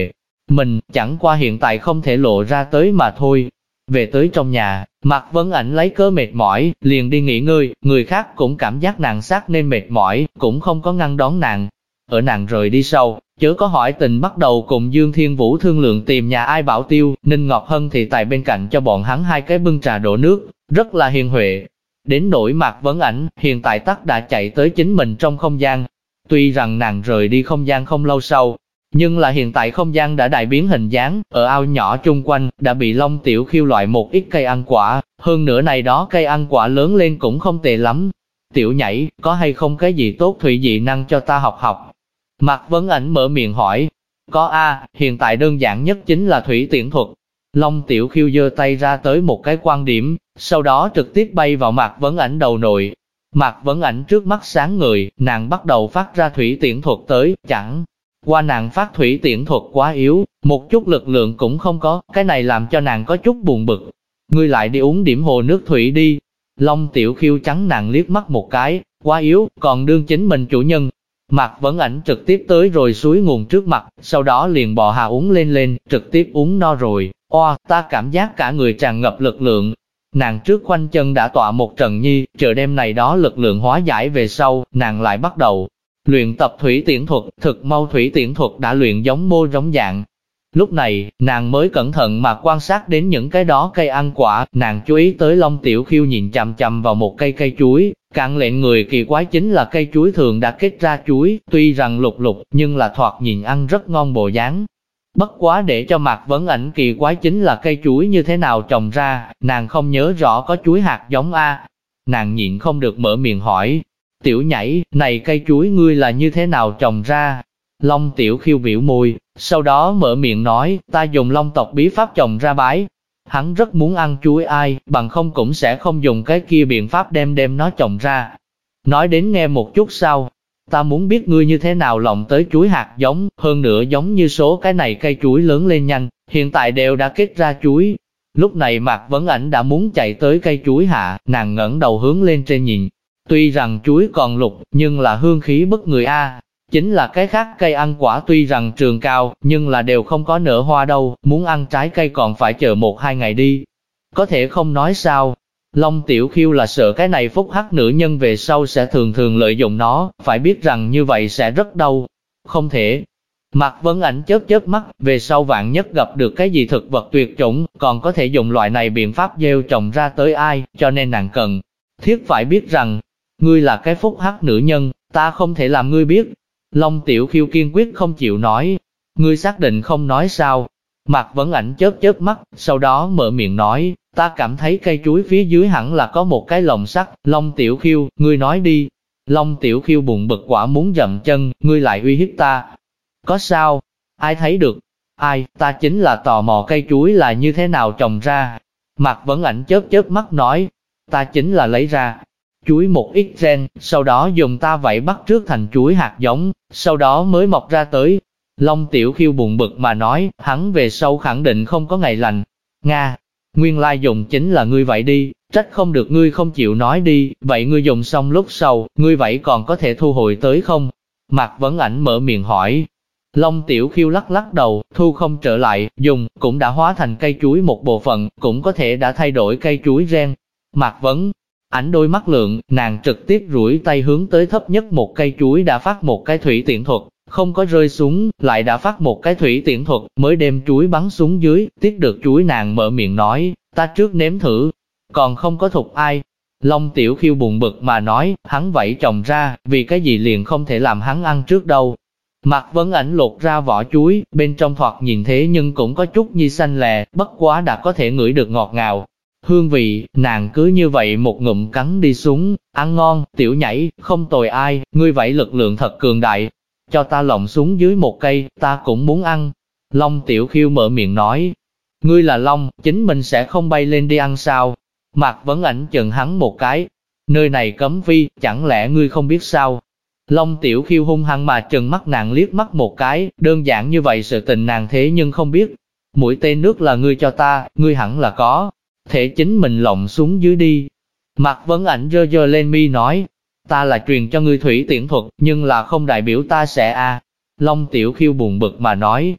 S1: mình, chẳng qua hiện tại không thể lộ ra tới mà thôi. Về tới trong nhà, Mạc Vấn Ảnh lấy cớ mệt mỏi, liền đi nghỉ ngơi, người khác cũng cảm giác nàng xác nên mệt mỏi, cũng không có ngăn đón nàng. Ở nàng rời đi sau, chớ có hỏi tình bắt đầu cùng Dương Thiên Vũ thương lượng tìm nhà ai bảo tiêu, Ninh Ngọc Hân thì tại bên cạnh cho bọn hắn hai cái bưng trà đổ nước, rất là hiền huệ. Đến nỗi Mạc Vấn Ảnh, hiện tại tắc đã chạy tới chính mình trong không gian. Tuy rằng nàng rời đi không gian không lâu sau, nhưng là hiện tại không gian đã đại biến hình dáng, ở ao nhỏ chung quanh, đã bị Long Tiểu Khiêu loại một ít cây ăn quả, hơn nữa này đó cây ăn quả lớn lên cũng không tệ lắm. Tiểu Nhảy, có hay không cái gì tốt thủy dị năng cho ta học học? Mạc Vấn Ảnh mở miệng hỏi. Có a, hiện tại đơn giản nhất chính là thủy tiễn thuật. Long Tiểu Khiêu giơ tay ra tới một cái quan điểm, sau đó trực tiếp bay vào Mạc Vấn Ảnh đầu nội. Mạc Vấn Ảnh trước mắt sáng người, nàng bắt đầu phát ra thủy tiễn thuật tới, chẳng qua nàng phát thủy tiễn thuật quá yếu, một chút lực lượng cũng không có, cái này làm cho nàng có chút buồn bực. Ngươi lại đi uống điểm hồ nước thủy đi. Long Tiểu Khiêu trắng nàng liếc mắt một cái, quá yếu, còn đương chính mình chủ nhân. Mạc Vấn Ảnh trực tiếp tới rồi suối nguồn trước mặt, sau đó liền bò hà uống lên, trực tiếp uống no rồi. Ta cảm giác cả người tràn ngập lực lượng. Nàng trước khoanh chân đã tọa một trận nhi, chờ đêm này đó lực lượng hóa giải về sau, nàng lại bắt đầu luyện tập thủy tiễn thuật, thực mau thủy tiễn thuật đã luyện giống mô giống dạng. Lúc này, nàng mới cẩn thận mà quan sát đến những cái đó cây ăn quả, nàng chú ý tới Long Tiểu Khiêu nhìn chằm chằm vào một cây chuối, càng lệnh người kỳ quái chính là cây chuối thường đã kết ra chuối, tuy rằng lục lục, nhưng là thoạt nhìn ăn rất ngon bộ dáng. Bất quá để cho Mạc Vấn Ảnh kỳ quái chính là cây chuối như thế nào trồng ra, nàng không nhớ rõ có chuối hạt giống a. Nàng nhịn không được mở miệng hỏi, Tiểu Nhảy, này cây chuối ngươi là như thế nào trồng ra? Long Tiểu Khiêu biểu môi, sau đó mở miệng nói, ta dùng Long tộc bí pháp trồng ra bái. Hắn rất muốn ăn chuối ai, bằng không cũng sẽ không dùng cái kia biện pháp đem nó trồng ra. Nói đến nghe một chút sau, ta muốn biết ngươi như thế nào lộng tới chuối hạt giống, hơn nữa giống như số cái này cây chuối lớn lên nhanh, hiện tại đều đã kết ra chuối. Lúc này Mạc Vấn Ảnh đã muốn chạy tới cây chuối hạ, nàng ngẩng đầu hướng lên trên nhìn. Tuy rằng chuối còn lục, nhưng là hương khí bức người a. Chính là cái khác cây ăn quả tuy rằng trường cao, nhưng là đều không có nở hoa đâu, muốn ăn trái cây còn phải chờ 1-2 ngày đi. Có thể không nói sao. Long Tiểu Khiêu là sợ cái này phúc hắc nữ nhân về sau sẽ thường thường lợi dụng nó, phải biết rằng như vậy sẽ rất đau. Không thể. Mạc Vấn Ảnh chớp mắt, về sau vạn nhất gặp được cái gì thực vật tuyệt chủng, còn có thể dùng loại này biện pháp gieo trồng ra tới ai, cho nên nàng cần thiết phải biết rằng, ngươi là cái phúc hắc nữ nhân, ta không thể làm ngươi biết. Long Tiểu Khiêu kiên quyết không chịu nói. Ngươi xác định không nói sao? Mạc Vấn Ảnh chớp mắt, sau đó mở miệng nói, ta cảm thấy cây chuối phía dưới hẳn là có một cái lồng sắt. Long Tiểu Khiêu, ngươi nói đi. Long Tiểu Khiêu buồn bực quả muốn dậm chân, ngươi lại uy hiếp ta. Có sao? Ai thấy được? Ai, ta chính là tò mò cây chuối là như thế nào trồng ra. Mạc Vấn Ảnh chớp mắt nói, ta chính là lấy ra chuối một ít gen, sau đó dùng ta vảy bắt trước thành chuối hạt giống, sau đó mới mọc ra tới. Long Tiểu Khiêu buồn bực mà nói, hắn về sau khẳng định không có ngày lành. Nga, nguyên lai dùng chính là ngươi vậy đi, trách không được ngươi không chịu nói đi, vậy ngươi dùng xong lúc sau, ngươi vậy còn có thể thu hồi tới không? Mạc Vấn Ảnh mở miệng hỏi. Long Tiểu Khiêu lắc đầu, thu không trở lại, dùng, cũng đã hóa thành cây chuối một bộ phận, cũng có thể đã thay đổi cây chuối gen. Mạc Vấn Ảnh đôi mắt lượng, nàng trực tiếp duỗi tay hướng tới thấp nhất một cây chuối đã phát một cái thủy tiễn thuật, không có rơi xuống, lại đã phát một cái thủy tiễn thuật, mới đem chuối bắn xuống dưới, tiếp được chuối nàng mở miệng nói, ta trước nếm thử, còn không có thục ai. Long Tiểu Khiêu buồn bực mà nói, hắn vậy trồng ra, vì cái gì liền không thể làm hắn ăn trước đâu. Mạc Vấn Ảnh lột ra vỏ chuối, bên trong thoạt nhìn thế nhưng cũng có chút nhi xanh lè, bất quá đã có thể ngửi được ngọt ngào. Hương vị, nàng cứ như vậy một ngụm cắn đi xuống, ăn ngon, Tiểu Nhảy, không tồi ai, ngươi vậy lực lượng thật cường đại. Cho ta lộng xuống dưới một cây, ta cũng muốn ăn. Long Tiểu Khiêu mở miệng nói, ngươi là Long, chính mình sẽ không bay lên đi ăn sao? Mạc Vấn Ảnh chừng hắn một cái, nơi này cấm phi, chẳng lẽ ngươi không biết sao? Long Tiểu Khiêu hung hăng mà trừng mắt nàng liếc mắt một cái, đơn giản như vậy sự tình nàng thế nhưng không biết. Mũi tên nước là ngươi cho ta, ngươi hẳn là có thể chính mình lộng xuống dưới đi. Mạc Vấn Ảnh giơ lên mi nói, ta là truyền cho ngươi thủy tiễn thuật, nhưng là không đại biểu ta sẽ a. Long Tiểu Khiêu buồn bực mà nói,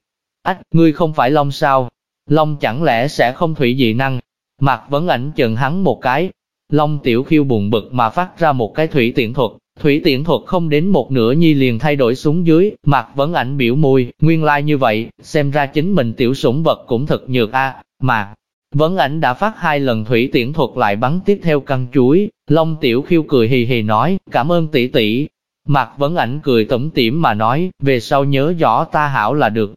S1: Ách, ngươi không phải Long sao? Long chẳng lẽ sẽ không thủy dị năng? Mạc Vấn Ảnh chừng hắn một cái. Long Tiểu Khiêu buồn bực mà phát ra một cái thủy tiễn thuật. Thủy tiễn thuật không đến một nửa nhi liền thay đổi xuống dưới, Mạc Vấn Ảnh biểu môi, nguyên lai như vậy, xem ra chính mình tiểu sủng vật cũng thật nhược a. Mạc Vấn Ảnh đã phát 2 lần thủy tiễn thuật lại bắn tiếp theo căn chuối, Long Tiểu Khiêu cười hì hì nói, cảm ơn tỷ tỷ. Mạc Vấn Ảnh cười tủm tỉm mà nói, về sau nhớ rõ ta hảo là được.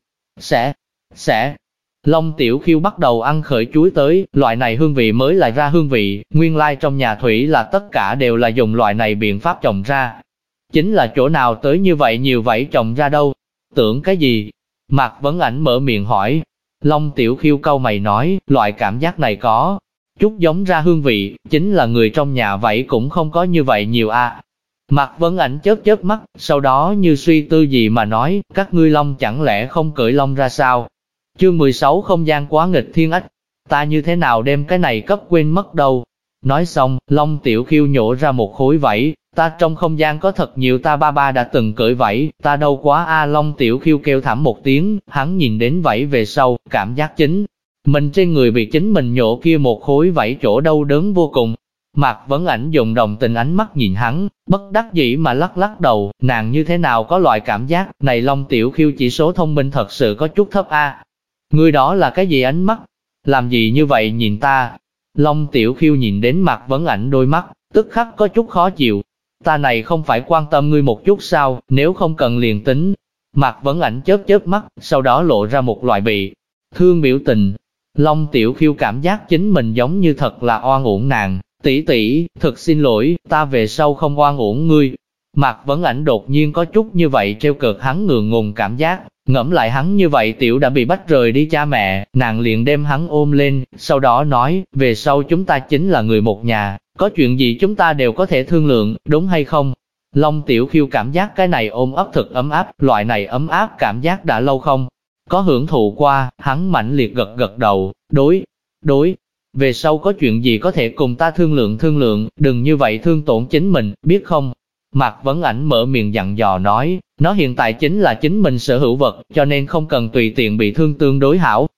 S1: Sẽ. Long Tiểu Khiêu bắt đầu ăn khởi chuối tới, loại này hương vị mới là ra hương vị, nguyên lai trong nhà thủy là tất cả đều là dùng loại này biện pháp trồng ra. Chính là chỗ nào tới như vậy nhiều vảy trồng ra đâu? Tưởng cái gì? Mạc Vấn Ảnh mở miệng hỏi. Long Tiểu Khiêu cau mày nói, loại cảm giác này có chút giống ra hương vị, chính là người trong nhà vảy cũng không có như vậy nhiều a. Mạc Vấn Ảnh chớp chớp mắt, sau đó như suy tư gì mà nói, các ngươi long chẳng lẽ không cởi long ra sao? Chương 16 không gian quá nghịch thiên ách, ta như thế nào đem cái này cấp quên mất đâu. Nói xong, Long Tiểu Khiêu nhổ ra một khối vảy, ta trong không gian có thật nhiều ta ba ba đã từng cởi vảy, ta đâu quá a. Long Tiểu Khiêu kêu thảm một tiếng, hắn nhìn đến vảy về sau, cảm giác chính mình trên người bị chính mình nhổ kia một khối vảy chỗ đau đớn vô cùng. Mạc Vấn Ảnh dùng đồng tình ánh mắt nhìn hắn, bất đắc dĩ mà lắc lắc đầu, nàng như thế nào có loại cảm giác này. Long Tiểu Khiêu chỉ số thông minh thật sự có chút thấp a. Ngươi đó là cái gì ánh mắt? Làm gì như vậy nhìn ta? Long Tiểu Khiêu nhìn đến Mạc Vấn Ảnh đôi mắt, tức khắc có chút khó chịu. Ta này không phải quan tâm ngươi một chút sao, nếu không cần liền tính. Mạc Vấn Ảnh chớp chớp mắt, sau đó lộ ra một loại bị thương biểu tình. Long Tiểu Khiêu cảm giác chính mình giống như thật là oan uổng nàng. Tỷ tỷ, thật xin lỗi, ta về sau không oan uổng ngươi. Mạc Vấn Ảnh đột nhiên có chút như vậy trêu cợt hắn ngượng ngùng cảm giác, ngẫm lại hắn như vậy tiểu đã bị bắt rời đi cha mẹ, nàng liền đem hắn ôm lên, sau đó nói, về sau chúng ta chính là người một nhà, có chuyện gì chúng ta đều có thể thương lượng, đúng hay không? Long Tiểu Khiêu cảm giác cái này ôm ấp thực ấm áp, loại này ấm áp cảm giác đã lâu không có hưởng thụ qua, hắn mãnh liệt gật gật đầu, đối. Về sau có chuyện gì có thể cùng ta thương lượng, đừng như vậy thương tổn chính mình, biết không? Mạc Vấn Ảnh mở miệng dặn dò nói, nó hiện tại chính là chính mình sở hữu vật, cho nên không cần tùy tiện bị thương tương đối hảo.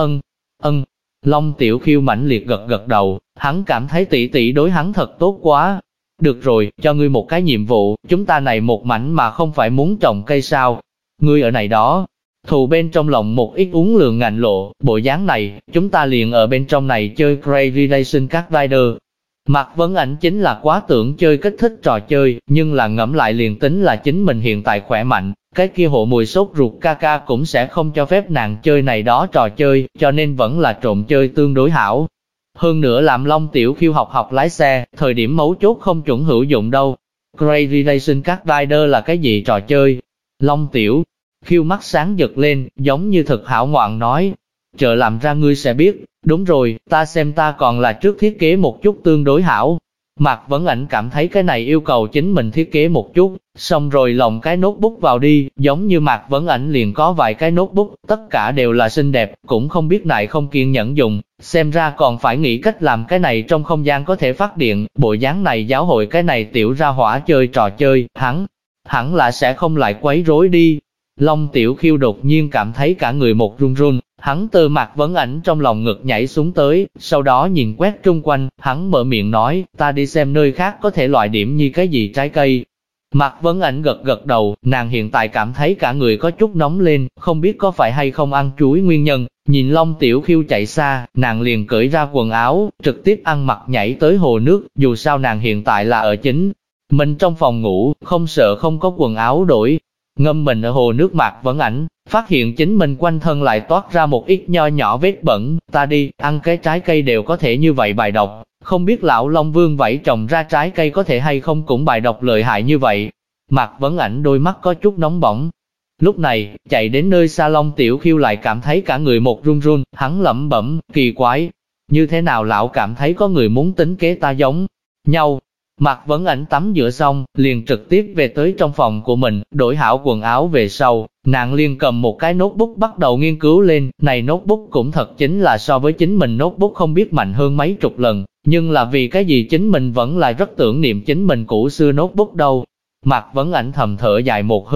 S1: Ân. Long Tiểu Khiêu mãnh liệt gật gật đầu, hắn cảm thấy tỷ tỷ đối hắn thật tốt quá. Được rồi, cho ngươi một cái nhiệm vụ, chúng ta này một mảnh mà không phải muốn trồng cây sao? Ngươi ở này đó, thù bên trong lòng một ít uống lượng ngạnh lộ, bộ dáng này, chúng ta liền ở bên trong này chơi Crazy Racing Kart Rider. Mạc Vấn Ảnh chính là quá tưởng chơi kích thích trò chơi, nhưng là ngẫm lại liền tính là chính mình hiện tại khỏe mạnh, cái kia hộ mùi sốt ruột ca ca cũng sẽ không cho phép nàng chơi này đó trò chơi, cho nên vẫn là trộm chơi tương đối hảo. Hơn nữa làm Long Tiểu Khiêu học lái xe, thời điểm mấu chốt không chuẩn hữu dụng đâu. Crazy Racing Kart Rider là cái gì trò chơi? Long Tiểu Khiêu mắt sáng giật lên, giống như thật hảo ngoạn nói. Chờ làm ra ngươi sẽ biết, đúng rồi, ta xem ta còn là trước thiết kế một chút tương đối hảo. Mạc Vấn Ảnh cảm thấy cái này yêu cầu chính mình thiết kế một chút, xong rồi lồng cái notebook vào đi, giống như Mạc Vấn Ảnh liền có vài cái notebook, tất cả đều là xinh đẹp, cũng không biết này không kiên nhẫn dùng, xem ra còn phải nghĩ cách làm cái này trong không gian có thể phát điện, bộ dáng này giáo hội cái này tiểu ra hỏa chơi trò chơi, hẳn là sẽ không lại quấy rối đi. Long Tiểu Khiêu đột nhiên cảm thấy cả người một run run, hắn từ Mạc Vấn Ảnh trong lòng ngực nhảy xuống tới, sau đó nhìn quét chung quanh, hắn mở miệng nói, ta đi xem nơi khác có thể loại điểm như cái gì trái cây. Mạc Vấn Ảnh gật gật đầu, nàng hiện tại cảm thấy cả người có chút nóng lên, không biết có phải hay không ăn chuối nguyên nhân. Nhìn Long Tiểu Khiêu chạy xa, nàng liền cởi ra quần áo, trực tiếp ăn mặc nhảy tới hồ nước, dù sao nàng hiện tại là ở chính mình trong phòng ngủ, không sợ không có quần áo đổi. Ngâm mình ở hồ nước Mạc Vấn Ảnh, phát hiện chính mình quanh thân lại toát ra một ít nho nhỏ vết bẩn, ta đi, ăn cái trái cây đều có thể như vậy bài độc, không biết lão Long Vương vảy trồng ra trái cây có thể hay không cũng bài độc lợi hại như vậy. Mạc Vấn Ảnh đôi mắt có chút nóng bỏng. Lúc này, chạy đến nơi xa Long Tiểu Khiêu lại cảm thấy cả người một run run, hắn lẩm bẩm, kỳ quái, như thế nào lão cảm thấy có người muốn tính kế ta giống nhau. Mạc Vấn Ảnh tắm rửa xong, liền trực tiếp về tới trong phòng của mình, đổi hảo quần áo về sau, nàng liền cầm một cái notebook bắt đầu nghiên cứu lên, này notebook cũng thật chính là so với chính mình notebook không biết mạnh hơn mấy chục lần, nhưng là vì cái gì chính mình vẫn là rất tưởng niệm chính mình cũ xưa notebook đâu. Mạc Vấn Ảnh thầm thở dài một hơi,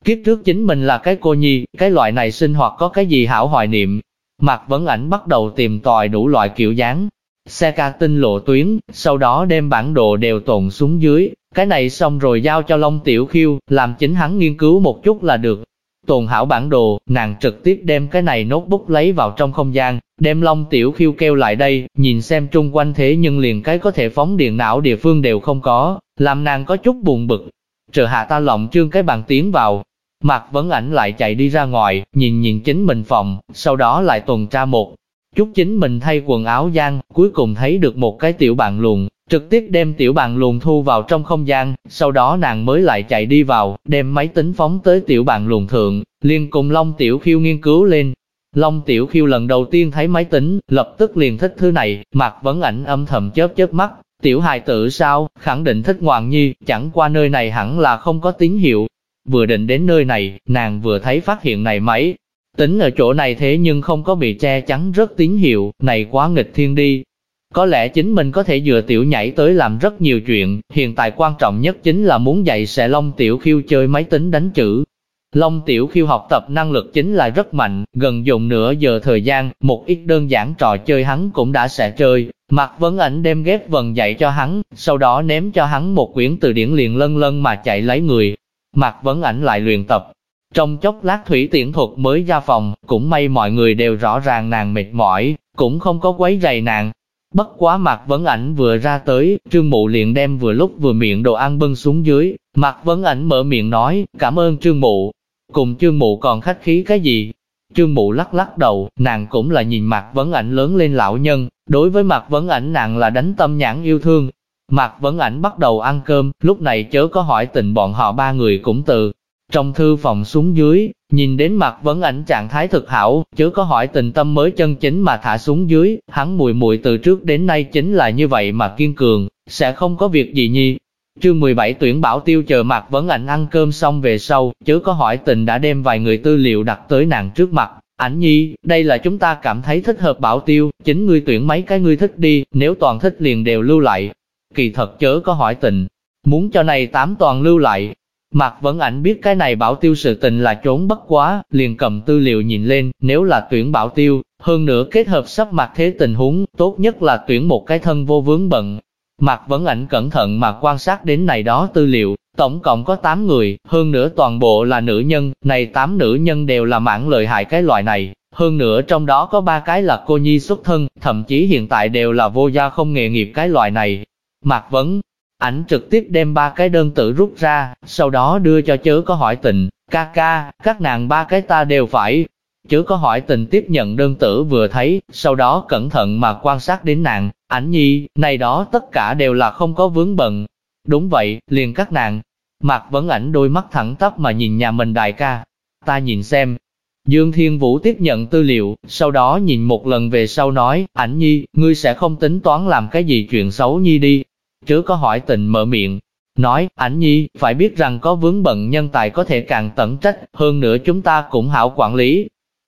S1: Kiếp trước chính mình là cái cô nhi, cái loại này sinh hoạt có cái gì hảo hoài niệm. Mạc Vấn Ảnh bắt đầu tìm tòi đủ loại kiểu dáng, xe ca tinh lộ tuyến, sau đó đem bản đồ đều tồn xuống dưới, cái này xong rồi giao cho Long Tiểu Khiêu, làm chính hắn nghiên cứu một chút là được. Tồn hảo bản đồ, nàng trực tiếp đem cái này notebook lấy vào trong không gian, đem Long Tiểu Khiêu kêu lại đây, nhìn xem trung quanh thế nhưng liền cái có thể phóng điện não địa phương đều không có, làm nàng có chút buồn bực. Chờ hạ ta lộng trương cái bàn tiến vào. Mạc Vấn Ảnh lại chạy đi ra ngoài, nhìn chính mình phòng, sau đó lại tuần tra một chút chính mình thay quần áo gian, cuối cùng thấy được một cái tiểu bàn luồn, trực tiếp đem tiểu bàn luồn thu vào trong không gian, sau đó nàng mới lại chạy đi vào, đem máy tính phóng tới tiểu bàn luồn thượng, liền cùng Long Tiểu Khiêu nghiên cứu lên. Long Tiểu Khiêu lần đầu tiên thấy máy tính, lập tức liền thích thứ này, Mạc Vấn Ảnh âm thầm chớp mắt, tiểu hài tử sao, khẳng định thích ngoạn nhi, chẳng qua nơi này hẳn là không có tín hiệu. Vừa định đến nơi này, nàng vừa thấy phát hiện này máy tính ở chỗ này thế nhưng không có bị che chắn rất tín hiệu, này quá nghịch thiên đi. Có lẽ chính mình có thể dựa tiểu nhảy tới làm rất nhiều chuyện, hiện tại quan trọng nhất chính là muốn dạy sẽ Long Tiểu Khiêu chơi máy tính đánh chữ. Long Tiểu Khiêu học tập năng lực chính là rất mạnh, gần dùng nửa giờ thời gian, một ít đơn giản trò chơi hắn cũng đã sẽ chơi. Mạc Vấn Ảnh đem ghép vần dạy cho hắn, sau đó ném cho hắn một quyển từ điển liền lân mà chạy lấy người. Mạc Vấn Ảnh lại luyện tập. Trong chốc lát thủy tiễn thuật mới ra phòng, cũng may mọi người đều rõ ràng nàng mệt mỏi, cũng không có quấy rầy nàng. Bất quá Mạc Vấn Ảnh vừa ra tới, Trương Mụ liền đem vừa lúc vừa miệng đồ ăn bưng xuống dưới. Mạc Vấn Ảnh mở miệng nói, cảm ơn Trương Mụ. Cùng Trương Mụ còn khách khí cái gì? Trương Mụ lắc đầu, nàng cũng là nhìn Mạc Vấn Ảnh lớn lên lão nhân, đối với Mạc Vấn Ảnh nàng là đánh tâm nhãn yêu thương. Mạc Vấn Ảnh bắt đầu ăn cơm, lúc này chớ có hỏi tình bọn họ ba người cũng từ trong thư phòng xuống dưới, nhìn đến Mạc Vấn Ảnh trạng thái thực hảo, chớ có hỏi tình tâm mới chân chính mà thả xuống dưới, hắn mùi từ trước đến nay chính là như vậy mà kiên cường, sẽ không có việc gì nhi. Chương 17 tuyển bảo tiêu chờ Mạc Vấn Ảnh ăn cơm xong về sau, chớ có hỏi tình đã đem vài người tư liệu đặt tới nàng trước mặt. Ảnh nhi, đây là chúng ta cảm thấy thích hợp bảo tiêu, chính ngươi tuyển mấy cái ngươi thích đi, nếu toàn thích liền đều lưu lại. Kỳ thật chớ có hỏi tình, muốn cho này 8 toàn lưu lại. Mạc Vấn Ảnh biết cái này bảo tiêu sự tình là trốn bất quá, liền cầm tư liệu nhìn lên, nếu là tuyển bảo tiêu, hơn nữa kết hợp sắp mặt thế tình huống, tốt nhất là tuyển một cái thân vô vướng bận. Mạc Vấn Ảnh cẩn thận mà quan sát đến này đó tư liệu, tổng cộng có 8 người, hơn nữa toàn bộ là nữ nhân, này 8 nữ nhân đều là mãn lợi hại cái loại này, hơn nữa trong đó có 3 cái là cô nhi xuất thân, thậm chí hiện tại đều là vô gia không nghề nghiệp cái loại này. Mạc Vấn Ảnh trực tiếp đem 3 cái đơn tử rút ra, sau đó đưa cho chớ có hỏi tình, ca, các nàng 3 cái ta đều phải. Chớ có hỏi tình tiếp nhận đơn tử vừa thấy, sau đó cẩn thận mà quan sát đến nàng, Ảnh nhi, này đó tất cả đều là không có vướng bận. Đúng vậy, liền các nàng. Mạc Vấn Ảnh đôi mắt thẳng tắp mà nhìn nhà mình đại ca. Ta nhìn xem. Dương Thiên Vũ tiếp nhận tư liệu, sau đó nhìn một lần về sau nói, Ảnh nhi, ngươi sẽ không tính toán làm cái gì chuyện xấu nhi đi. Chớ có hỏi tình mở miệng, nói, Ảnh nhi, phải biết rằng có vướng bận nhân tài có thể càng tận trách, hơn nữa chúng ta cũng hảo quản lý.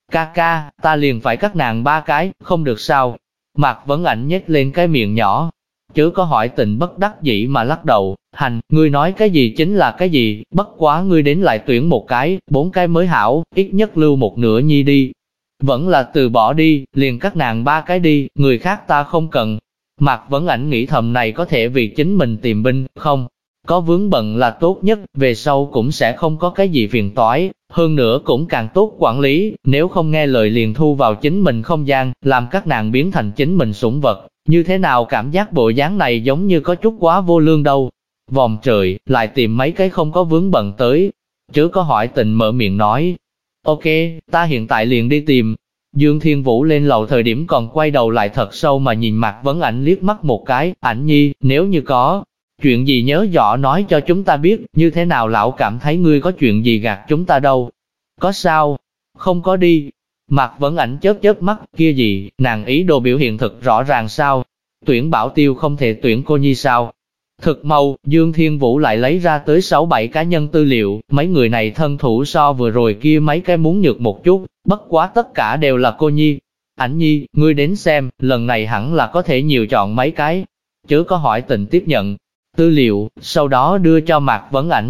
S1: Ca, ta liền phải các nàng 3 cái, không được sao. Mạc Vấn Ảnh nhếch lên cái miệng nhỏ. Chớ có hỏi tình bất đắc dĩ mà lắc đầu, hành, ngươi nói cái gì chính là cái gì, bất quá ngươi đến lại tuyển một cái, 4 cái mới hảo, ít nhất lưu một nửa nhi đi. Vẫn là từ bỏ đi, liền các nàng 3 cái đi, người khác ta không cần. Mạc Vấn Ảnh nghĩ thầm này có thể vì chính mình tìm binh, không? Có vướng bận là tốt nhất, về sau cũng sẽ không có cái gì phiền toái, hơn nữa cũng càng tốt quản lý, nếu không nghe lời liền thu vào chính mình không gian, làm các nàng biến thành chính mình sủng vật, như thế nào cảm giác bộ dáng này giống như có chút quá vô lương đâu. Vòng trời, lại tìm mấy cái không có vướng bận tới, chớ có hỏi tình mở miệng nói, ok, ta hiện tại liền đi tìm. Dương Thiên Vũ lên lầu thời điểm còn quay đầu lại thật sâu mà nhìn Mạc Vấn Ảnh liếc mắt một cái, Ảnh nhi, nếu như có chuyện gì nhớ rõ nói cho chúng ta biết, như thế nào lão cảm thấy ngươi có chuyện gì gạt chúng ta đâu. Có sao? Không có đi. Mạc Vấn Ảnh chớp mắt, kia gì, nàng ý đồ biểu hiện thực rõ ràng sao? Tuyển bảo tiêu không thể tuyển cô nhi sao? Thực mau, Dương Thiên Vũ lại lấy ra tới 6-7 cá nhân tư liệu, mấy người này thân thủ so vừa rồi kia mấy cái muốn nhược một chút, bất quá tất cả đều là cô nhi. Ảnh nhi, ngươi đến xem, lần này hẳn là có thể nhiều chọn mấy cái. Chớ có hỏi tình tiếp nhận tư liệu, sau đó đưa cho Mạc Vấn Ảnh.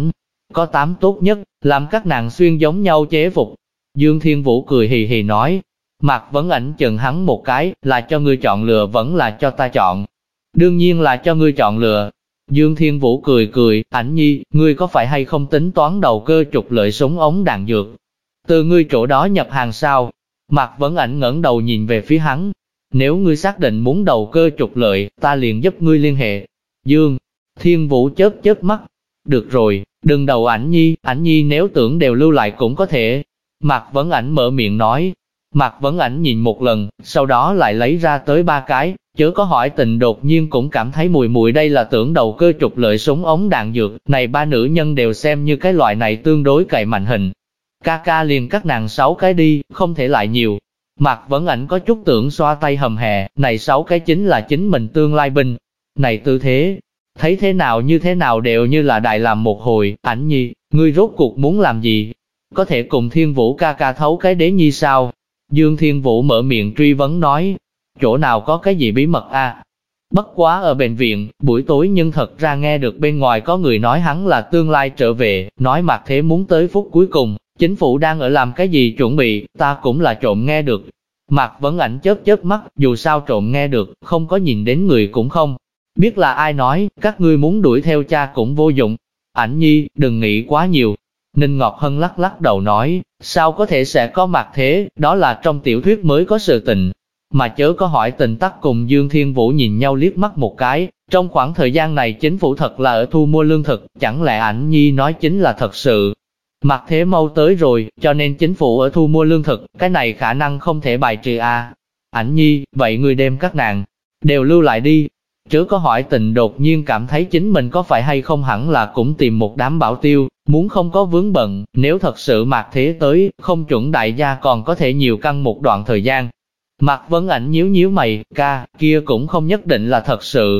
S1: có 8 tốt nhất, làm các nàng xuyên giống nhau chế phục. Dương Thiên Vũ cười hì hì nói, Mạc Vấn Ảnh chừng hắn một cái, là cho ngươi chọn lựa vẫn là cho ta chọn. Đương nhiên là cho ngươi chọn lựa. Dương Thiên Vũ cười cười, Ảnh Nhi, ngươi có phải hay không tính toán đầu cơ trục lợi súng ống đạn dược? Từ ngươi chỗ đó nhập hàng sao? Mạc Vấn Ảnh ngẩng đầu nhìn về phía hắn. Nếu ngươi xác định muốn đầu cơ trục lợi, ta liền giúp ngươi liên hệ. Dương Thiên Vũ chớp chớp mắt. Được rồi, đừng đầu Ảnh Nhi nếu tưởng đều lưu lại cũng có thể. Mạc Vấn Ảnh mở miệng nói. Mạc Vấn Ảnh nhìn một lần, sau đó lại lấy ra tới 3 cái, chớ có hỏi tình đột nhiên cũng cảm thấy mùi mùi đây là tưởng đầu cơ trục lợi súng ống đạn dược, này 3 nữ nhân đều xem như cái loại này tương đối cậy mạnh hình. Ca liền các nàng 6 cái đi, không thể lại nhiều. Mạc Vấn Ảnh có chút tưởng xoa tay hầm hè, này 6 cái chính là chính mình tương lai binh. Này tư thế, thấy thế nào như thế nào đều như là đại làm một hồi, Ảnh Nhi, ngươi rốt cuộc muốn làm gì? Có thể cùng Thiên Vũ ca thấu cái đế nhi sao? Dương Thiên Vũ mở miệng truy vấn nói, chỗ nào có cái gì bí mật a? Bất quá ở bệnh viện, buổi tối nhưng thật ra nghe được bên ngoài có người nói hắn là tương lai trở về, nói Mạc Thế muốn tới phút cuối cùng, chính phủ đang ở làm cái gì chuẩn bị, ta cũng là trộm nghe được. Mạc Vấn Ảnh chớp chớp mắt, dù sao trộm nghe được, không có nhìn đến người cũng không biết là ai nói, các ngươi muốn đuổi theo cha cũng vô dụng. Ảnh Nhi, đừng nghĩ quá nhiều. Ninh Ngọc Hân lắc lắc đầu nói, sao có thể sẽ có Mạc Thế, đó là trong tiểu thuyết mới có sự tình. Mà chớ có hỏi tình tắc cùng Dương Thiên Vũ nhìn nhau liếc mắt một cái, trong khoảng thời gian này chính phủ thật là ở thu mua lương thực, chẳng lẽ Ảnh Nhi nói chính là thật sự. Mạc Thế mau tới rồi, cho nên chính phủ ở thu mua lương thực, cái này khả năng không thể bài trừ a. Ảnh Nhi, vậy người đem các nàng đều lưu lại đi. Chớ có hỏi tình đột nhiên cảm thấy chính mình có phải hay không hẳn là cũng tìm một đám bảo tiêu, muốn không có vướng bận, nếu thật sự Mạc Thế tới, không chuẩn đại gia còn có thể nhiều căng một đoạn thời gian. Mạc Vấn Ảnh nhíu mày, kia cũng không nhất định là thật sự.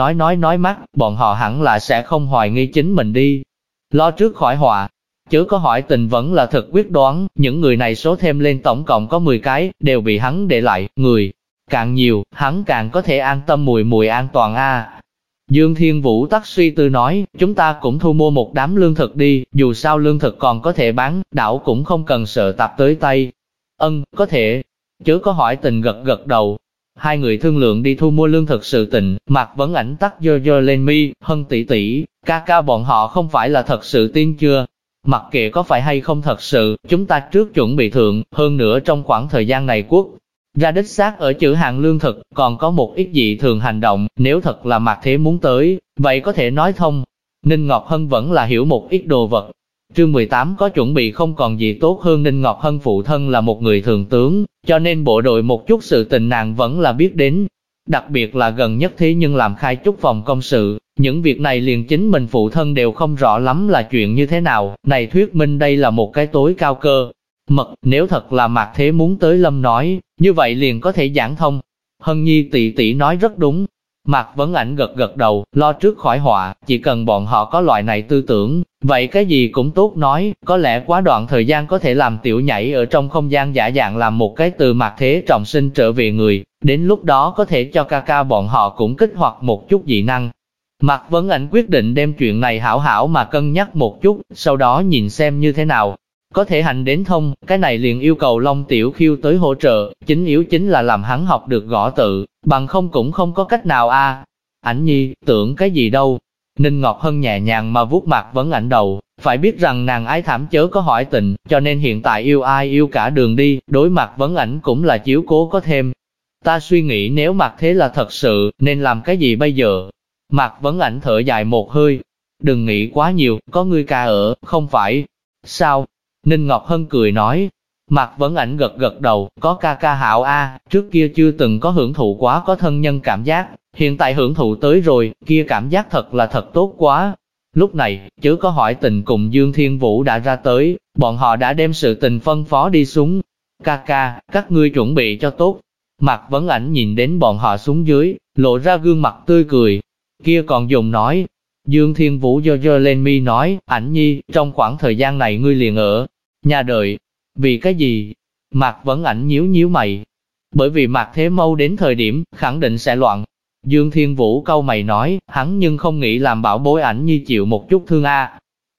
S1: Nói mắt, bọn họ hẳn là sẽ không hoài nghi chính mình đi. Lo trước khỏi họa. Chớ có hỏi tình vẫn là thật quyết đoán, những người này số thêm lên tổng cộng có 10 cái, đều bị hắn để lại, người càng nhiều, hắn càng có thể an tâm mùi an toàn a. Dương Thiên Vũ tắc suy tư nói, chúng ta cũng thu mua một đám lương thực đi, dù sao lương thực còn có thể bán, đảo cũng không cần sợ tạp tới tay. Có thể. Chớ có hỏi tình gật đầu. Hai người thương lượng đi thu mua lương thực sự tình, Mạc Vấn Ảnh tắc dơ lên mi, Hân tỷ, ca bọn họ không phải là thật sự tin chưa? Mặc kệ có phải hay không thật sự, chúng ta trước chuẩn bị thượng, hơn nữa trong khoảng thời gian này quốc ra đích xác ở chữ hàng lương thực, còn có một ít dị thường hành động, nếu thật là Mạc Thế muốn tới, vậy có thể nói thông. Ninh Ngọc Hân vẫn là hiểu một ít đồ vật. Chương 18 có chuẩn bị không còn gì tốt hơn. Ninh Ngọc Hân phụ thân là một người thường tướng, cho nên bộ đội một chút sự tình nàng vẫn là biết đến. Đặc biệt là gần nhất thế nhưng làm khai chút phòng công sự, những việc này liền chính mình phụ thân đều không rõ lắm là chuyện như thế nào, này thuyết minh đây là một cái tối cao cơ mật, nếu thật là Mạc Thế muốn tới Lâm nói, như vậy liền có thể giảng thông. Hân Nhi tỷ nói rất đúng. Mạc Vấn Ảnh gật đầu, lo trước khỏi họa, chỉ cần bọn họ có loại này tư tưởng, vậy cái gì cũng tốt nói, có lẽ quá đoạn thời gian có thể làm tiểu nhảy ở trong không gian giả dạng làm một cái từ Mạc Thế trọng sinh trở về người, đến lúc đó có thể cho ca bọn họ cũng kích hoạt một chút dị năng. Mạc Vấn Ảnh quyết định đem chuyện này hảo mà cân nhắc một chút, sau đó nhìn xem như thế nào. Có thể hành đến thông, cái này liền yêu cầu Long Tiểu Khiêu tới hỗ trợ, chính yếu chính là làm hắn học được gõ tự, bằng không cũng không có cách nào a. Ảnh Nhi, tưởng cái gì đâu. Ninh Ngọc Hân nhẹ nhàng mà vuốt Mạc Vấn Ảnh đầu, phải biết rằng nàng ái thảm chớ có hỏi tình, cho nên hiện tại yêu ai yêu cả đường đi, đối Mạc Vấn Ảnh cũng là chiếu cố có thêm. Ta suy nghĩ nếu Mạc Thế là thật sự, nên làm cái gì bây giờ? Mạc Vấn Ảnh thở dài một hơi. Đừng nghĩ quá nhiều, có ngươi ca ở, không phải. Sao? Ninh Ngọc Hân cười nói. Mạc Vấn Ảnh gật đầu, có ca hảo a, trước kia chưa từng có hưởng thụ quá có thân nhân cảm giác, hiện tại hưởng thụ tới rồi, kia cảm giác thật là thật tốt quá. Lúc này, chớ có hỏi tình cùng Dương Thiên Vũ đã ra tới, bọn họ đã đem sự tình phân phó đi xuống. Ca, các ngươi chuẩn bị cho tốt. Mạc Vấn Ảnh nhìn đến bọn họ xuống dưới, lộ ra gương mặt tươi cười. Kia còn dùng nói. Dương Thiên Vũ dơ lên mi nói, Ảnh Nhi, trong khoảng thời gian này ngươi liền ở nhà đợi. Vì cái gì? Mạc Vấn Ảnh nhíu mày. Bởi vì Mạc Thế Mâu đến thời điểm, khẳng định sẽ loạn. Dương Thiên Vũ cau mày nói, hắn nhưng không nghĩ làm bảo bối Ảnh Nhi chịu một chút thương a.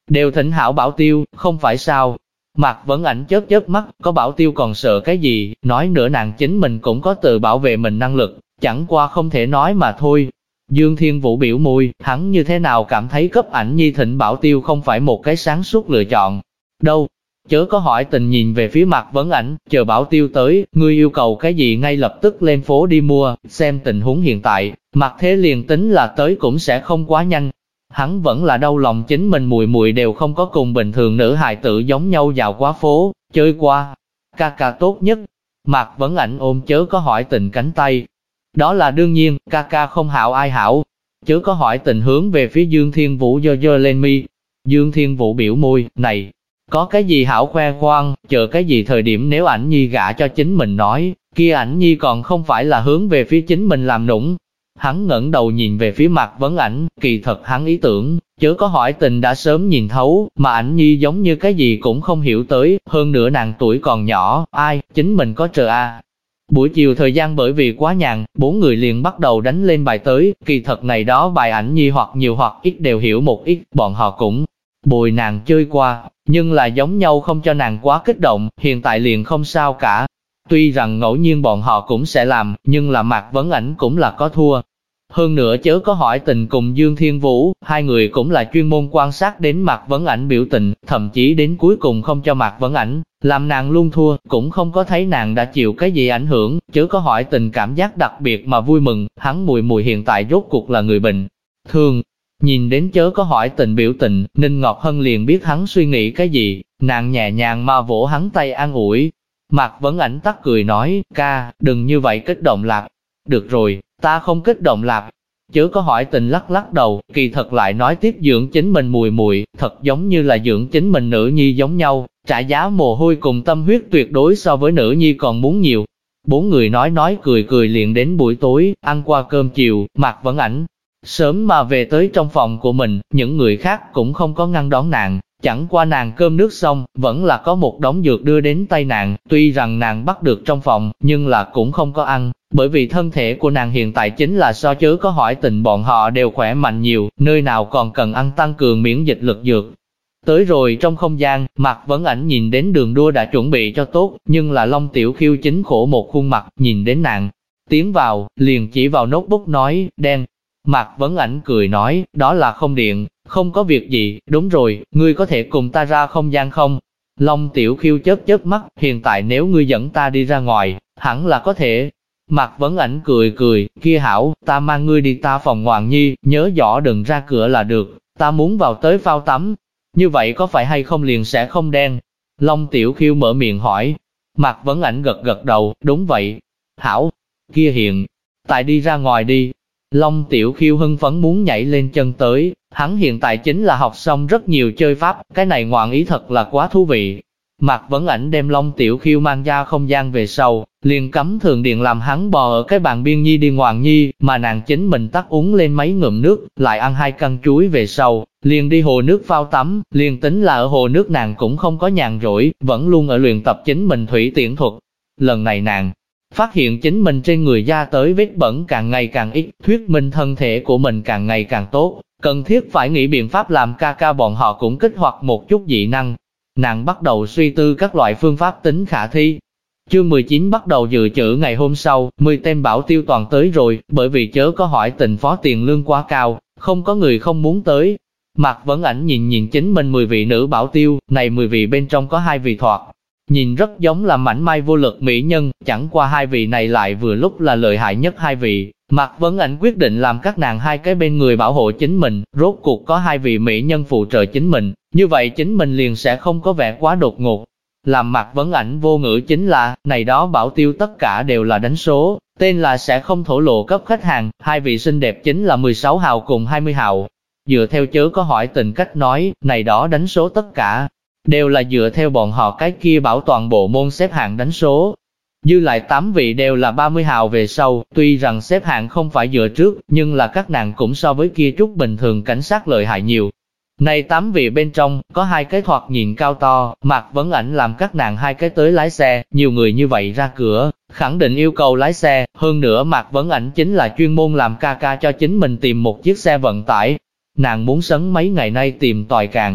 S1: đều thỉnh hảo bảo tiêu, không phải sao? Mạc Vấn Ảnh chớp chớp mắt, có bảo tiêu còn sợ cái gì, nói nữa nàng chính mình cũng có tự bảo vệ mình năng lực, chẳng qua không thể nói mà thôi. Dương Thiên Vũ biểu môi, hắn như thế nào cảm thấy cấp Ảnh Nhi thỉnh bảo tiêu không phải một cái sáng suốt lựa chọn. Đâu? Chớ có hỏi tình nhìn về phía Mạc Vấn Ảnh, chờ bảo tiêu tới, ngươi yêu cầu cái gì ngay lập tức lên phố đi mua, xem tình huống hiện tại, Mạc Thế liền tính là tới cũng sẽ không quá nhanh. Hắn vẫn là đau lòng chính mình mùi mùi đều không có cùng bình thường nữ hài tử giống nhau dạo quá phố, chơi qua. Ca ca tốt nhất. Mạc Vấn Ảnh ôm chớ có hỏi tình cánh tay. Đó là đương nhiên, ca ca không hảo ai hảo. Chớ có hỏi tình hướng về phía Dương Thiên Vũ giơ lên mi. Dương Thiên Vũ biểu môi, này, có cái gì hảo khoe khoang, chờ cái gì thời điểm nếu Ảnh Nhi gả cho chính mình nói, kia Ảnh Nhi còn không phải là hướng về phía chính mình làm nũng. Hắn ngẩng đầu nhìn về phía Mạc Vấn Ảnh, kỳ thật hắn ý tưởng, chớ có hỏi tình đã sớm nhìn thấu, mà Ảnh Nhi giống như cái gì cũng không hiểu tới, hơn nữa nàng tuổi còn nhỏ, ai, chính mình có chờ a. Buổi chiều thời gian bởi vì quá nhàn, bốn người liền bắt đầu đánh lên bài tới, kỳ thật này đó bài Ảnh Nhi hoặc nhiều hoặc ít đều hiểu một ít, bọn họ cũng bồi nàng chơi qua, nhưng là giống nhau không cho nàng quá kích động, hiện tại liền không sao cả. Tuy rằng ngẫu nhiên bọn họ cũng sẽ làm, nhưng là Mạc Vấn Ảnh cũng là có thua. Hơn nữa chớ có hỏi tình cùng Dương Thiên Vũ, hai người cũng là chuyên môn quan sát đến Mạc Vấn Ảnh biểu tình, thậm chí đến cuối cùng không cho Mạc Vấn Ảnh, làm nàng luôn thua, cũng không có thấy nàng đã chịu cái gì ảnh hưởng, chớ có hỏi tình cảm giác đặc biệt mà vui mừng, hắn mùi mùi hiện tại rốt cuộc là người bình thường. Nhìn đến chớ có hỏi tình biểu tình, Ninh Ngọc Hân liền biết hắn suy nghĩ cái gì, nàng nhẹ nhàng mà vỗ hắn tay an ủi. Mạc Vấn Ảnh tắt cười nói, ca, đừng như vậy kích động lạc. Được rồi, ta không kích động lạc. Chớ có hỏi tình lắc lắc đầu, kỳ thật lại nói tiếp dưỡng chính mình mùi mùi, thật giống như là dưỡng chính mình nữ nhi giống nhau, trả giá mồ hôi cùng tâm huyết tuyệt đối so với nữ nhi còn muốn nhiều. Bốn người nói cười cười liền đến buổi tối, ăn qua cơm chiều, Mạc Vấn Ảnh sớm mà về tới trong phòng của mình, những người khác cũng không có ngăn đón nàng, chẳng qua nàng cơm nước xong, vẫn là có một đống dược đưa đến tay nàng, tuy rằng nàng bắt được trong phòng, nhưng là cũng không có ăn, bởi vì thân thể của nàng hiện tại chính là so chớ có hỏi tình bọn họ đều khỏe mạnh nhiều, nơi nào còn cần ăn tăng cường miễn dịch lực dược. Tới rồi trong không gian, Mạc Vấn Ảnh nhìn đến đường đua đã chuẩn bị cho tốt, nhưng là Long Tiểu Khiêu chính khổ một khuôn mặt, nhìn đến nàng tiến vào, liền chỉ vào notebook nói, đen. Mạc Vấn Ảnh cười nói, đó là không điện, không có việc gì, đúng rồi, ngươi có thể cùng ta ra không gian không? Long Tiểu Khiêu chớp chớp mắt, hiện tại nếu ngươi dẫn ta đi ra ngoài, hẳn là có thể. Mạc Vấn Ảnh cười cười, kia hảo, ta mang ngươi đi ta phòng Ngoạn Nhi, nhớ rõ đừng ra cửa là được, ta muốn vào tới phao tắm. Như vậy có phải hay không liền sẽ không đen? Long Tiểu Khiêu mở miệng hỏi. Mạc Vấn Ảnh gật gật đầu, đúng vậy. Hảo, kia hiện tại đi ra ngoài đi. Long Tiểu Khiêu hưng phấn muốn nhảy lên chân tới, hắn hiện tại chính là học xong rất nhiều chơi pháp, cái này ngoạn ý thật là quá thú vị. Mạc Vấn Ảnh đem Long Tiểu Khiêu mang ra không gian về sau, liền cấm Thường Điện làm hắn bò ở cái bàn biên nhi đi Ngoạn Nhi, mà nàng chính mình tắt uống lên mấy ngụm nước, lại ăn 2 căn chuối về sau, liền đi hồ nước phao tắm, liền tính là ở hồ nước nàng cũng không có nhàn rỗi, vẫn luôn ở luyện tập chính mình thủy tiễn thuật. Lần này nàng phát hiện chính mình trên người da tới vết bẩn càng ngày càng ít, thuyết minh thân thể của mình càng ngày càng tốt, cần thiết phải nghĩ biện pháp làm ca ca bọn họ cũng kích hoạt một chút dị năng. Nàng bắt đầu suy tư các loại phương pháp tính khả thi. Chương 19 bắt đầu dự trữ ngày hôm sau, 10 tên bảo tiêu toàn tới rồi, bởi vì chớ có hỏi tình phó tiền lương quá cao, không có người không muốn tới. Mạc Vấn Ảnh nhìn chính mình 10 vị nữ bảo tiêu, này 10 vị bên trong có 2 vị thoạt nhìn rất giống là mảnh mai vô lực mỹ nhân, chẳng qua 2 vị này lại vừa lúc là lợi hại nhất 2 vị. Mạc Vấn Ảnh quyết định làm các nàng 2 cái bên người bảo hộ chính mình, rốt cuộc có 2 vị mỹ nhân phụ trợ chính mình, như vậy chính mình liền sẽ không có vẻ quá đột ngột. Làm Mạc Vấn Ảnh vô ngữ chính là, này đó bảo tiêu tất cả đều là đánh số, tên là sẽ không thổ lộ cấp khách hàng, 2 vị xinh đẹp chính là 16 hào cùng 20 hào. Dựa theo chớ có hỏi tình cách nói, này đó đánh số tất cả đều là dựa theo bọn họ cái kia bảo toàn bộ môn xếp hạng đánh số. Dư lại 8 vị đều là 30 hào về sau, tuy rằng xếp hạng không phải dựa trước, nhưng là các nàng cũng so với kia chút bình thường cảnh sát lợi hại nhiều. Này 8 vị bên trong, có 2 cái thoạt nhìn cao to, Mạc Vấn Ảnh làm các nàng 2 cái tới lái xe, nhiều người như vậy ra cửa, khẳng định yêu cầu lái xe, hơn nữa Mạc Vấn Ảnh chính là chuyên môn làm ca ca cho chính mình tìm một chiếc xe vận tải. Nàng muốn sấn mấy ngày nay tìm tòi càng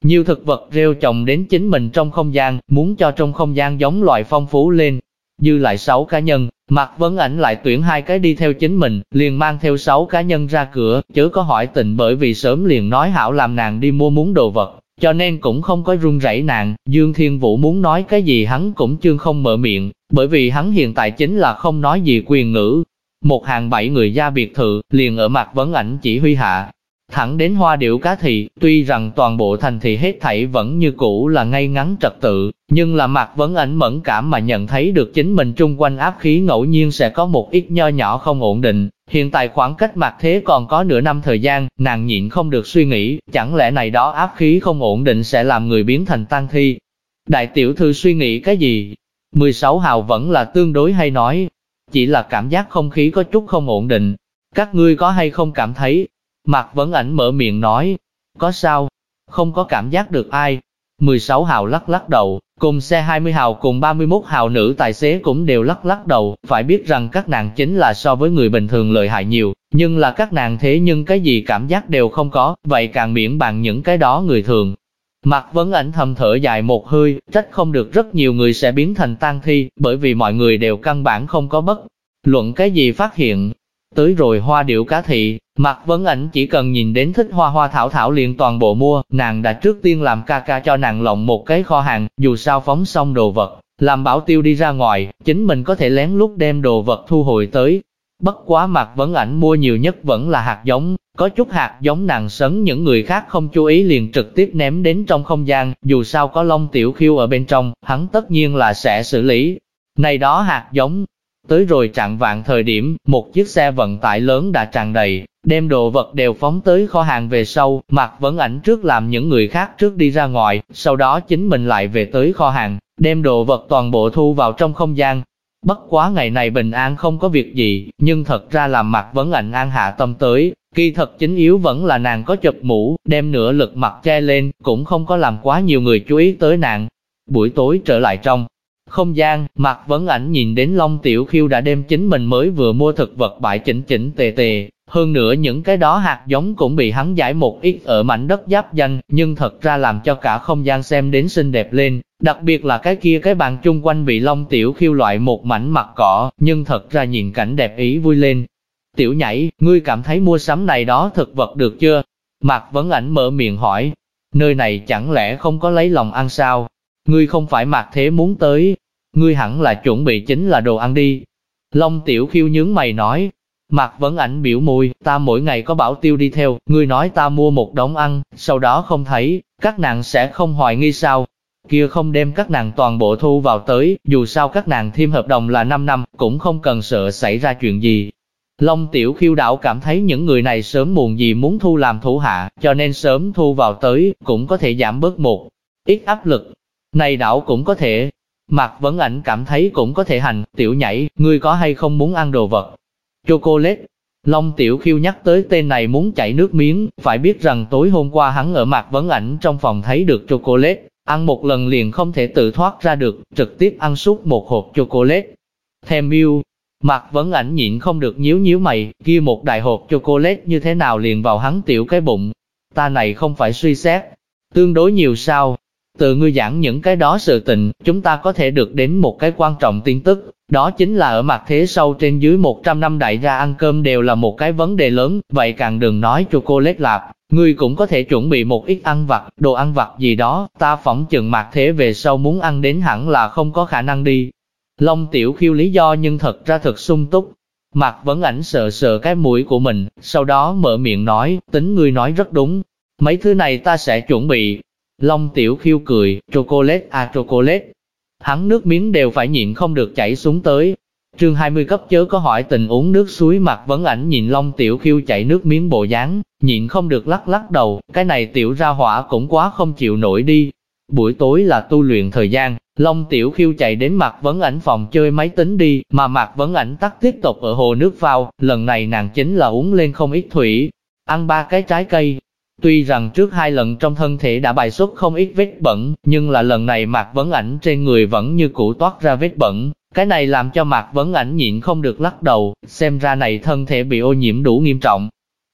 S1: Nhiều thực vật rêu trồng đến chính mình trong không gian, muốn cho trong không gian giống loài phong phú lên. Dư lại 6 cá nhân, Mạc Vấn Ảnh lại tuyển 2 cái đi theo chính mình, liền mang theo 6 cá nhân ra cửa, chớ có hỏi tình bởi vì sớm liền nói hảo làm nàng đi mua muốn đồ vật, cho nên cũng không có run rẩy nàng. Dương Thiên Vũ muốn nói cái gì hắn cũng chưa không mở miệng, bởi vì hắn hiện tại chính là không nói gì quyền ngữ. Một hàng 7 người ra biệt thự, liền ở Mạc Vấn Ảnh chỉ huy hạ, thẳng đến Hoa Điểu Cá Thị. Tuy rằng toàn bộ thành thị hết thảy vẫn như cũ là ngay ngắn trật tự, nhưng là Mạc Vấn Ảnh mẫn cảm mà nhận thấy được chính mình trung quanh áp khí ngẫu nhiên sẽ có một ít nho nhỏ không ổn định. Hiện tại khoảng cách mạt thế còn có nửa năm thời gian, nàng nhịn không được suy nghĩ, chẳng lẽ này đó áp khí không ổn định sẽ làm người biến thành tang thi? Đại tiểu thư suy nghĩ cái gì? 16 hào vẫn là tương đối hay nói, chỉ là cảm giác không khí có chút không ổn định. Các ngươi có hay không cảm thấy? Mạc Vấn Ảnh mở miệng nói, có sao? Không có cảm giác được ai. 16 hào lắc lắc đầu, cùng xe 20 hào cùng 31 hào nữ tài xế cũng đều lắc lắc đầu, phải biết rằng các nàng chính là so với người bình thường lợi hại nhiều, nhưng là các nàng thế nhưng cái gì cảm giác đều không có, vậy càng miễn bàn những cái đó người thường. Mạc Vấn Ảnh thầm thở dài một hơi, trách không được rất nhiều người sẽ biến thành tang thi, bởi vì mọi người đều căn bản không có bất luận cái gì phát hiện. Tới rồi Hoa Điểu Cá Thị, Mạc Vấn Ảnh chỉ cần nhìn đến thích hoa hoa thảo thảo liền toàn bộ mua, nàng đã trước tiên làm ca ca cho nàng lộng một cái kho hàng, dù sao phóng xong đồ vật, làm bảo tiêu đi ra ngoài, chính mình có thể lén lút đem đồ vật thu hồi tới. Bất quá Mạc Vấn Ảnh mua nhiều nhất vẫn là hạt giống, có chút hạt giống nàng sấn những người khác không chú ý liền trực tiếp ném đến trong không gian, dù sao có Long Tiểu Khiêu ở bên trong, hắn tất nhiên là sẽ xử lý. Này đó hạt giống. Tới rồi trạng vạng thời điểm, một chiếc xe vận tải lớn đã tràn đầy, đem đồ vật đều phóng tới kho hàng về sau. Mạc Vấn Ảnh trước làm những người khác trước đi ra ngoài, sau đó chính mình lại về tới kho hàng, đem đồ vật toàn bộ thu vào trong không gian. Bất quá ngày này bình an không có việc gì, nhưng thật ra làm Mạc Vấn Ảnh an hạ tâm tới, kỳ thật chính yếu vẫn là nàng có chụp mũ, đem nửa lực mặt che lên, cũng không có làm quá nhiều người chú ý tới nàng. Buổi tối trở lại trong không gian, Mạc Vấn Ảnh nhìn đến Long Tiểu Khiêu đã đem chính mình mới vừa mua thực vật bãi chỉnh chỉnh tề tề, hơn nữa những cái đó hạt giống cũng bị hắn giải một ít ở mảnh đất giáp danh, nhưng thật ra làm cho cả không gian xem đến xinh đẹp lên, đặc biệt là cái bàn chung quanh bị Long Tiểu Khiêu loại một mảnh mặt cỏ, nhưng thật ra nhìn cảnh đẹp ý vui lên. Tiểu Nhảy, ngươi cảm thấy mua sắm này đó thực vật được chưa? Mạc Vấn Ảnh mở miệng hỏi, nơi này chẳng lẽ không có lấy lòng ăn sao? Ngươi không phải mạt thế muốn tới, ngươi hẳn là chuẩn bị chính là đồ ăn đi. Long Tiểu Khiêu nhướng mày nói, Mạc Vấn Ảnh biểu môi, ta mỗi ngày có bảo tiêu đi theo, ngươi nói ta mua một đống ăn, sau đó không thấy, các nàng sẽ không hoài nghi sao? Kia không đem các nàng toàn bộ thu vào tới, dù sao các nàng thêm hợp đồng là 5 năm, cũng không cần sợ xảy ra chuyện gì. Long Tiểu Khiêu đảo cảm thấy những người này sớm muộn gì muốn thu làm thủ hạ, cho nên sớm thu vào tới, cũng có thể giảm bớt một ít áp lực. Này đảo cũng có thể. Mạc Vấn Ảnh cảm thấy cũng có thể hành. Tiểu Nhảy, ngươi có hay không muốn ăn đồ vật? Chocolate. Long Tiểu Khiêu nhắc tới tên này muốn chảy nước miếng, phải biết rằng tối hôm qua hắn ở Mạc Vấn Ảnh trong phòng thấy được chocolate, ăn một lần liền không thể tự thoát ra được, trực tiếp ăn suốt một hộp chocolate. Thèm yêu. Mạc Vấn Ảnh nhịn không được nhíu mày, kia một đại hộp chocolate như thế nào liền vào hắn tiểu cái bụng. Ta này không phải suy xét tương đối nhiều sao? Từ ngươi giảng những cái đó sự tình, chúng ta có thể được đến một cái quan trọng tin tức, đó chính là ở mặt thế sau trên dưới 100 năm đại gia ăn cơm đều là một cái vấn đề lớn, vậy càng đừng nói chocolate lạp, ngươi cũng có thể chuẩn bị một ít ăn vặt, đồ ăn vặt gì đó, ta phỏng chừng mặt thế về sau muốn ăn đến hẳn là không có khả năng đi. Long Tiểu Khiêu lý do nhưng thật ra thật sung túc. Mạc Vấn Ảnh sờ cái mũi của mình, sau đó mở miệng nói, tính ngươi nói rất đúng, mấy thứ này ta sẽ chuẩn bị. Long Tiểu Khiêu cười, chocolate à chocolate. Hắn nước miếng đều phải nhịn không được chảy xuống tới. Chương 20 cấp chớ có hỏi tình uống nước suối. Mạc Vấn Ảnh nhìn Long Tiểu Khiêu chảy nước miếng bộ dáng, nhịn không được lắc đầu, cái này tiểu ra hỏa cũng quá không chịu nổi đi. Buổi tối là tu luyện thời gian, Long Tiểu Khiêu chạy đến Mạc Vấn Ảnh phòng chơi máy tính đi, mà Mạc Vấn Ảnh tắt tiếp tục ở hồ nước vào, lần này nàng chính là uống lên không ít thủy, ăn 3 cái trái cây. Tuy rằng trước 2 lần trong thân thể đã bài xuất không ít vết bẩn, nhưng là lần này Mạc Vấn Ảnh trên người vẫn như cũ toát ra vết bẩn, cái này làm cho Mạc Vấn Ảnh nhịn không được lắc đầu, xem ra này thân thể bị ô nhiễm đủ nghiêm trọng.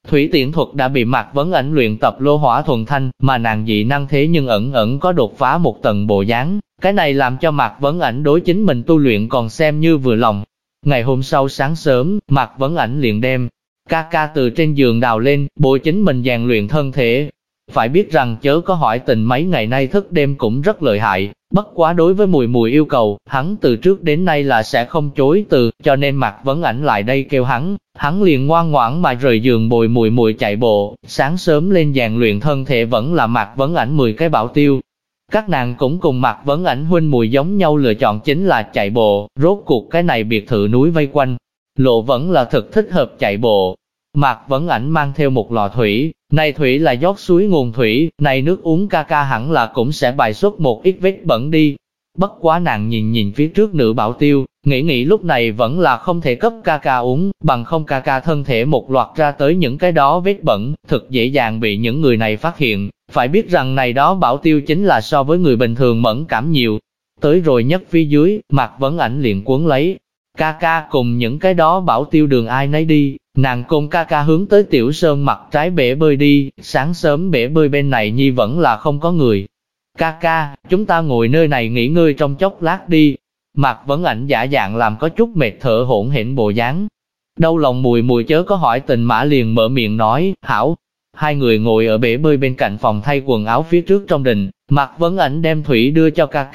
S1: Thủy tiễn thuật đã bị Mạc Vấn Ảnh luyện tập lô hỏa thuần thanh, mà nàng dị năng thế nhưng ẩn ẩn có đột phá một tầng bộ dáng. Cái này làm cho Mạc Vấn Ảnh đối chính mình tu luyện còn xem như vừa lòng. Ngày hôm sau sáng sớm, Mạc Vấn Ảnh liền đem ca ca từ trên giường đào lên, bồi chính mình rèn luyện thân thể. Phải biết rằng chớ có hỏi tình mấy ngày nay thức đêm cũng rất lợi hại, bất quá đối với Mùi Mùi yêu cầu, hắn từ trước đến nay là sẽ không chối từ, cho nên Mạc Vấn Ảnh lại đây kêu hắn liền ngoan ngoãn mà rời giường bồi Mùi Mùi chạy bộ, sáng sớm lên rèn luyện thân thể vẫn là Mạc Vấn Ảnh 10 cái bảo tiêu. Các nàng cũng cùng Mạc Vấn Ảnh huynh Mùi giống nhau lựa chọn chính là chạy bộ, rốt cuộc cái này biệt thự núi vây quanh, lộ vẫn là thực thích hợp chạy bộ. Mạc Vấn Ảnh mang theo một lọ thủy, này thủy là giót suối nguồn thủy, này nước uống ca ca hẳn là cũng sẽ bài xuất một ít vết bẩn đi. Bất quá nàng nhìn phía trước nữ bảo tiêu, nghĩ lúc này vẫn là không thể cấp ca ca uống, bằng không ca ca thân thể một loạt ra tới những cái đó vết bẩn, thực dễ dàng bị những người này phát hiện. Phải biết rằng này đó bảo tiêu chính là so với người bình thường mẫn cảm nhiều. Tới rồi nhất phía dưới, Mạc Vấn Ảnh liền cuốn lấy ca ca cùng những cái đó bảo tiêu đường ai nấy đi, nàng cùng ca ca hướng tới Tiểu Sơn mặt trái bể bơi đi, sáng sớm bể bơi bên này nhi vẫn là không có người. Ca ca, chúng ta ngồi nơi này nghỉ ngơi trong chốc lát đi. Mạc Vấn Ảnh giả dạng làm có chút mệt thở hổn hển bộ dáng. Đau lòng Mùi Mùi chớ có hỏi tình mã liền mở miệng nói, hảo. Hai người ngồi ở bể bơi bên cạnh phòng thay quần áo phía trước trong đình, Mạc Vấn Ảnh đem thủy đưa cho ca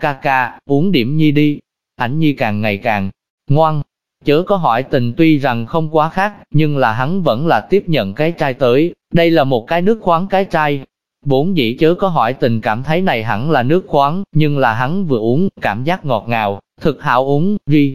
S1: ca, uống điểm nhi đi. Ảnh nhi càng ngày càng ngoan. Chớ có hỏi tình tuy rằng không quá khác, nhưng là hắn vẫn là tiếp nhận cái chai tới, đây là một cái nước khoáng cái chai. Vốn dĩ chớ có hỏi tình cảm thấy này hẳn là nước khoáng, nhưng là hắn vừa uống, cảm giác ngọt ngào, thực hảo uống,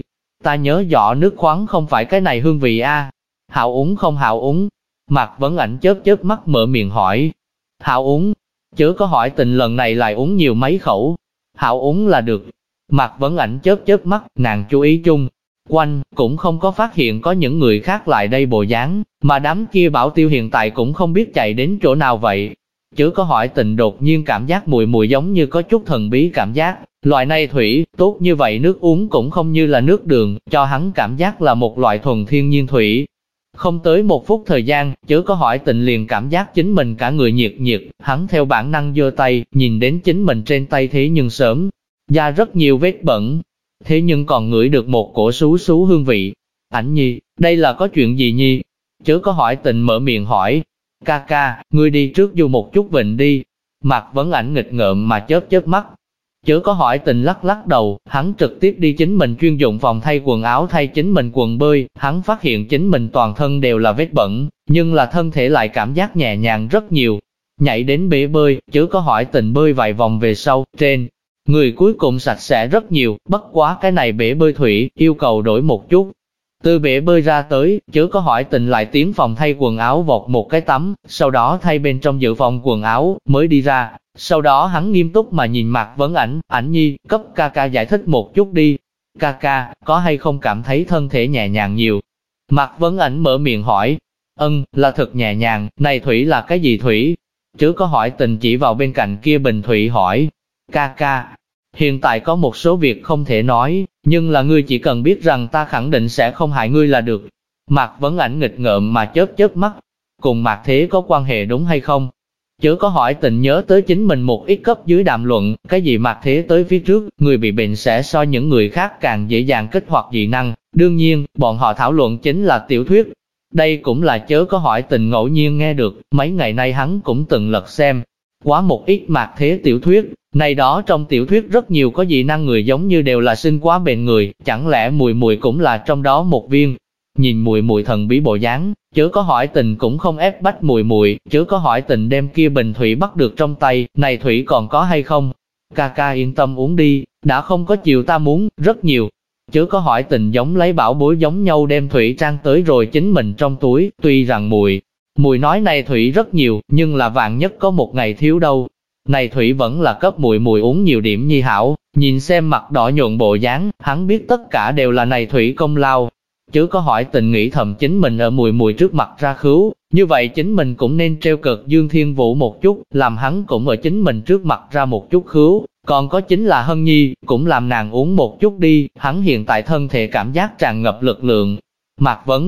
S1: ta nhớ rõ nước khoáng không phải cái này hương vị a. Hảo uống không hảo uống? Mạc Vấn Ảnh chớp mắt mở miệng hỏi. Hảo uống, chớ có hỏi tình lần này lại uống nhiều mấy khẩu. Hảo uống là được. Mạc Vấn Ảnh chớp mắt, nàng chú ý chung quanh, cũng không có phát hiện có những người khác lại đây bộ dáng, mà đám kia bảo tiêu hiện tại cũng không biết chạy đến chỗ nào vậy. Chớ có hỏi tình đột nhiên cảm giác Mùi Mùi giống như có chút thần bí cảm giác, loại này thủy, tốt như vậy nước uống cũng không như là nước đường, cho hắn cảm giác là một loại thuần thiên nhiên thủy. Không tới một phút thời gian, chớ có hỏi tình liền cảm giác chính mình cả người nhiệt, hắn theo bản năng giơ tay, nhìn đến chính mình trên tay thế nhưng sớm ra rất nhiều vết bẩn, thế nhưng còn ngửi được một cổ xú hương vị. Ảnh nhi, đây là có chuyện gì nhi? Chớ có hỏi tình mở miệng hỏi. Ca ca, ngươi đi trước du một chút vịnh đi. Mạc Vấn Ảnh nghịch ngợm mà chớp mắt. Chớ có hỏi tình lắc đầu, hắn trực tiếp đi chính mình chuyên dụng phòng thay quần áo thay chính mình quần bơi, hắn phát hiện chính mình toàn thân đều là vết bẩn, nhưng là thân thể lại cảm giác nhẹ nhàng rất nhiều. Nhảy đến bể bơi, chớ có hỏi tình bơi vài vòng về sau, trên người cuối cùng sạch sẽ rất nhiều, bất quá cái này bể bơi thủy, yêu cầu đổi một chút. Từ bể bơi ra tới, chớ có hỏi tình lại tiến phòng thay quần áo vọt một cái tắm, sau đó thay bên trong dự phòng quần áo, mới đi ra. Sau đó hắn nghiêm túc mà nhìn Mạc Vấn Ảnh, Ảnh nhi, cấp ca ca giải thích một chút đi. Ca ca, có hay không cảm thấy thân thể nhẹ nhàng nhiều? Mạc Vấn Ảnh mở miệng hỏi. Là thật nhẹ nhàng, này thủy là cái gì thủy? Chớ có hỏi tình chỉ vào bên cạnh kia bình thủy hỏi. Ca ca, hiện tại có một số việc không thể nói, nhưng là ngươi chỉ cần biết rằng ta khẳng định sẽ không hại ngươi là được. Mạc Vấn Ảnh nghịch ngợm mà chớp mắt. Cùng Mạc Thế có quan hệ đúng hay không? Chớ có hỏi tình nhớ tới chính mình một ít cấp dưới đàm luận, cái gì Mạc Thế tới phía trước, người bị bệnh sẽ so những người khác càng dễ dàng kích hoạt dị năng. Đương nhiên, bọn họ thảo luận chính là tiểu thuyết. Đây cũng là chớ có hỏi tình ngẫu nhiên nghe được, mấy ngày nay hắn cũng từng lật xem quá một ít Mạc Thế tiểu thuyết. Này đó trong tiểu thuyết rất nhiều có dị năng người giống như đều là sinh quá bệnh người, chẳng lẽ Mùi Mùi cũng là trong đó một viên? Nhìn Mùi Mùi thần bí bộ dáng, chớ có hỏi tình cũng không ép bách Mùi Mùi, chớ có hỏi tình đem kia bình thủy bắt được trong tay, này thủy còn có hay không? Ca ca yên tâm uống đi, đã không có chiều ta muốn, rất nhiều. Chớ có hỏi tình giống lấy bảo bối giống nhau đem thủy trang tới rồi chính mình trong túi, tuy rằng Mùi nói này thủy rất nhiều, nhưng là vạn nhất có một ngày thiếu đâu. Này thủy vẫn là cấp Mùi Mùi uống nhiều điểm nhi hảo, nhìn xem mặt đỏ nhuận bộ dáng, hắn biết tất cả đều là này thủy công lao. Chớ có hỏi tình nghĩ thầm chính mình ở Mùi Mùi trước mặt ra khứu, như vậy chính mình cũng nên treo cợt Dương Thiên Vũ một chút, làm hắn cũng ở chính mình trước mặt ra một chút khứu. Còn có chính là Hân Nhi, cũng làm nàng uống một chút đi, hắn hiện tại thân thể cảm giác tràn ngập lực lượng. Mạc Vấn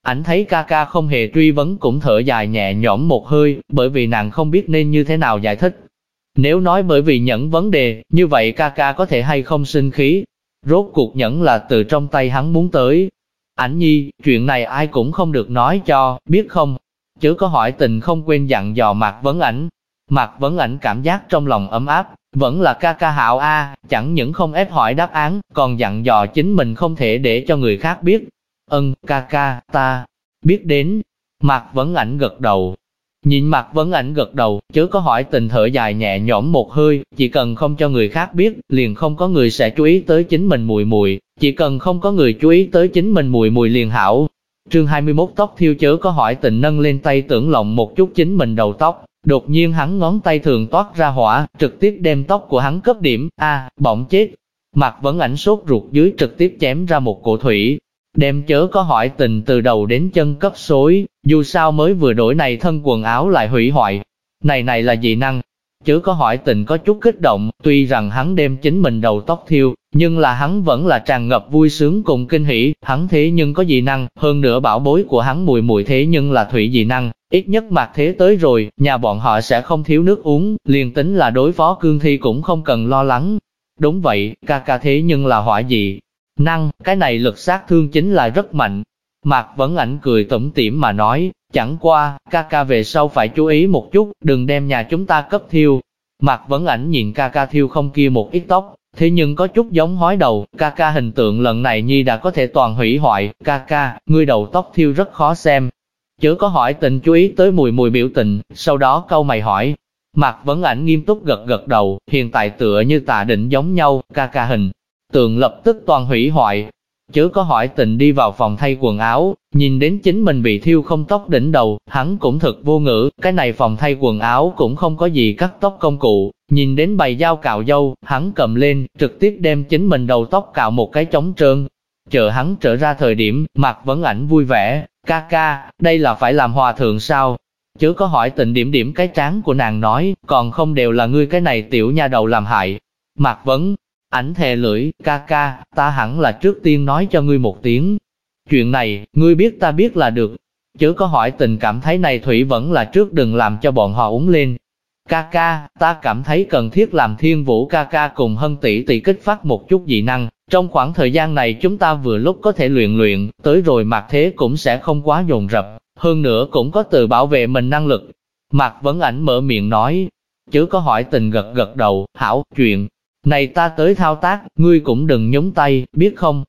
S1: Ảnh thấy ca ca không hề truy vấn cũng thở dài nhẹ nhõm một hơi, bởi vì nàng không biết nên như thế nào giải thích. Nếu nói bởi vì Nhẫn vấn đề, như vậy ca ca có thể hay không sinh khí. Rốt cuộc Nhẫn là từ trong tay hắn muốn tới. Ảnh nhi, chuyện này ai cũng không được nói cho, biết không? Chớ có hỏi tình không quên dặn dò Mạc Vấn Ảnh. Mạc Vấn Ảnh cảm giác trong lòng ấm áp, vẫn là ca ca hảo a, chẳng những không ép hỏi đáp án, còn dặn dò chính mình không thể để cho người khác biết. Ca ca, ta biết đến. Mạc Vấn Ảnh gật đầu. Nhìn Mạc Vấn Ảnh gật đầu, chớ có hỏi tình thở dài nhẹ nhõm một hơi, chỉ cần không cho người khác biết, liền không có người sẽ chú ý tới chính mình mùi mùi, chỉ cần không có người chú ý tới chính mình mùi mùi liền hảo. Chương 21 tóc thiêu chớ có hỏi tình nâng lên tay tưởng lộng một chút chính mình đầu tóc, đột nhiên hắn ngón tay thường toát ra hỏa, trực tiếp đem tóc của hắn cấp điểm, bỏng chết. Mạc Vấn Ảnh sốt ruột dưới trực tiếp chém ra một cổ thủy, đem chớ có hỏi tình từ đầu đến chân cấp xối, dù sao mới vừa đổi này thân quần áo lại hủy hoại. Này là dị năng. Chớ có hỏi tình có chút kích động, tuy rằng hắn đem chính mình đầu tóc thiêu, nhưng là hắn vẫn là tràn ngập vui sướng cùng kinh hỉ, hắn thế nhưng có dị năng, hơn nữa bảo bối của hắn mùi mùi thế nhưng là thủy dị năng, ít nhất Mạc Thế tới rồi, nhà bọn họ sẽ không thiếu nước uống, liền tính là đối phó cương thi cũng không cần lo lắng. Đúng vậy, ca ca thế nhưng là hỏa dị năng, cái này lực sát thương chính là rất mạnh. Mạc Vấn Ảnh cười tủm tỉm mà nói, chẳng qua, ca ca về sau phải chú ý một chút, đừng đem nhà chúng ta cấp thiêu. Mạc Vấn Ảnh nhìn ca ca thiêu không kia một ít tóc, thế nhưng có chút giống hói đầu, ca ca hình tượng lần này nhi đã có thể toàn hủy hoại, ca ca, ngươi đầu tóc thiêu rất khó xem. Chớ có hỏi tình chú ý tới mùi mùi biểu tình, sau đó câu mày hỏi. Mạc Vấn Ảnh nghiêm túc gật gật đầu, hiện tại tựa như Tạ Định giống nhau, ca ca hình tượng lập tức toàn hủy hoại. Chớ có hỏi tình đi vào phòng thay quần áo, nhìn đến chính mình bị thiêu không tóc đỉnh đầu, hắn cũng thật vô ngữ, cái này phòng thay quần áo cũng không có gì cắt tóc công cụ, nhìn đến bày dao cạo dâu, hắn cầm lên, trực tiếp đem chính mình đầu tóc cạo một cái trống trơn. Chờ hắn trở ra thời điểm, Mạc Vấn Ảnh vui vẻ, ca ca, đây là phải làm hòa thượng sao? Chớ có hỏi tình điểm điểm cái trán của nàng nói, còn không đều là ngươi cái này tiểu nha đầu làm hại. Mạc Vấn Ảnh thè lưỡi, ca ca, ta hẳn là trước tiên nói cho ngươi một tiếng. Chuyện này, ngươi biết ta biết là được. Chớ có hỏi tình cảm thấy này thủy vẫn là trước đừng làm cho bọn họ uống lên. Ca ca, ta cảm thấy cần thiết làm Thiên Vũ ca ca cùng Hân tỷ tỷ kích phát một chút dị năng. Trong khoảng thời gian này chúng ta vừa lúc có thể luyện, tới rồi Mạc Thế cũng sẽ không quá dồn dập, hơn nữa cũng có tự bảo vệ mình năng lực. Mạc Vấn Ảnh mở miệng nói, chớ có hỏi tình gật gật đầu, hảo, chuyện này ta tới thao tác, ngươi cũng đừng nhúng tay, biết không?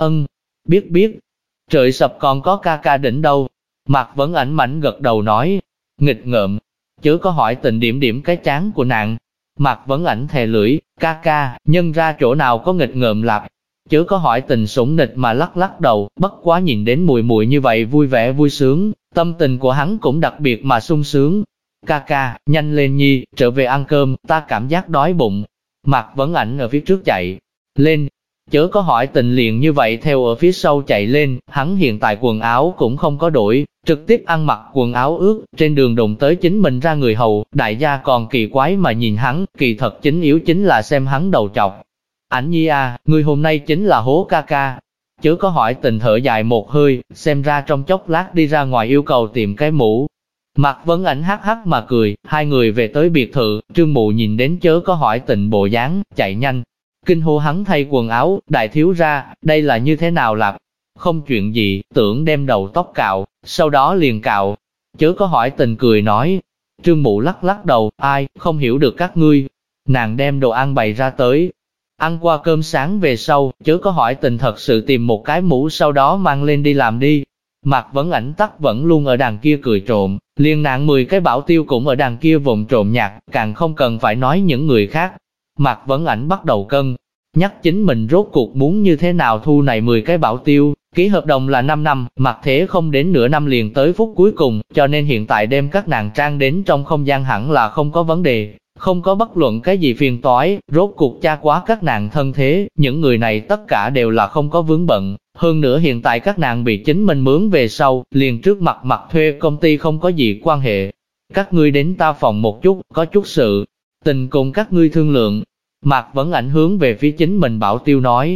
S1: Biết. Trời sập còn có ca ca đỉnh đâu. Mạc Vấn Ảnh mảnh gật đầu nói, nghịch ngợm. Chớ có hỏi tình điểm điểm cái trán của nàng. Mạc Vấn Ảnh thè lưỡi, ca ca, nhân ra chỗ nào có nghịch ngợm lạp. Chớ có hỏi tình sủng nịch mà lắc lắc đầu, bất quá nhìn đến mùi mùi như vậy vui vẻ vui sướng, tâm tình của hắn cũng đặc biệt mà sung sướng. Ca ca, nhanh lên nhi, trở về ăn cơm, ta cảm giác đói bụng. Mạc Vấn Ảnh ở phía trước chạy lên, chớ có hỏi tình liền như vậy theo ở phía sau chạy lên, hắn hiện tại quần áo cũng không có đổi, trực tiếp ăn mặc quần áo ướt, trên đường đụng tới chính mình ra người hầu, đại gia còn kỳ quái mà nhìn hắn, kỳ thật chính yếu chính là xem hắn đầu trọc. Ảnh nhi à, ngươi hôm nay chính là hố ca ca. Chớ có hỏi tình thở dài một hơi, xem ra trong chốc lát đi ra ngoài yêu cầu tìm cái mũ. Mạc Vấn Ảnh hắc hắc mà cười, hai người về tới biệt thự, Trương Mụ nhìn đến chớ có hỏi tình bộ dáng, chạy nhanh. Kinh hô hắn thay quần áo, đại thiếu ra, đây là như thế nào lạp? Không chuyện gì, tưởng đem đầu tóc cạo, sau đó liền cạo. Chớ có hỏi tình cười nói. Trương Mụ lắc lắc đầu, ai, không hiểu được các ngươi. Nàng đem đồ ăn bày ra tới. Ăn qua cơm sáng về sau, chớ có hỏi tình thật sự tìm một cái mũ sau đó mang lên đi làm đi. Mạc Vấn Ảnh tắc vẫn luôn ở đằng kia cười trộm, liền nàng 10 cái bảo tiêu cũng ở đằng kia vụng trộm nhặt, càng không cần phải nói những người khác. Mạc Vấn Ảnh bắt đầu cân nhắc chính mình rốt cuộc muốn như thế nào thu này 10 cái bảo tiêu, ký hợp đồng là 5 năm, Mạc Thế không đến nửa năm liền tới phút cuối cùng, cho nên hiện tại đem các nàng trang đến trong không gian hẳn là không có vấn đề. Không có bất luận cái gì phiền toái, rốt cuộc tra quá các nàng thân thế, những người này tất cả đều là không có vướng bận. Hơn nữa hiện tại các nàng bị chính mình mướn về sau, liền trước mặt mặt thuê công ty không có gì quan hệ. Các ngươi đến ta phòng một chút, có chút sự tình cùng các ngươi thương lượng. Mạc Vấn Ảnh hướng về phía chính mình bảo tiêu nói.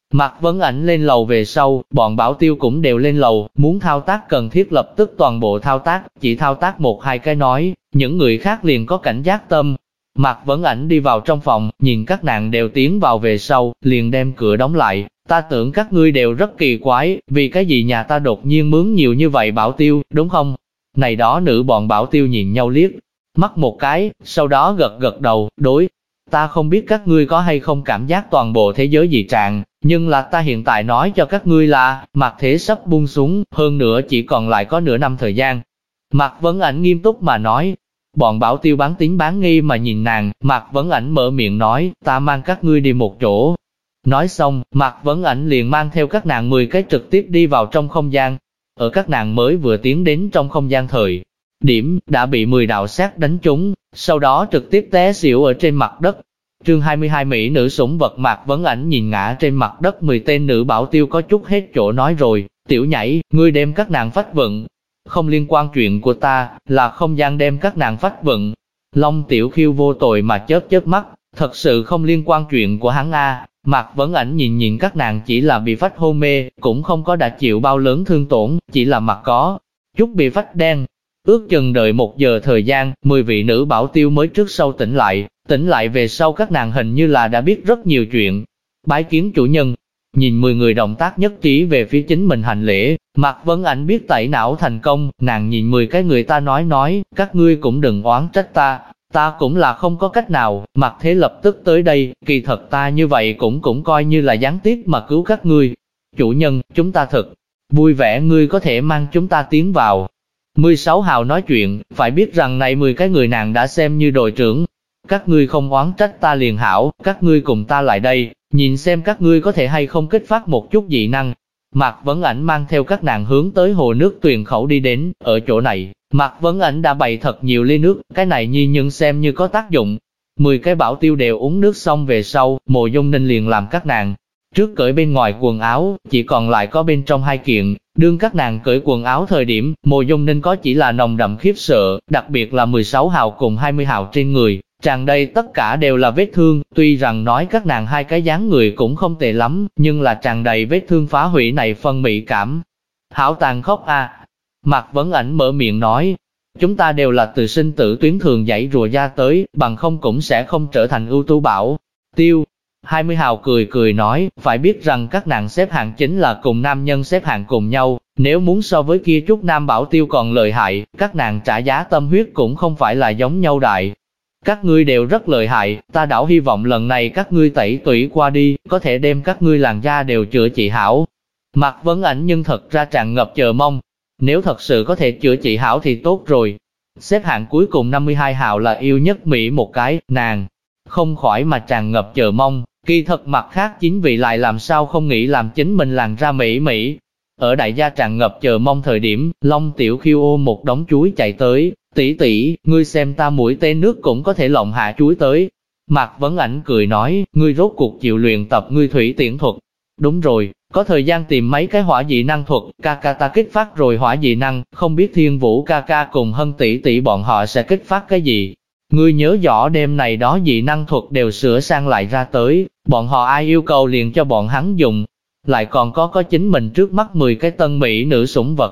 S1: Mạc Vấn Ảnh lên lầu về sau, bọn bảo tiêu cũng đều lên lầu, muốn thao tác cần thiết lập tức toàn bộ thao tác, chỉ thao tác một hai cái nói, những người khác liền có cảnh giác tâm. Mạc Vấn Ảnh đi vào trong phòng, nhìn các nàng đều tiến vào về sau, liền đem cửa đóng lại. Ta tưởng các ngươi đều rất kỳ quái, vì cái gì nhà ta đột nhiên mướn nhiều như vậy bảo tiêu, đúng không? Này đó nữ bọn bảo tiêu nhìn nhau liếc mắt một cái, sau đó gật gật đầu, đối. Ta không biết các ngươi có hay không cảm giác toàn bộ thế giới dị trạng, nhưng là ta hiện tại nói cho các ngươi là, mặt thế sắp buông xuống, hơn nữa chỉ còn lại có nửa năm thời gian. Mạc Vấn Ảnh nghiêm túc mà nói. Bọn bảo tiêu bán tín bán nghi mà nhìn nàng, Mạc Vấn Ảnh mở miệng nói, ta mang các ngươi đi một chỗ. Nói xong, Mạc Vấn Ảnh liền mang theo các nàng 10 cái trực tiếp đi vào trong không gian. Ở các nàng mới vừa tiến đến trong không gian thời điểm, đã bị 10 đạo sét đánh trúng, sau đó trực tiếp té xỉu ở trên mặt đất. Chương 22 Mỹ nữ sủng vật. Mạc Vấn Ảnh nhìn ngã trên mặt đất 10 tên nữ bảo tiêu có chút hết chỗ nói rồi, tiểu nhảy, ngươi đem các nàng phách vận. Không liên quan chuyện của ta, là không gian đem các nàng phách vận. Long Tiểu Khiêu vô tội mà chớp chớp mắt, thật sự không liên quan chuyện của hắn a. Mạc Vấn Ảnh nhìn các nàng chỉ là bị phách hôn mê, cũng không có đã chịu bao lớn thương tổn, chỉ là mặt có chút bị phách đen. Ước chừng đợi 1 giờ thời gian, 10 vị nữ bảo tiêu mới trước sau tỉnh lại về sau các nàng hình như là đã biết rất nhiều chuyện. Bái kiến chủ nhân, nhìn 10 người động tác nhất trí về phía chính mình hành lễ, Mạc Vấn Ảnh biết tẩy não thành công, nàng nhìn 10 cái người ta nói, các ngươi cũng đừng oán trách ta cũng là không có cách nào, mặt thế lập tức tới đây, kỳ thật ta như vậy cũng coi như là gián tiếp mà cứu các ngươi. Chủ nhân, chúng ta thật vui vẻ ngươi có thể mang chúng ta tiến vào. 16 hào nói chuyện, phải biết rằng này 10 cái người nàng đã xem như đội trưởng. Các ngươi không oán trách ta liền hảo, các ngươi cùng ta lại đây, nhìn xem các ngươi có thể hay không kích phát một chút dị năng. Mạc Vấn Ảnh mang theo các nàng hướng tới hồ nước tuyền khẩu đi đến, ở chỗ này, Mạc Vấn Ảnh đã bày thật nhiều ly nước, cái này nhi nhưng xem như có tác dụng. 10 cái bảo tiêu đều uống nước xong về sau, Mộ Dung Ninh liền làm các nàng trước cởi bên ngoài quần áo, chỉ còn lại có bên trong 2 kiện. Đương các nàng cởi quần áo thời điểm, Mộ Dung Ninh có chỉ là nồng đậm khiếp sợ, đặc biệt là 16 hào cùng 20 hào trên người, tràn đầy tất cả đều là vết thương, tuy rằng nói các nàng 2 cái dáng người cũng không tệ lắm, nhưng là tràn đầy vết thương phá hủy này phân mỹ cảm. Hảo tàn khốc a. Mạc Vấn Ảnh mở miệng nói, chúng ta đều là từ sinh tử tuyến thường dãy rùa ra tới, bằng không cũng sẽ không trở thành ưu tú bảo tiêu. 20 hào cười nói, phải biết rằng các nàng xếp hạng chính là cùng nam nhân xếp hạng cùng nhau, nếu muốn so với kia chút nam bảo tiêu còn lợi hại, các nàng trả giá tâm huyết cũng không phải là giống nhau đại. Các ngươi đều rất lợi hại, ta đảo hy vọng lần này các ngươi tẩy tủy qua đi, có thể đem các ngươi làn da đều chữa trị hảo. Mạc Vấn Ảnh nhưng thật ra tràn ngập chờ mong, nếu thật sự có thể chữa trị hảo thì tốt rồi. Xếp hạng cuối cùng 52 hào là yêu nhất Mỹ một cái, nàng không khỏi mà tràn ngập chờ mong, kỳ thật mặt khác chính vì lại làm sao không nghĩ làm chính mình làn ra Mỹ. Ở đại gia tràn ngập chờ mong thời điểm, Long Tiểu Khiêu ôm một đống chuối chạy tới, tỷ tỷ, ngươi xem ta mũi tên nước cũng có thể lộng hạ chuối tới. Mạc Vấn Ảnh cười nói, ngươi rốt cuộc chịu luyện tập ngươi thủy tiễn thuật. Đúng rồi, có thời gian tìm mấy cái hỏa dị năng thuật, ca ta kích phát rồi hỏa dị năng, không biết Thiên Vũ ca cùng Hân tỷ tỷ bọn họ sẽ kích phát cái gì. Ngươi nhớ rõ đêm này đó dị năng thuật đều sửa sang lại ra tới, bọn họ ai yêu cầu liền cho bọn hắn dùng. Lại còn có chính mình trước mắt 10 cái tân mỹ nữ sủng vật,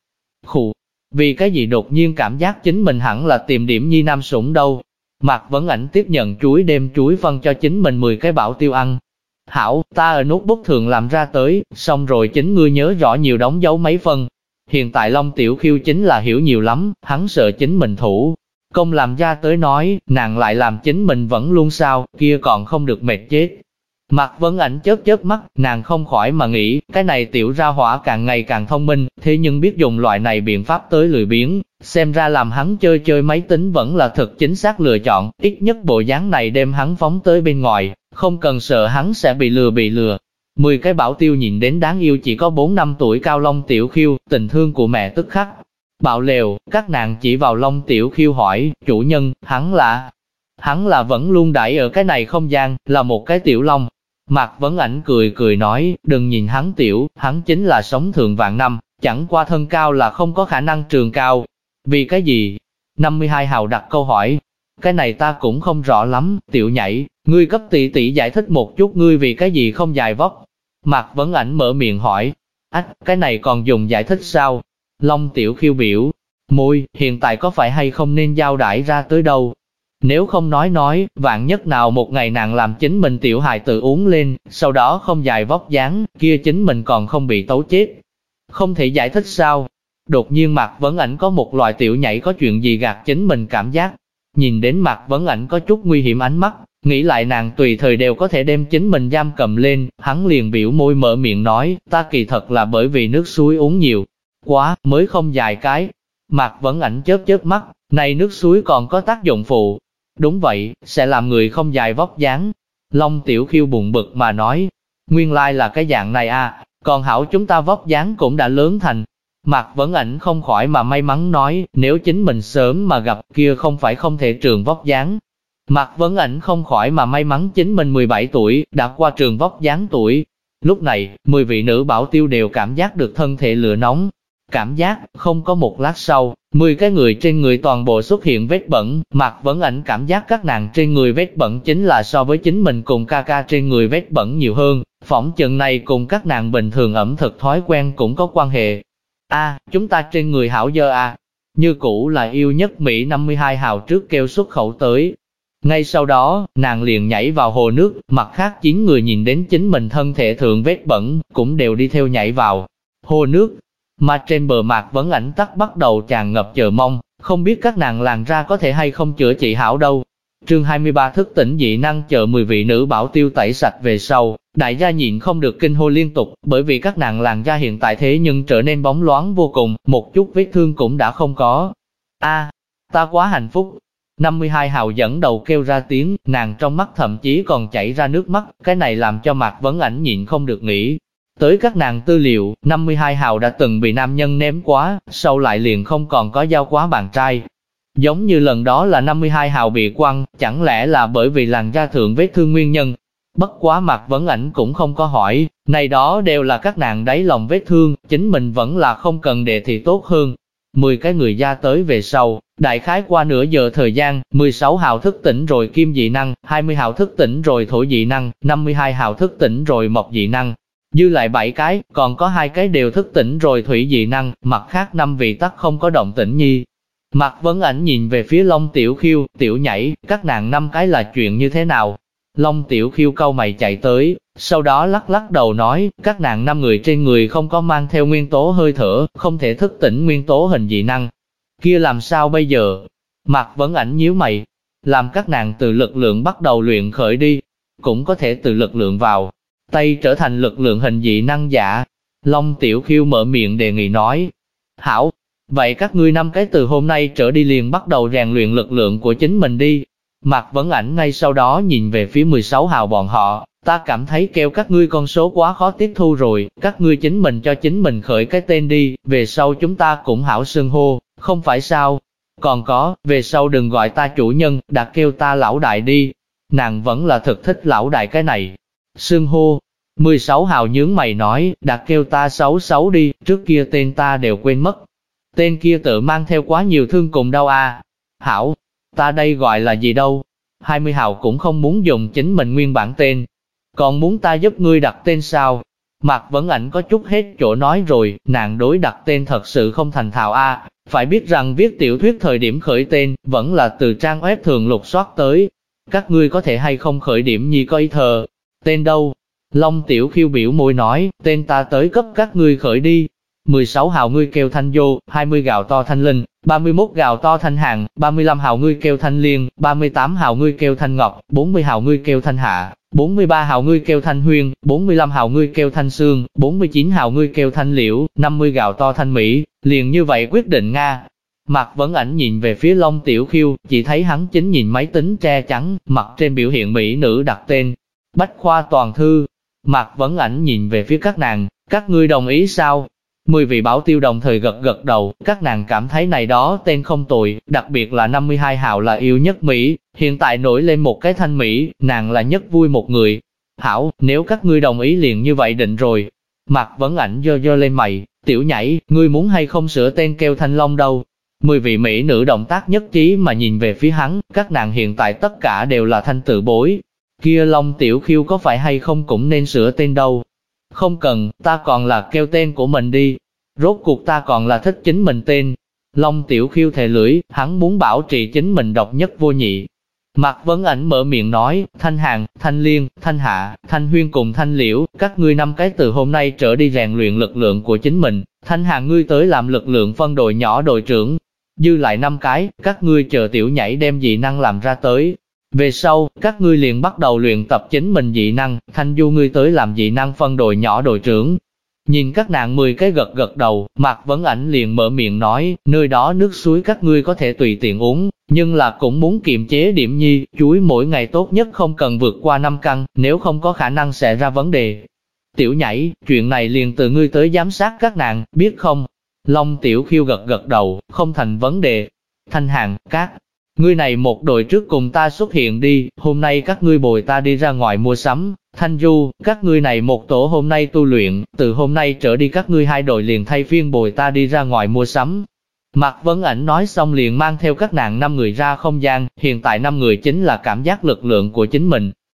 S1: khụ. Vì cái gì đột nhiên cảm giác chính mình hẳn là tìm điểm nhi nam sủng đâu. Mạc Vấn Ảnh tiếp nhận chuối đem chuối phân cho chính mình 10 cái bảo tiêu ăn. Hảo, ta ở notebook thường làm ra tới, xong rồi chính ngươi nhớ rõ nhiều đóng dấu mấy phân. Hiện tại Long Tiểu Khiêu chính là hiểu nhiều lắm, hắn sợ chính mình thủ công làm ra tới nói, nàng lại làm chính mình vẫn luôn sao, kia còn không được mệt chết. Mạc Vấn Ảnh chớp mắt, nàng không khỏi mà nghĩ, cái này tiểu ra hỏa càng ngày càng thông minh, thế nhưng biết dùng loại này biện pháp tới lười biếng, xem ra làm hắn chơi máy tính vẫn là thực chính xác lựa chọn, ít nhất bộ dáng này đem hắn phóng tới bên ngoài, không cần sợ hắn sẽ bị lừa. 10 cái bảo tiêu nhìn đến đáng yêu chỉ có 4 năm tuổi cao Long Tiểu Khiêu, tình thương của mẹ tức khắc bạo lều, các nàng chỉ vào Long Tiểu Khiêu hỏi, chủ nhân, hắn là vẫn luôn đãi ở cái này không gian, là một cái tiểu long. Mạc Vấn Ảnh cười nói, đừng nhìn hắn tiểu, hắn chính là sống thượng vạn năm, chẳng qua thân cao là không có khả năng trường cao. Vì cái gì? 52 hào đặt câu hỏi. Cái này ta cũng không rõ lắm, tiểu nhảy, ngươi cấp tỷ tỷ giải thích một chút ngươi vì cái gì không dài vóc. Mạc Vấn Ảnh mở miệng hỏi, cái này còn dùng giải thích sao? Long Tiểu Khiêu biểu môi, hiện tại có phải hay không nên giao đãi ra tới đâu? Nếu không nói, vạn nhất nào một ngày nàng làm chính mình tiểu hài tự uống lên, sau đó không dài vóc dáng, kia chính mình còn không bị tấu chết. Không thể giải thích sao? Đột nhiên Mạc Vấn Ảnh có một loại tiểu nhảy có chuyện gì gạt chính mình cảm giác. Nhìn đến Mạc Vấn Ảnh có chút nguy hiểm ánh mắt, nghĩ lại nàng tùy thời đều có thể đem chính mình giam cầm lên, hắn liền biểu môi mở miệng nói, ta kỳ thật là bởi vì nước suối uống nhiều quá, mới không dài cái. Mạc Vấn Ảnh chớp chớp mắt, này nước suối còn có tác dụng phụ. Đúng vậy, sẽ làm người không dài vóc dáng. Long Tiểu Khiêu buồn bực mà nói, nguyên lai là cái dạng này à, còn hảo chúng ta vóc dáng cũng đã lớn thành. Mạc Vấn Ảnh không khỏi mà may mắn nói, nếu chính mình sớm mà gặp kia không phải không thể trường vóc dáng. Mạc Vấn Ảnh không khỏi mà may mắn chính mình 17 tuổi, đã qua trường vóc dáng tuổi. Lúc này, 10 vị nữ bảo tiêu đều cảm giác được thân thể lửa nóng. Cảm giác, không có một lát sau, 10 cái người trên người toàn bộ xuất hiện vết bẩn, Mạc Vấn Ảnh cảm giác các nàng trên người vết bẩn chính là so với chính mình cùng ca ca trên người vết bẩn nhiều hơn, phỏng chừng này cùng các nàng bình thường ẩm thực thói quen cũng có quan hệ. Chúng ta trên người hảo dơ như cũ là yêu nhất Mỹ 52 hào trước kêu xuất khẩu tới. Ngay sau đó, nàng liền nhảy vào hồ nước, mặt khác 9 người nhìn đến chính mình thân thể thượng vết bẩn, cũng đều đi theo nhảy vào hồ nước. Mà trên bờ Mạc Vấn Ảnh tắc bắt đầu tràn ngập chờ mong, không biết các nàng làn ra có thể hay không chữa trị hảo đâu. Chương 23 thức tỉnh dị năng chờ 10 vị nữ bảo tiêu tẩy sạch về sau, đại gia nhịn không được kinh hô liên tục, bởi vì các nàng làn da hiện tại thế nhưng trở nên bóng loáng vô cùng, một chút vết thương cũng đã không có. Ta quá hạnh phúc. 52 hào dẫn đầu kêu ra tiếng, nàng trong mắt thậm chí còn chảy ra nước mắt, cái này làm cho Mạc Vấn Ảnh nhịn không được nghĩ. Tới các nàng tư liệu, 52 hào đã từng bị nam nhân ném quá, sau lại liền không còn có giao quá bạn trai. Giống như lần đó là 52 hào bị quăng, chẳng lẽ là bởi vì làn da thượng vết thương nguyên nhân. Bất quá Mạc Vấn Ảnh cũng không có hỏi, này đó đều là các nàng đáy lòng vết thương, chính mình vẫn là không cần để thì tốt hơn. 10 cái người ra tới về sau, đại khái qua nửa giờ thời gian, 16 hào thức tỉnh rồi kim dị năng, 20 hào thức tỉnh rồi thổ dị năng, 52 hào thức tỉnh rồi mộc dị năng. Dư lại 7 cái, còn có 2 cái đều thức tỉnh rồi thủy dị năng, mặt khác 5 vị tắc không có động tĩnh nhi. Mạc Vấn Ảnh nhìn về phía Long Tiểu Khiêu, Tiểu Nhảy, các nàng 5 cái là chuyện như thế nào? Long Tiểu Khiêu cau mày chạy tới, sau đó lắc lắc đầu nói, các nàng 5 người trên người không có mang theo nguyên tố hơi thở, không thể thức tỉnh nguyên tố hình dị năng. Kia làm sao bây giờ? Mạc Vấn Ảnh nhíu mày, làm các nàng từ lực lượng bắt đầu luyện khởi đi, cũng có thể từ lực lượng vào tay trở thành lực lượng hình dị năng giả. Long Tiểu Khiêu mở miệng đề nghị nói, hảo, vậy các ngươi 5 cái từ hôm nay trở đi liền bắt đầu rèn luyện lực lượng của chính mình đi. Mạc Vấn Ảnh ngay sau đó nhìn về phía 16 hào bọn họ, ta cảm thấy kêu các ngươi con số quá khó tiếp thu rồi, các ngươi chính mình cho chính mình khởi cái tên đi, về sau chúng ta cũng hảo xưng hô, không phải sao? Còn có, về sau đừng gọi ta chủ nhân, đã kêu ta lão đại đi. Nàng vẫn là thực thích lão đại cái này xưng hô. 16 hào nhướng mày nói, đã kêu ta xấu xấu đi, trước kia tên ta đều quên mất. Tên kia tự mang theo quá nhiều thương cùng đau Hảo, ta đây gọi là gì đâu? 20 hào cũng không muốn dùng chính mình nguyên bản tên. Còn muốn ta giúp ngươi đặt tên sao? Mạc Vấn Ảnh có chút hết chỗ nói rồi, nàng đối đặt tên thật sự không thành thạo Phải biết rằng viết tiểu thuyết thời điểm khởi tên, vẫn là từ trang web thường lục soát tới. Các ngươi có thể hay không khởi điểm nhi có ý thờ? Tên đâu? Long Tiểu Khiêu biểu môi nói, tên ta tới cấp các ngươi khởi đi. 16 hào ngươi kêu Thanh Vô, 20 gạo to Thanh Linh, 31 gạo to Thanh Hàng, 35 hào ngươi kêu Thanh Liên, 38 hào ngươi kêu Thanh Ngọc, 40 hào ngươi kêu Thanh Hạ, 43 hào ngươi kêu Thanh Huyên, 45 hào ngươi kêu Thanh Sương, 49 hào ngươi kêu Thanh Liễu, 50 gạo to Thanh Mỹ, liền như vậy quyết định Nga. Mạc Vấn Ảnh nhìn về phía Long Tiểu Khiêu, chỉ thấy hắn chính nhìn máy tính tre trắng, mặt trên biểu hiện mỹ nữ đặt tên, Bách Khoa Toàn Thư. Mạc Vấn Ảnh nhìn về phía các nàng, các ngươi đồng ý sao? 10 vị bảo tiêu đồng thời gật gật đầu, các nàng cảm thấy này đó tên không tồi, đặc biệt là 52 hào là yêu nhất Mỹ, hiện tại nổi lên một cái Thanh Mỹ, nàng là nhất vui một người. Hảo, nếu các ngươi đồng ý liền như vậy định rồi. Mạc Vấn Ảnh giơ lên mày, Tiểu Nhảy, ngươi muốn hay không sửa tên kêu Thanh Long đâu? 10 vị mỹ nữ động tác nhất trí mà nhìn về phía hắn, các nàng hiện tại tất cả đều là thanh tự bối. Kia Long Tiểu Khiêu có phải hay không cũng nên sửa tên đâu? Không cần, ta còn là kêu tên của mình đi. Rốt cuộc ta còn là thích chính mình tên. Long Tiểu Khiêu thề lưỡi, hắn muốn bảo trì chính mình độc nhất vô nhị. Mạc Vấn Ảnh mở miệng nói, Thanh Hàn, Thanh Liên, Thanh Hạ, Thanh Huyên cùng Thanh Liễu, các ngươi 5 cái từ hôm nay trở đi rèn luyện lực lượng của chính mình. Thanh Hàn ngươi tới làm lực lượng phân đội nhỏ đội trưởng. Dư lại 5 cái, các ngươi chờ Tiểu Nhảy đem dị năng làm ra tới. Về sau, các ngươi liền bắt đầu luyện tập chính mình dị năng, Thanh Du ngươi tới làm dị năng phân đội nhỏ đội trưởng. Nhìn các nàng 10 cái gật gật đầu, Mạc Vấn Ảnh liền mở miệng nói, nơi đó nước suối các ngươi có thể tùy tiện uống, nhưng là cũng muốn kiềm chế điểm nhi, chuối mỗi ngày tốt nhất không cần vượt qua 5 cân, nếu không có khả năng sẽ ra vấn đề. Tiểu Nhảy, chuyện này liền từ ngươi tới giám sát các nàng, biết không? Long Tiểu Khiêu gật gật đầu, không thành vấn đề. Thanh Hàn, các ngươi này một đội trước cùng ta xuất hiện đi, hôm nay các ngươi bồi ta đi ra ngoài mua sắm. Thanh Du, các ngươi này một tổ hôm nay tu luyện, từ hôm nay trở đi các ngươi 2 đội liền thay phiên bồi ta đi ra ngoài mua sắm. Mạc Vấn Ảnh nói xong liền mang theo các nàng 5 người ra không gian, hiện tại 5 người chính là cảm giác lực lượng của chính mình,